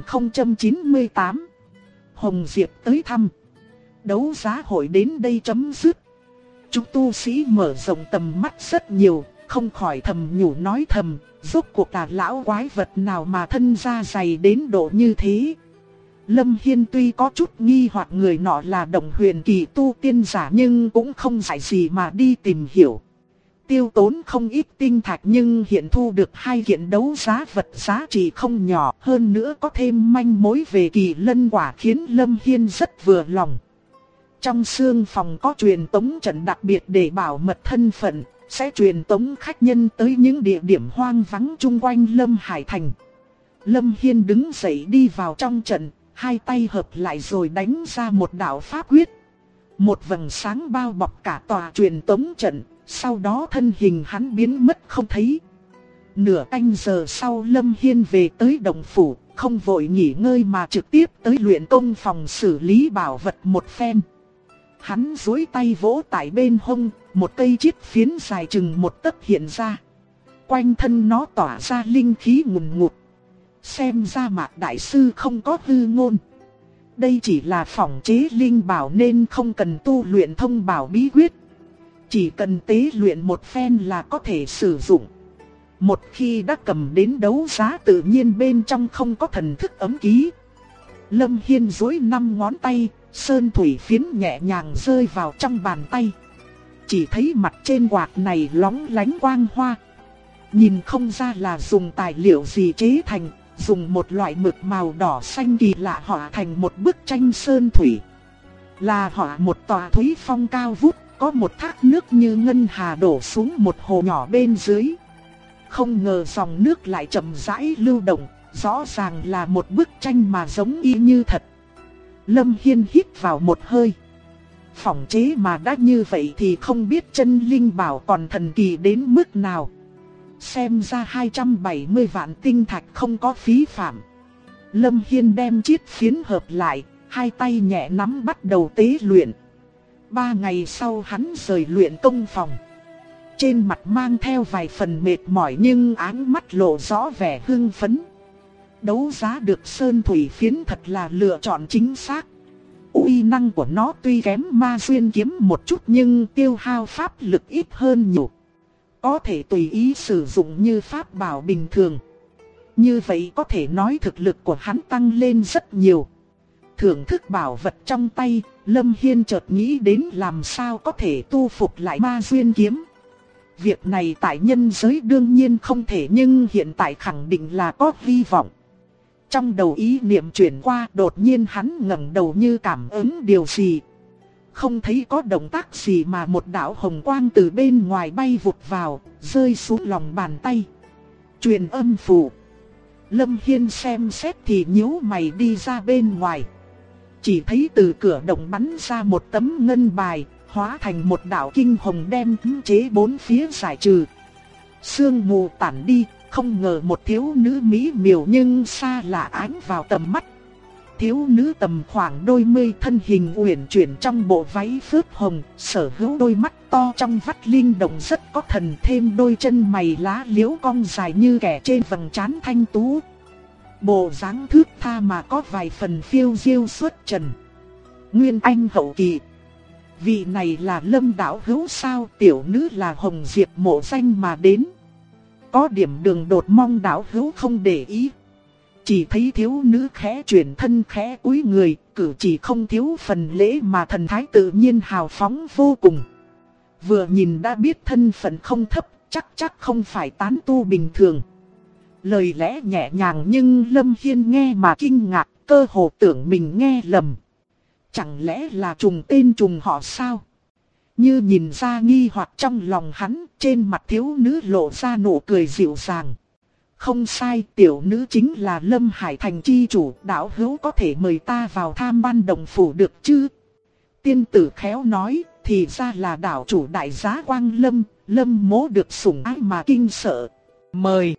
1098. Hồng Diệp tới thăm. Đấu giá hội đến đây chấm dứt. Chúng tu sĩ mở rộng tầm mắt rất nhiều, không khỏi thầm nhủ nói thầm, rốt cuộc là lão quái vật nào mà thân da dày đến độ như thế. Lâm Hiên tuy có chút nghi hoặc người nọ là đồng huyền kỳ tu tiên giả nhưng cũng không phải gì mà đi tìm hiểu. Tiêu tốn không ít tinh thạch nhưng hiện thu được hai kiện đấu giá vật giá trị không nhỏ, hơn nữa có thêm manh mối về kỳ lân quả khiến Lâm Hiên rất vừa lòng. Trong xương phòng có truyền tống trận đặc biệt để bảo mật thân phận, sẽ truyền tống khách nhân tới những địa điểm hoang vắng chung quanh Lâm Hải Thành. Lâm Hiên đứng dậy đi vào trong trận, hai tay hợp lại rồi đánh ra một đạo pháp quyết. Một vầng sáng bao bọc cả tòa truyền tống trận, sau đó thân hình hắn biến mất không thấy. Nửa canh giờ sau Lâm Hiên về tới động phủ, không vội nghỉ ngơi mà trực tiếp tới luyện công phòng xử lý bảo vật một phen. Hắn duỗi tay vỗ tại bên hông, một cây chiết phiến dài chừng một tấc hiện ra. Quanh thân nó tỏa ra linh khí ngùn ngụt. Xem ra Mạc đại sư không có hư ngôn. đây chỉ là phỏng chế linh bảo nên không cần tu luyện thông bảo bí quyết. Chỉ cần tế luyện một phen là có thể sử dụng. Một khi đã cầm đến đấu giá tự nhiên bên trong không có thần thức ấm ký. Lâm Hiên duỗi 5 ngón tay, sơn thủy phiến nhẹ nhàng rơi vào trong bàn tay. Chỉ thấy mặt trên quạt này lóng lánh quang hoa. Nhìn không ra là dùng tài liệu gì chế thành, dùng một loại mực màu đỏ xanh kỳ lạ họa thành một bức tranh sơn thủy. Là họa một tòa thúy phong cao vút, có một thác nước như ngân hà đổ xuống một hồ nhỏ bên dưới. Không ngờ dòng nước lại chậm rãi lưu động, rõ ràng là một bức tranh mà giống y như thật. Lâm Hiên hít vào một hơi. Phỏng chế mà đã như vậy thì không biết chân linh bảo còn thần kỳ đến mức nào. Xem ra 270 vạn tinh thạch không có phí phạm. Lâm Hiên đem chiếc phiến hợp lại, hai tay nhẹ nắm bắt đầu tế luyện. 3 ngày sau hắn rời luyện công phòng. Trên mặt mang theo vài phần mệt mỏi nhưng áng mắt lộ rõ vẻ hưng phấn. Đấu giá được sơn thủy phiến thật là lựa chọn chính xác. Uy năng của nó tuy kém ma xuyên kiếm một chút nhưng tiêu hao pháp lực ít hơn nhiều. Có thể tùy ý sử dụng như pháp bảo bình thường. Như vậy có thể nói thực lực của hắn tăng lên rất nhiều. Thưởng thức bảo vật trong tay, Lâm Hiên chợt nghĩ đến làm sao có thể tu phục lại ma xuyên kiếm. Việc này tại nhân giới đương nhiên không thể nhưng hiện tại khẳng định là có hy vọng. Trong đầu ý niệm chuyển qua, đột nhiên hắn ngẩng đầu như cảm ứng điều gì. Không thấy có động tác gì mà một đạo hồng quang từ bên ngoài bay vụt vào, rơi xuống lòng bàn tay. Truyền âm phù. Lâm Hiên xem xét thì nhíu mày đi ra bên ngoài. Chỉ thấy từ cửa động bắn ra một tấm ngân bài, hóa thành một đạo kinh hồng đem cấm chế bốn phía giải trừ. Sương mù tản đi, không ngờ một thiếu nữ mỹ miều nhưng xa lạ ánh vào tầm mắt. Thiếu nữ tầm khoảng đôi mươi, thân hình uyển chuyển trong bộ váy phớt hồng, sở hữu đôi mắt to trong vắt linh động rất có thần, thêm đôi chân mày lá liễu cong dài như kẻ trên vầng trán thanh tú. Bộ dáng thướt tha mà có vài phần phiêu diêu xuất trần. Nguyên anh hậu kỳ. Vị này là Lâm đạo hữu sao? Tiểu nữ là Hồng Diệp mộ danh mà đến. Có điểm đường đột, mong đạo hữu không để ý. Chỉ thấy thiếu nữ khẽ chuyển thân khẽ cúi người, cử chỉ không thiếu phần lễ mà thần thái tự nhiên hào phóng vô cùng. Vừa nhìn đã biết thân phận không thấp, chắc không phải tán tu bình thường. Lời lẽ nhẹ nhàng nhưng Lâm Hiên nghe mà kinh ngạc, cơ hồ tưởng mình nghe lầm. Chẳng lẽ là trùng tên trùng họ sao? Như nhìn ra nghi hoặc trong lòng hắn, trên mặt thiếu nữ lộ ra nụ cười dịu dàng. Không sai, tiểu nữ chính là Lâm Hải Thành chi chủ, đạo hữu có thể mời ta vào tham ban đồng phủ được chứ? Tiên tử khéo nói, thì ra là đạo chủ đại giá Quang Lâm, Lâm mỗ được sủng ái mà kinh sợ. Mời!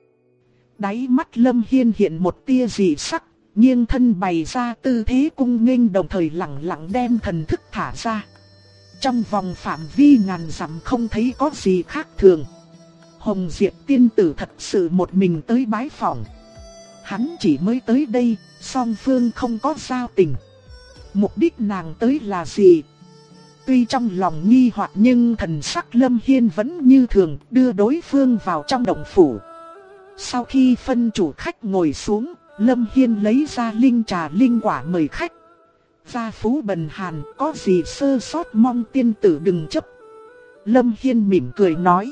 Đáy mắt Lâm Hiên hiện một tia dị sắc, nghiêng thân bày ra tư thế cung nghênh, đồng thời lặng lặng đem thần thức thả ra. Trong vòng phạm vi ngàn dặm không thấy có gì khác thường. Hồng Diệp tiên tử thật sự một mình tới bái phỏng. Hắn chỉ mới tới đây, song phương không có giao tình. Mục đích nàng tới là gì? Tuy trong lòng nghi hoặc nhưng thần sắc Lâm Hiên vẫn như thường, đưa đối phương vào trong động phủ. Sau khi phân chủ khách ngồi xuống, Lâm Hiên lấy ra linh trà linh quả mời khách. Gia phú bần hàn, có gì sơ sót mong tiên tử đừng chấp. Lâm Hiên mỉm cười nói.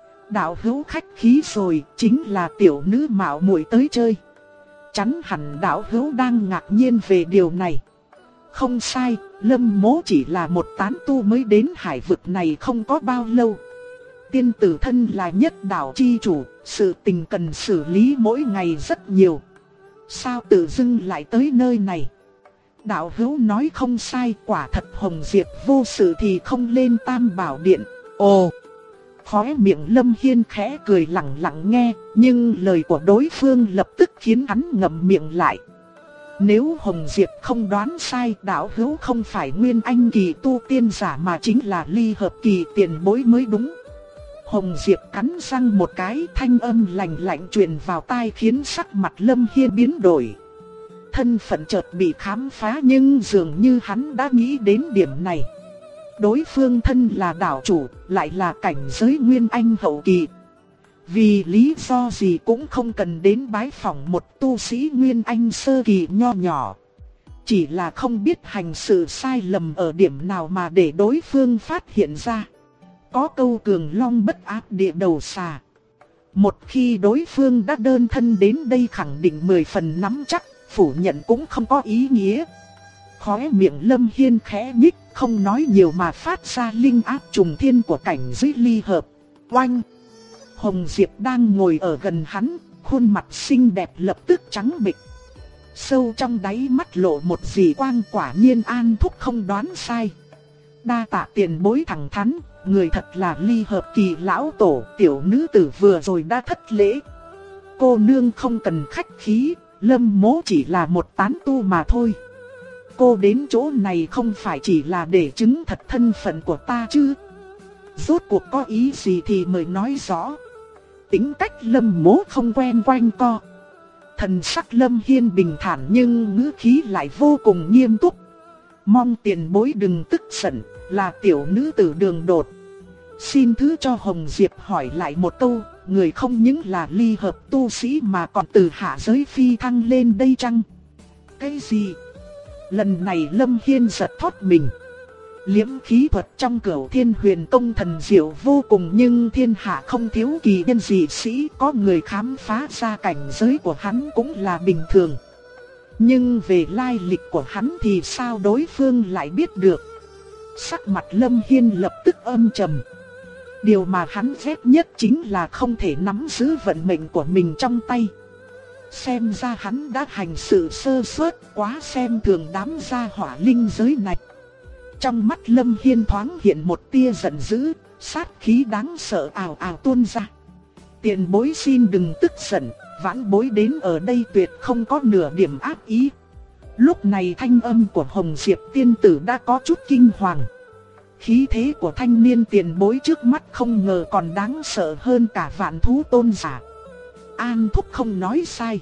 Đạo hữu khách khí rồi, chính là tiểu nữ mạo muội tới chơi. Chắn hẳn đạo hữu đang ngạc nhiên về điều này. Không sai, Lâm mỗ chỉ là một tán tu mới đến hải vực này không có bao lâu. Tiên tử thân là nhất đạo chi chủ, sự tình cần xử lý mỗi ngày rất nhiều. Sao tự dưng lại tới nơi này? Đạo hữu nói không sai, quả thật Hồng Diệp vô sự thì không lên Tam Bảo Điện. Ồ! Khóe miệng Lâm Hiên khẽ cười lặng lặng nghe, nhưng lời của đối phương lập tức khiến hắn ngậm miệng lại. Nếu Hồng Diệp không đoán sai, đạo hữu không phải Nguyên Anh kỳ tu tiên giả mà chính là Ly Hợp kỳ tiền bối mới đúng. Hồng Diệp cắn răng một cái, thanh âm lạnh lạnh truyền vào tai khiến sắc mặt Lâm Hiên biến đổi. thân phận chợt bị khám phá, nhưng dường như hắn đã nghĩ đến điểm này. Đối phương thân là đạo chủ, lại là cảnh giới Nguyên Anh hậu kỳ. Vì lý do gì cũng không cần đến bái phỏng một tu sĩ Nguyên Anh sơ kỳ nho nhỏ. Chỉ là không biết hành sự sai lầm ở điểm nào mà để đối phương phát hiện ra. Có câu cường long bất áp địa đầu xà. Một khi đối phương đã đơn thân đến đây khẳng định 10 phần nắm chắc, phủ nhận cũng không có ý nghĩa. Khóe miệng Lâm Hiên khẽ nhích, không nói nhiều mà phát ra linh áp trùng thiên của cảnh giới ly hợp. Oanh! Hồng Diệp đang ngồi ở gần hắn, khuôn mặt xinh đẹp lập tức trắng bệch. Sâu trong đáy mắt lộ một dị quang, quả nhiên An Thúc không đoán sai. Đa tạ tiền bối thẳng thắn, người thật là ly hợp kỳ lão tổ, tiểu nữ tử vừa rồi đã thất lễ. Cô nương không cần khách khí, Lâm mỗ chỉ là một tán tu mà thôi. Cô đến chỗ này không phải chỉ là để chứng thật thân phận của ta chứ? Rốt cuộc có ý gì thì mời nói rõ. Tính cách Lâm mỗ không quen quanh co. Thần sắc Lâm Hiên bình thản nhưng ngữ khí lại vô cùng nghiêm túc. Mong tiền bối đừng tức giận, là tiểu nữ tử đường đột. Xin thứ cho Hồng Diệp hỏi lại một câu, người không những là ly hợp tu sĩ mà còn từ hạ giới phi thăng lên đây chăng? Cái gì? Lần này Lâm Hiên giật thót mình. Liễm khí thuật trong Cửu Thiên Huyền Tông thần diệu vô cùng, nhưng thiên hạ không thiếu kỳ nhân dị sĩ, có người khám phá ra cảnh giới của hắn cũng là bình thường. Nhưng về lai lịch của hắn thì sao đối phương lại biết được? Sắc mặt Lâm Hiên lập tức âm trầm. Điều mà hắn ghét nhất chính là không thể nắm giữ vận mệnh của mình trong tay. Xem ra hắn đã hành sự sơ suất, quá xem thường đám gia hỏa linh giới này. Trong mắt Lâm Hiên thoáng hiện một tia giận dữ, sát khí đáng sợ ào ào tuôn ra. Tiền bối xin đừng tức giận, vãn bối đến ở đây tuyệt không có nửa điểm ác ý. Lúc này thanh âm của Hồng Diệp tiên tử đã có chút kinh hoàng. Khí thế của thanh niên tiền bối trước mắt không ngờ còn đáng sợ hơn cả vạn thú tôn giả. An Thúc không nói sai.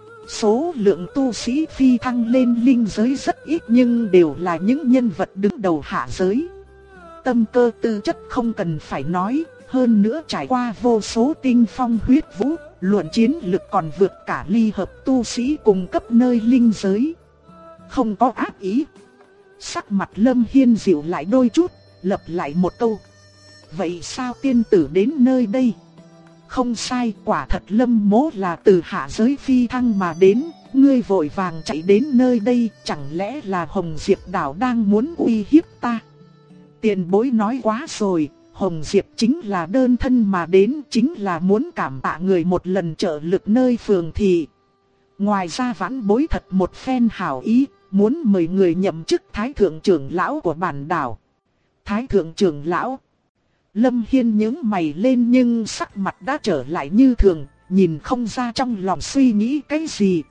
Số lượng tu sĩ phi thăng lên linh giới rất ít nhưng đều là những nhân vật đứng đầu hạ giới. Tâm cơ tư chất không cần phải nói, hơn nữa trải qua vô số tinh phong huyết vũ, luận chiến lực còn vượt cả ly hợp tu sĩ cùng cấp nơi linh giới. Không có ác ý. Sắc mặt Lâm Hiên dịu lại đôi chút, lặp lại một câu. Vậy sao tiên tử đến nơi đây? Không sai, quả thật Lâm mỗ là từ hạ giới phi thăng mà đến, ngươi vội vàng chạy đến nơi đây, chẳng lẽ là Hồng Diệp đảo đang muốn uy hiếp ta? Tiền bối nói quá rồi, Hồng Diệp chính là đơn thân mà đến, chính là muốn cảm tạ người một lần trợ lực nơi phường thị. Ngoài ra vãn bối thật một phen hảo ý, muốn mời người nhậm chức Thái Thượng trưởng lão của bản đảo. Thái Thượng trưởng lão? Lâm Hiên nhướng mày lên nhưng sắc mặt đã trở lại như thường, nhìn không ra trong lòng suy nghĩ cái gì.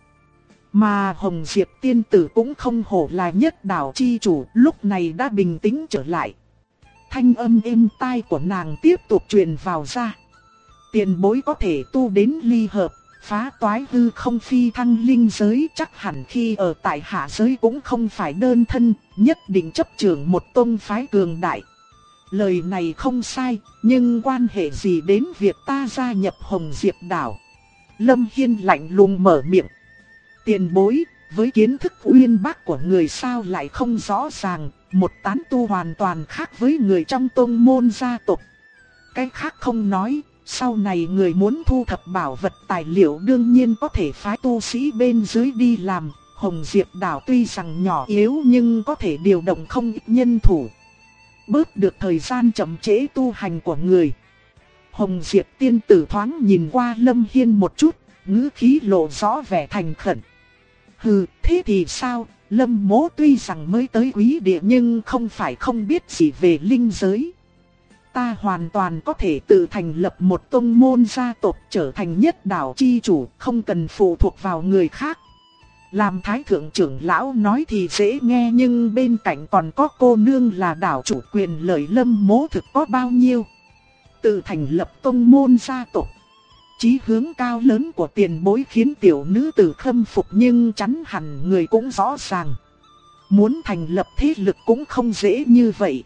Mà Hồng Diệp tiên tử cũng không hổ là nhất đảo chi chủ, lúc này đã bình tĩnh trở lại. Thanh âm êm tai của nàng tiếp tục truyền vào ra. Tiền bối có thể tu đến ly hợp, phá toái hư không phi thăng linh giới, chắc hẳn khi ở tại hạ giới cũng không phải đơn thân, nhất định chấp trưởng một tông phái cường đại. Lời này không sai, nhưng quan hệ gì đến việc ta gia nhập Hồng Diệp đảo? Lâm Hiên lạnh lùng mở miệng. Tiền bối, với kiến thức uyên bác của người sao lại không rõ ràng, một tán tu hoàn toàn khác với người trong tông môn gia tộc. Cái khác không nói, sau này người muốn thu thập bảo vật tài liệu đương nhiên có thể phái tu sĩ bên dưới đi làm. Hồng Diệp đảo tuy rằng nhỏ yếu nhưng có thể điều động không ít nhân thủ, bớt được thời gian chậm trễ tu hành của người. Hồng Diệp tiên tử thoáng nhìn qua Lâm Hiên một chút, ngữ khí lộ rõ vẻ thành khẩn. Hừ, thế thì sao? Lâm mỗ tuy rằng mới tới quý địa nhưng không phải không biết gì về linh giới. Ta hoàn toàn có thể tự thành lập một tông môn gia tộc, trở thành nhất đảo chi chủ, không cần phụ thuộc vào người khác. Làm Thái Thượng trưởng lão nói thì dễ nghe nhưng bên cạnh còn có cô nương là đảo chủ, quyền lợi Lâm mỗ thực có bao nhiêu. Tự thành lập tông môn gia tộc. Chí hướng cao lớn của tiền bối khiến tiểu nữ tử khâm phục, nhưng chắn hẳn người cũng rõ ràng. Muốn thành lập thế lực cũng không dễ như vậy.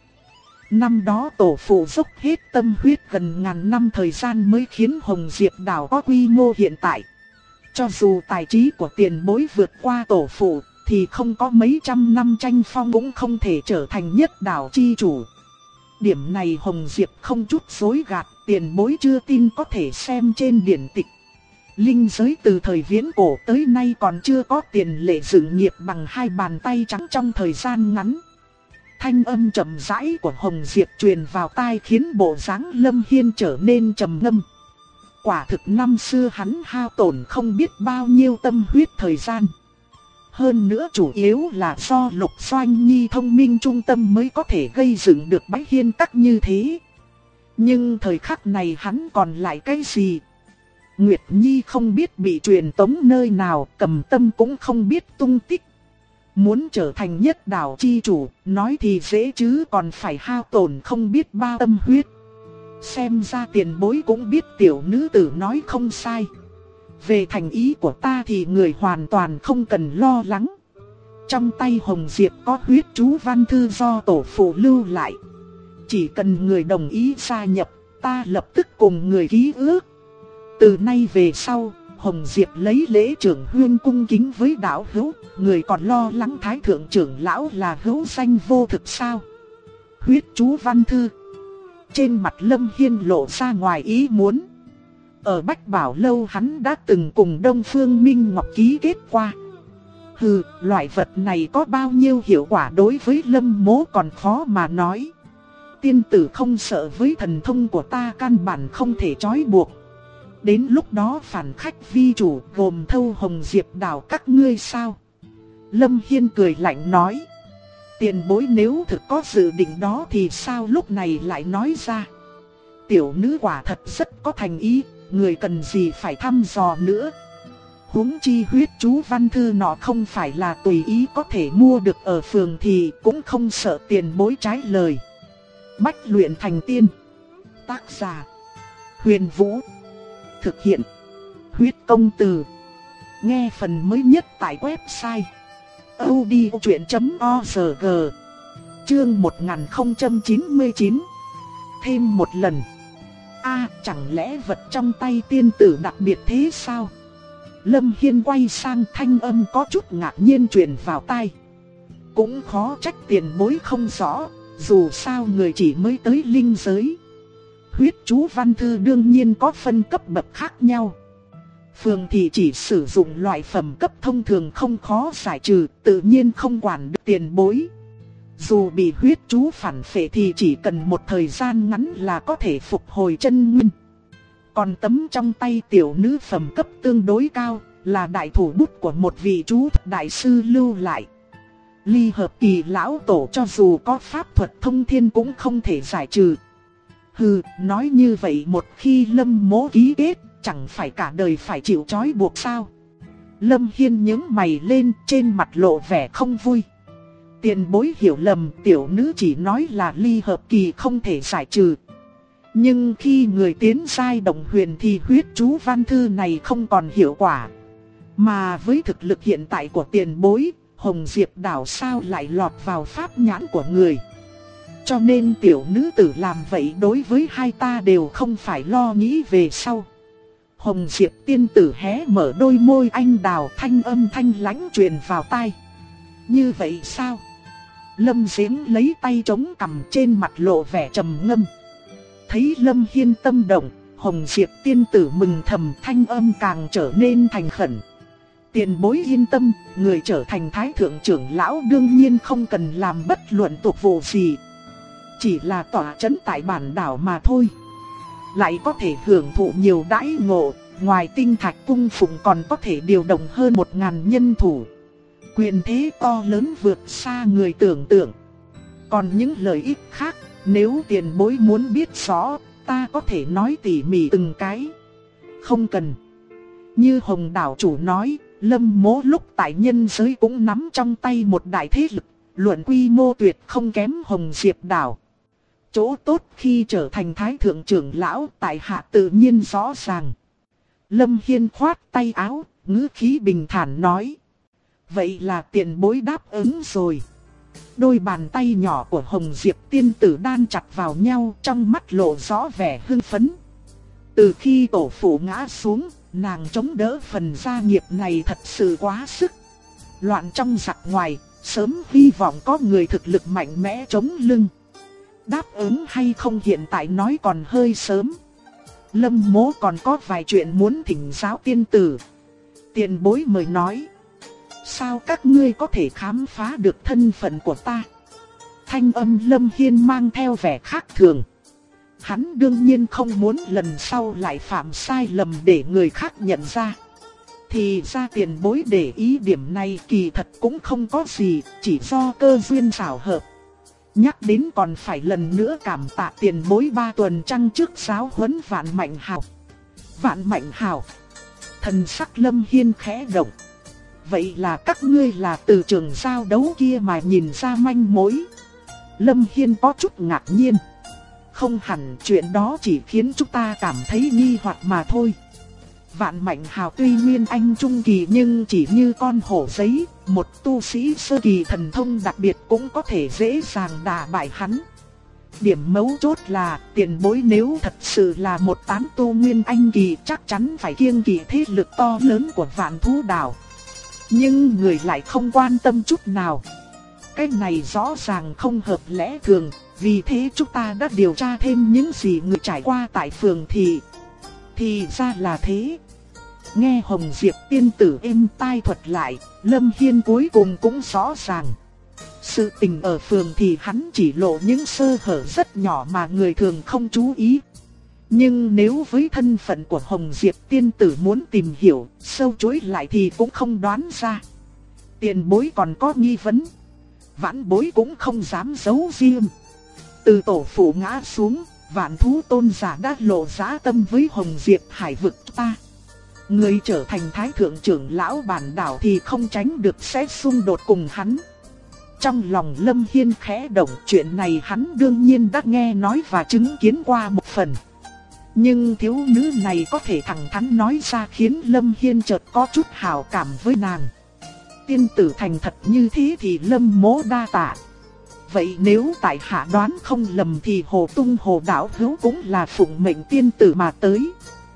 Năm đó tổ phụ dốc hết tâm huyết gần ngàn năm thời gian mới khiến Hồng Diệp Đảo có quy mô hiện tại. Cho dù tài trí của tiền bối vượt qua tổ phụ, thì không có mấy trăm năm tranh phong cũng không thể trở thành nhất đảo chi chủ. Điểm này Hồng Diệp không chút dối gạt, tiền bối chưa tin có thể xem trên điển tịch. Linh giới từ thời viễn cổ tới nay còn chưa có tiền lệ dựng nghiệp bằng hai bàn tay trắng trong thời gian ngắn. Thanh âm chậm rãi của Hồng Diệp truyền vào tai khiến bộ dáng Lâm Hiên trở nên trầm ngâm. Quả thực năm xưa hắn hao tổn không biết bao nhiêu tâm huyết thời gian. Hơn nữa chủ yếu là do Lục Doanh Nhi thông minh trung tâm mới có thể gây dựng được Bái Hiên Các như thế. Nhưng thời khắc này hắn còn lại cái gì? Nguyệt Nhi không biết bị truyền tống nơi nào, Cầm Tâm cũng không biết tung tích. Muốn trở thành nhất đảo chi chủ, nói thì dễ chứ còn phải hao tổn không biết bao tâm huyết. Xem ra tiền bối cũng biết tiểu nữ tử nói không sai. Về thành ý của ta thì người hoàn toàn không cần lo lắng. Trong tay Hồng Diệp có huyết chú văn thư do tổ phụ lưu lại. Chỉ cần người đồng ý gia nhập, ta lập tức cùng người ký ước. Từ nay về sau, Hồng Diệp lấy lễ trưởng huyên cung kính với đạo hữu. Người còn lo lắng thái thượng trưởng lão là hữu danh vô thực sao? Huyết chú văn thư. Trên mặt Lâm Hiên lộ ra ngoài ý muốn. Ở Bách Bảo Lâu hắn đã từng cùng Đông Phương Minh Ngọc ký kết qua. Hừ, loại vật này có bao nhiêu hiệu quả đối với Lâm Mỗ còn khó mà nói. Tiên tử không sợ với thần thông của ta căn bản không thể trói buộc. Đến lúc đó phản khách vi chủ gồm thâu Hồng Diệp Đảo các ngươi sao? Lâm Hiên cười lạnh nói. Tiền bối nếu thực có dự định đó thì sao lúc này lại nói ra? Tiểu nữ quả thật rất có thành ý, người cần gì phải thăm dò nữa. Huống chi huyết chú văn thư nọ không phải là tùy ý có thể mua được ở phường thì cũng không sợ tiền bối trái lời. Bách luyện thành tiên. Tác giả Huyền Vũ. Thực hiện Huyết Công Từ. Nghe phần mới nhất tại website audiochuyện.org. Chương 1099. Thêm một lần. Chẳng lẽ vật trong tay tiên tử đặc biệt thế sao? Lâm Hiên quay sang, thanh âm có chút ngạc nhiên truyền vào tai. Cũng khó trách tiền bối không rõ, dù sao người chỉ mới tới linh giới. Huyết chú văn thư đương nhiên có phân cấp bậc khác nhau. Phường thì chỉ sử dụng loại phẩm cấp thông thường không khó giải trừ, tự nhiên không quản được tiền bối. Dù bị huyết chú phản phệ thì chỉ cần một thời gian ngắn là có thể phục hồi chân nguyên. Còn tấm trong tay tiểu nữ phẩm cấp tương đối cao, là đại thủ bút của một vị chú đại sư lưu lại. Ly Hợp Kỳ lão tổ cho dù có pháp thuật thông thiên cũng không thể giải trừ. Hừ, nói như vậy một khi Lâm Mỗ ký kết, chẳng phải cả đời phải chịu trói buộc sao? Lâm Hiên nhướng mày lên, trên mặt lộ vẻ không vui. Tiền bối hiểu lầm, tiểu nữ chỉ nói là Ly Hợp Kỳ không thể giải trừ. Nhưng khi người tiến giai động huyền thì huyết chú văn thư này không còn hiệu quả. Mà với thực lực hiện tại của tiền bối, Hồng Diệp Đảo sao lại lọt vào pháp nhãn của người. Cho nên tiểu nữ tử làm vậy đối với hai ta đều không phải lo nghĩ về sau. Hồng Diệp tiên tử hé mở đôi môi anh đào, thanh âm thanh lãnh truyền vào tai. Như vậy sao? Lâm Diễm lấy tay chống cằm, trên mặt lộ vẻ trầm ngâm. Thấy Lâm Hiên tâm động, Hồng Diệp tiên tử mừng thầm, thanh âm càng trở nên thành khẩn. Tiền bối yên tâm, người trở thành thái thượng trưởng lão đương nhiên không cần làm bất luận tục vụ gì. Chỉ là tỏa trấn tại bản đảo mà thôi. Lại có thể hưởng thụ nhiều đãi ngộ, ngoài tinh thạch cung phụng còn có thể điều động hơn 1000 nhân thủ. Quyền thế to lớn vượt xa người tưởng tượng. Còn những lợi ích khác, nếu tiền bối muốn biết rõ, ta có thể nói tỉ mỉ từng cái. Không cần. Như Hồng đảo chủ nói, Lâm Mỗ lúc tại nhân giới cũng nắm trong tay một đại thế lực, luận quy mô tuyệt không kém Hồng Diệp đảo. Chỗ tốt khi trở thành thái thượng trưởng lão tại hạ tự nhiên rõ ràng. Lâm Hiên khoát tay áo, ngữ khí bình thản nói. Vậy là tiền bối đáp ứng rồi. Đôi bàn tay nhỏ của Hồng Diệp tiên tử đan chặt vào nhau, trong mắt lộ rõ vẻ hưng phấn. Từ khi tổ phụ ngã xuống, nàng chống đỡ phần gia nghiệp này thật sự quá sức. Loạn trong giặc ngoài, sớm hy vọng có người thực lực mạnh mẽ chống lưng. Đáp ứng hay không hiện tại nói còn hơi sớm. Lâm Mỗ còn có vài chuyện muốn thỉnh giáo tiên tử. Tiền bối mời nói. Sao các ngươi có thể khám phá được thân phận của ta? Thanh âm Lâm Hiên mang theo vẻ khác thường. Hắn đương nhiên không muốn lần sau lại phạm sai lầm để người khác nhận ra. Thì ra tiền bối để ý điểm này kỳ thật cũng không có gì, chỉ do cơ duyên xảo hợp. Nhắc đến còn phải lần nữa cảm tạ tiền bối 3 tuần trăng trước giáo huấn Vạn Mạnh Hào. Vạn Mạnh Hào. Thần sắc Lâm Hiên khẽ động. Vậy là các ngươi là từ trường giao đấu kia mà nhìn ra manh mối. Lâm Hiên có chút ngạc nhiên. Không hẳn, chuyện đó chỉ khiến chúng ta cảm thấy nghi hoặc mà thôi. Vạn Mạnh Hào tuy nguyên anh trung kỳ nhưng chỉ như con hổ giấy, một tu sĩ sơ kỳ thần thông đặc biệt cũng có thể dễ dàng đả bại hắn. Điểm mấu chốt là tiền bối nếu thật sự là một tán tu nguyên anh kỳ chắc chắn phải kiêng kỵ thế lực to lớn của Vạn Thú Đảo. Nhưng người lại không quan tâm chút nào. Cái này rõ ràng không hợp lẽ thường, vì thế chúng ta đã điều tra thêm những gì người trải qua tại phường thị. Thì ra là thế. Nghe Hồng Diệp tiên tử êm tai thuật lại, Lâm Hiên cuối cùng cũng rõ ràng. Sự tình ở phường thì hắn chỉ lộ những sơ hở rất nhỏ mà người thường không chú ý. Nhưng nếu với thân phận của Hồng Diệp tiên tử muốn tìm hiểu sâu chuỗi lại thì cũng không đoán ra. Tiền bối còn có nghi vấn, vãn bối cũng không dám giấu riêng. Từ tổ phụ ngã xuống, Vạn Thú tôn giả đã lộ dã tâm với Hồng Diệp hải vực ta. Người trở thành thái thượng trưởng lão bản đảo thì không tránh được sẽ xung đột cùng hắn. Trong lòng Lâm Hiên khẽ động, chuyện này hắn đương nhiên đã nghe nói và chứng kiến qua một phần. Nhưng thiếu nữ này có thể thẳng thắn nói ra khiến Lâm Hiên chợt có chút hảo cảm với nàng. Tiên tử thành thật như thế thì Lâm Mỗ đa tạ. Vậy nếu tại hạ đoán không lầm thì Hồ Tung Hồ Đảo Hữu cũng là phụng mệnh tiên tử mà tới.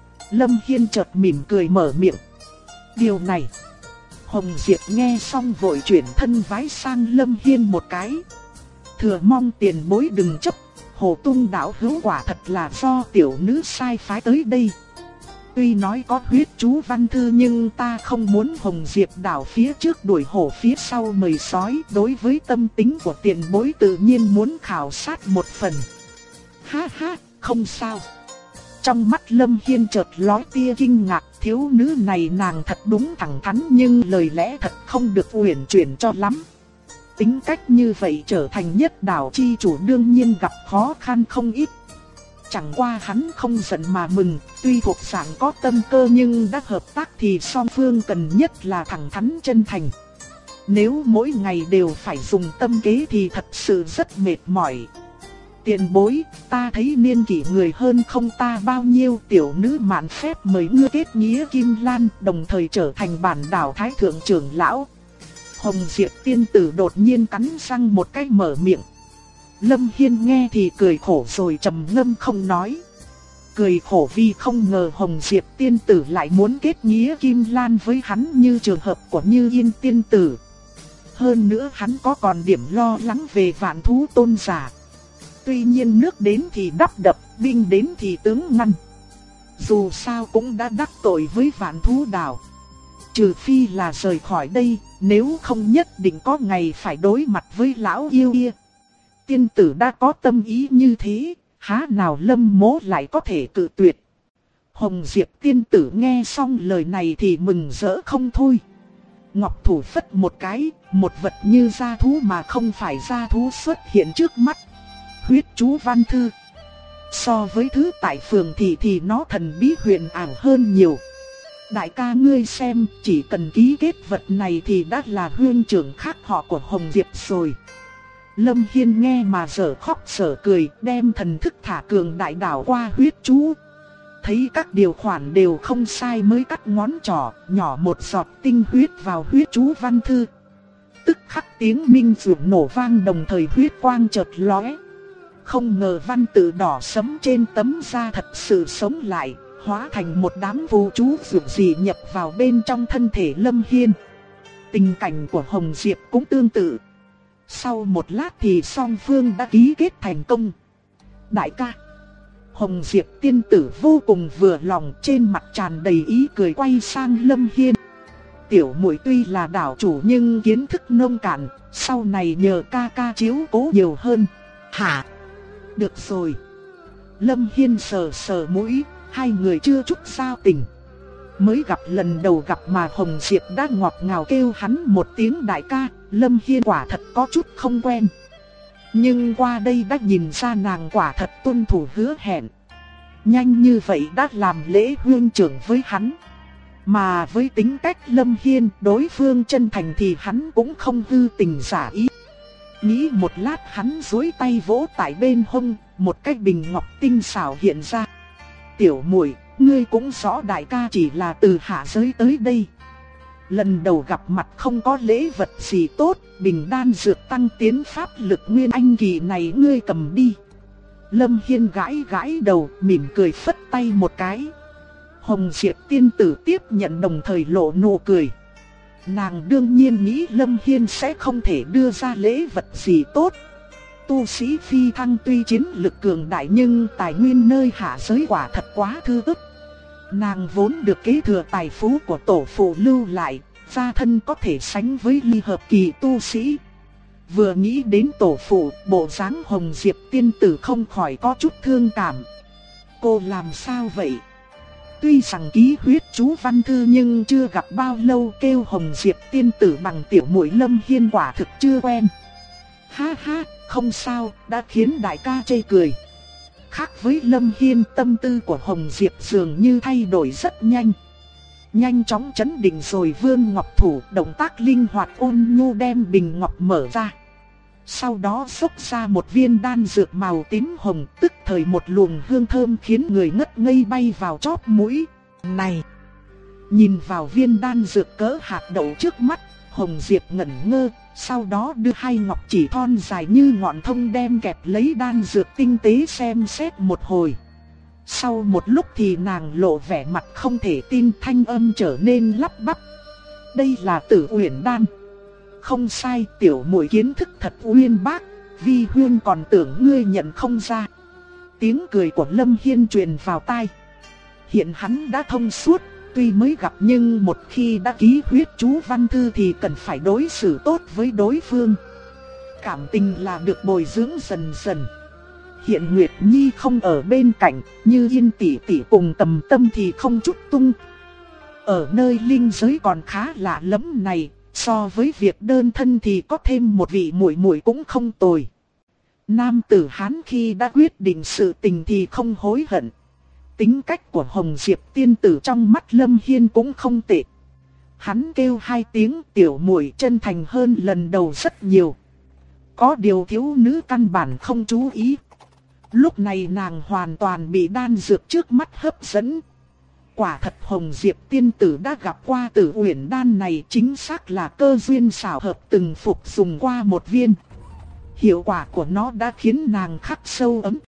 Lâm Hiên chợt mỉm cười mở miệng. Điều này. Hồng Diệp nghe xong vội chuyển thân vái sang Lâm Hiên một cái. Thừa mong tiền bối đừng chấp, Hồ Tung Đảo Hữu quả thật là do tiểu nữ sai phái tới đây. Tuy nói có huyết chú văn thư nhưng ta không muốn Hồng Diệp đảo phía trước đuổi hổ phía sau mời sói. Đối với tâm tính của tiền bối tự nhiên muốn khảo sát một phần. Ha ha, không sao. Trong mắt Lâm Hiên chợt lóe tia kinh ngạc, thiếu nữ này nàng thật đúng thẳng thắn nhưng lời lẽ thật không được uyển chuyển cho lắm. Tính cách như vậy trở thành nhất đảo chi chủ đương nhiên gặp khó khăn không ít. Chẳng qua hắn không giận mà mừng, tuy thuộc dạng có tâm cơ nhưng đã hợp tác thì song phương cần nhất là thẳng thắn chân thành. Nếu mỗi ngày đều phải dùng tâm kế thì thật sự rất mệt mỏi. Tiền bối, ta thấy niên kỷ người hơn không ta bao nhiêu, tiểu nữ mạn phép mời ngươi kết nghĩa Kim Lan, đồng thời trở thành bản đảo thái thượng trưởng lão. Hồng Diệp tiên tử đột nhiên cắn răng một cái mở miệng. Lâm Hiên nghe thì cười khổ rồi trầm ngâm không nói. Cười khổ vì không ngờ Hồng Diệp tiên tử lại muốn kết nghĩa Kim Lan với hắn như trường hợp của Như Yên tiên tử. Hơn nữa hắn có còn điểm lo lắng về Vạn Thú tôn giả. Tuy nhiên nước đến thì đắp đập, binh đến thì tướng ngăn. Dù sao cũng đã đắc tội với Vạn Thú đảo. Trừ phi là rời khỏi đây, nếu không nhất định có ngày phải đối mặt với lão yêu kia. Tiên tử đã có tâm ý như thế, há nào Lâm Mỗ lại có thể cự tuyệt. Hồng Diệp tiên tử nghe xong lời này thì mừng rỡ không thôi. Ngọc thủ phất một cái, một vật như gia thú mà không phải gia thú xuất hiện trước mắt. Huyết chú văn thư. So với thứ tại phường thì nó thần bí huyền ảo hơn nhiều. Đại ca ngươi xem, chỉ cần ký kết vật này thì đã là huynh trưởng khác họ của Hồng Diệp rồi. Lâm Hiên nghe mà dở khóc dở cười, đem thần thức thả cường đại đảo qua huyết chú. thấy các điều khoản đều không sai mới cắt ngón trỏ, nhỏ một giọt tinh huyết vào huyết chú văn thư. Tức khắc tiếng minh dược nổ vang, đồng thời huyết quang chợt lóe. Không ngờ văn tự đỏ sẫm trên tấm da thật sự sống lại, hóa thành một đám phù chú dược dị nhập vào bên trong thân thể Lâm Hiên. Tình cảnh của Hồng Diệp cũng tương tự. Sau một lát thì song phương đã ký kết thành công. Đại ca. Hồng Diệp tiên tử vô cùng vừa lòng, trên mặt tràn đầy ý cười quay sang Lâm Hiên. Tiểu muội tuy là đảo chủ nhưng kiến thức nông cạn, sau này nhờ ca ca chiếu cố nhiều hơn. Hả? Được rồi. Lâm Hiên sờ sờ mũi, hai người chưa chút giao tình. Mới gặp lần đầu gặp mà Hồng Diệp đã ngọt ngào kêu hắn một tiếng đại ca, Lâm Hiên quả thật có chút không quen. Nhưng qua đây đã nhìn ra nàng quả thật tuân thủ hứa hẹn. Nhanh như vậy đã làm lễ huynh trưởng với hắn. Mà với tính cách Lâm Hiên, đối phương chân thành thì hắn cũng không hư tình giả ý. Nghĩ một lát hắn duỗi tay vỗ tại bên hông, một cái bình ngọc tinh xảo hiện ra. Tiểu muội, ngươi cũng rõ đại ca chỉ là từ hạ giới tới đây. Lần đầu gặp mặt không có lễ vật gì tốt, bình đan dược tăng tiến pháp lực nguyên anh kỳ này ngươi cầm đi. Lâm Hiên gãi gãi đầu, mỉm cười phất tay một cái. Hồng Diệp tiên tử tiếp nhận đồng thời lộ nụ cười. Nàng đương nhiên nghĩ Lâm Hiên sẽ không thể đưa ra lễ vật gì tốt. Tu sĩ phi thăng tuy chiến lực cường đại nhưng tài nguyên nơi hạ giới quả thật quá thư ức. Nàng vốn được kế thừa tài phú của tổ phụ lưu lại, gia thân có thể sánh với ly hợp kỳ tu sĩ. Vừa nghĩ đến tổ phụ, bộ dáng Hồng Diệp tiên tử không khỏi có chút thương cảm. Cô làm sao vậy? Tuy rằng ký huyết chú văn thư nhưng chưa gặp bao lâu, kêu Hồng Diệp tiên tử bằng tiểu muội Lâm Hiên quả thực chưa quen. Ha ha, không sao, đã khiến đại ca chê cười. Khác với Lâm Hiên, tâm tư của Hồng Diệp dường như thay đổi rất nhanh. Nhanh chóng chấn định rồi vươn ngọc thủ, động tác linh hoạt ôn nhu đem bình ngọc mở ra. Sau đó xốc ra một viên đan dược màu tím hồng, tức thời một luồng hương thơm khiến người ngất ngây bay vào chóp mũi. Này! Nhìn vào viên đan dược cỡ hạt đậu trước mắt, Hồng Diệp ngẩn ngơ, sau đó đưa hai ngọc chỉ thon dài như ngọn thông đem kẹp lấy đan dược tinh tế xem xét một hồi. Sau một lúc thì nàng lộ vẻ mặt không thể tin, thanh âm trở nên lắp bắp. Đây là Tử Uyển đan. Không sai, tiểu muội kiến thức thật uyên bác, vi huyên còn tưởng ngươi nhận không ra. Tiếng cười của Lâm Hiên truyền vào tai. Hiện hắn đã thông suốt, tuy mới gặp nhưng một khi đã ký huyết chú văn thư thì cần phải đối xử tốt với đối phương. Cảm tình là được bồi dưỡng dần dần. Hiện Nguyệt Nhi không ở bên cạnh, như Yên tỷ tỷ cùng Tầm Tâm thì không chút tung. Ở nơi linh giới còn khá lạ lắm này, so với việc đơn thân thì có thêm một vị muội muội cũng không tồi. Nam tử Hán khi đã quyết định sự tình thì không hối hận. Tính cách của Hồng Diệp tiên tử trong mắt Lâm Hiên cũng không tệ. Hắn kêu hai tiếng tiểu muội chân thành hơn lần đầu rất nhiều. Có điều thiếu nữ căn bản không chú ý. Lúc này nàng hoàn toàn bị đan dược trước mắt hấp dẫn. Quả thật Hồng Diệp tiên tử đã gặp qua Tử Uyển đan này, chính xác là cơ duyên xảo hợp từng phục dùng qua một viên. Hiệu quả của nó đã khiến nàng khắc sâu ấn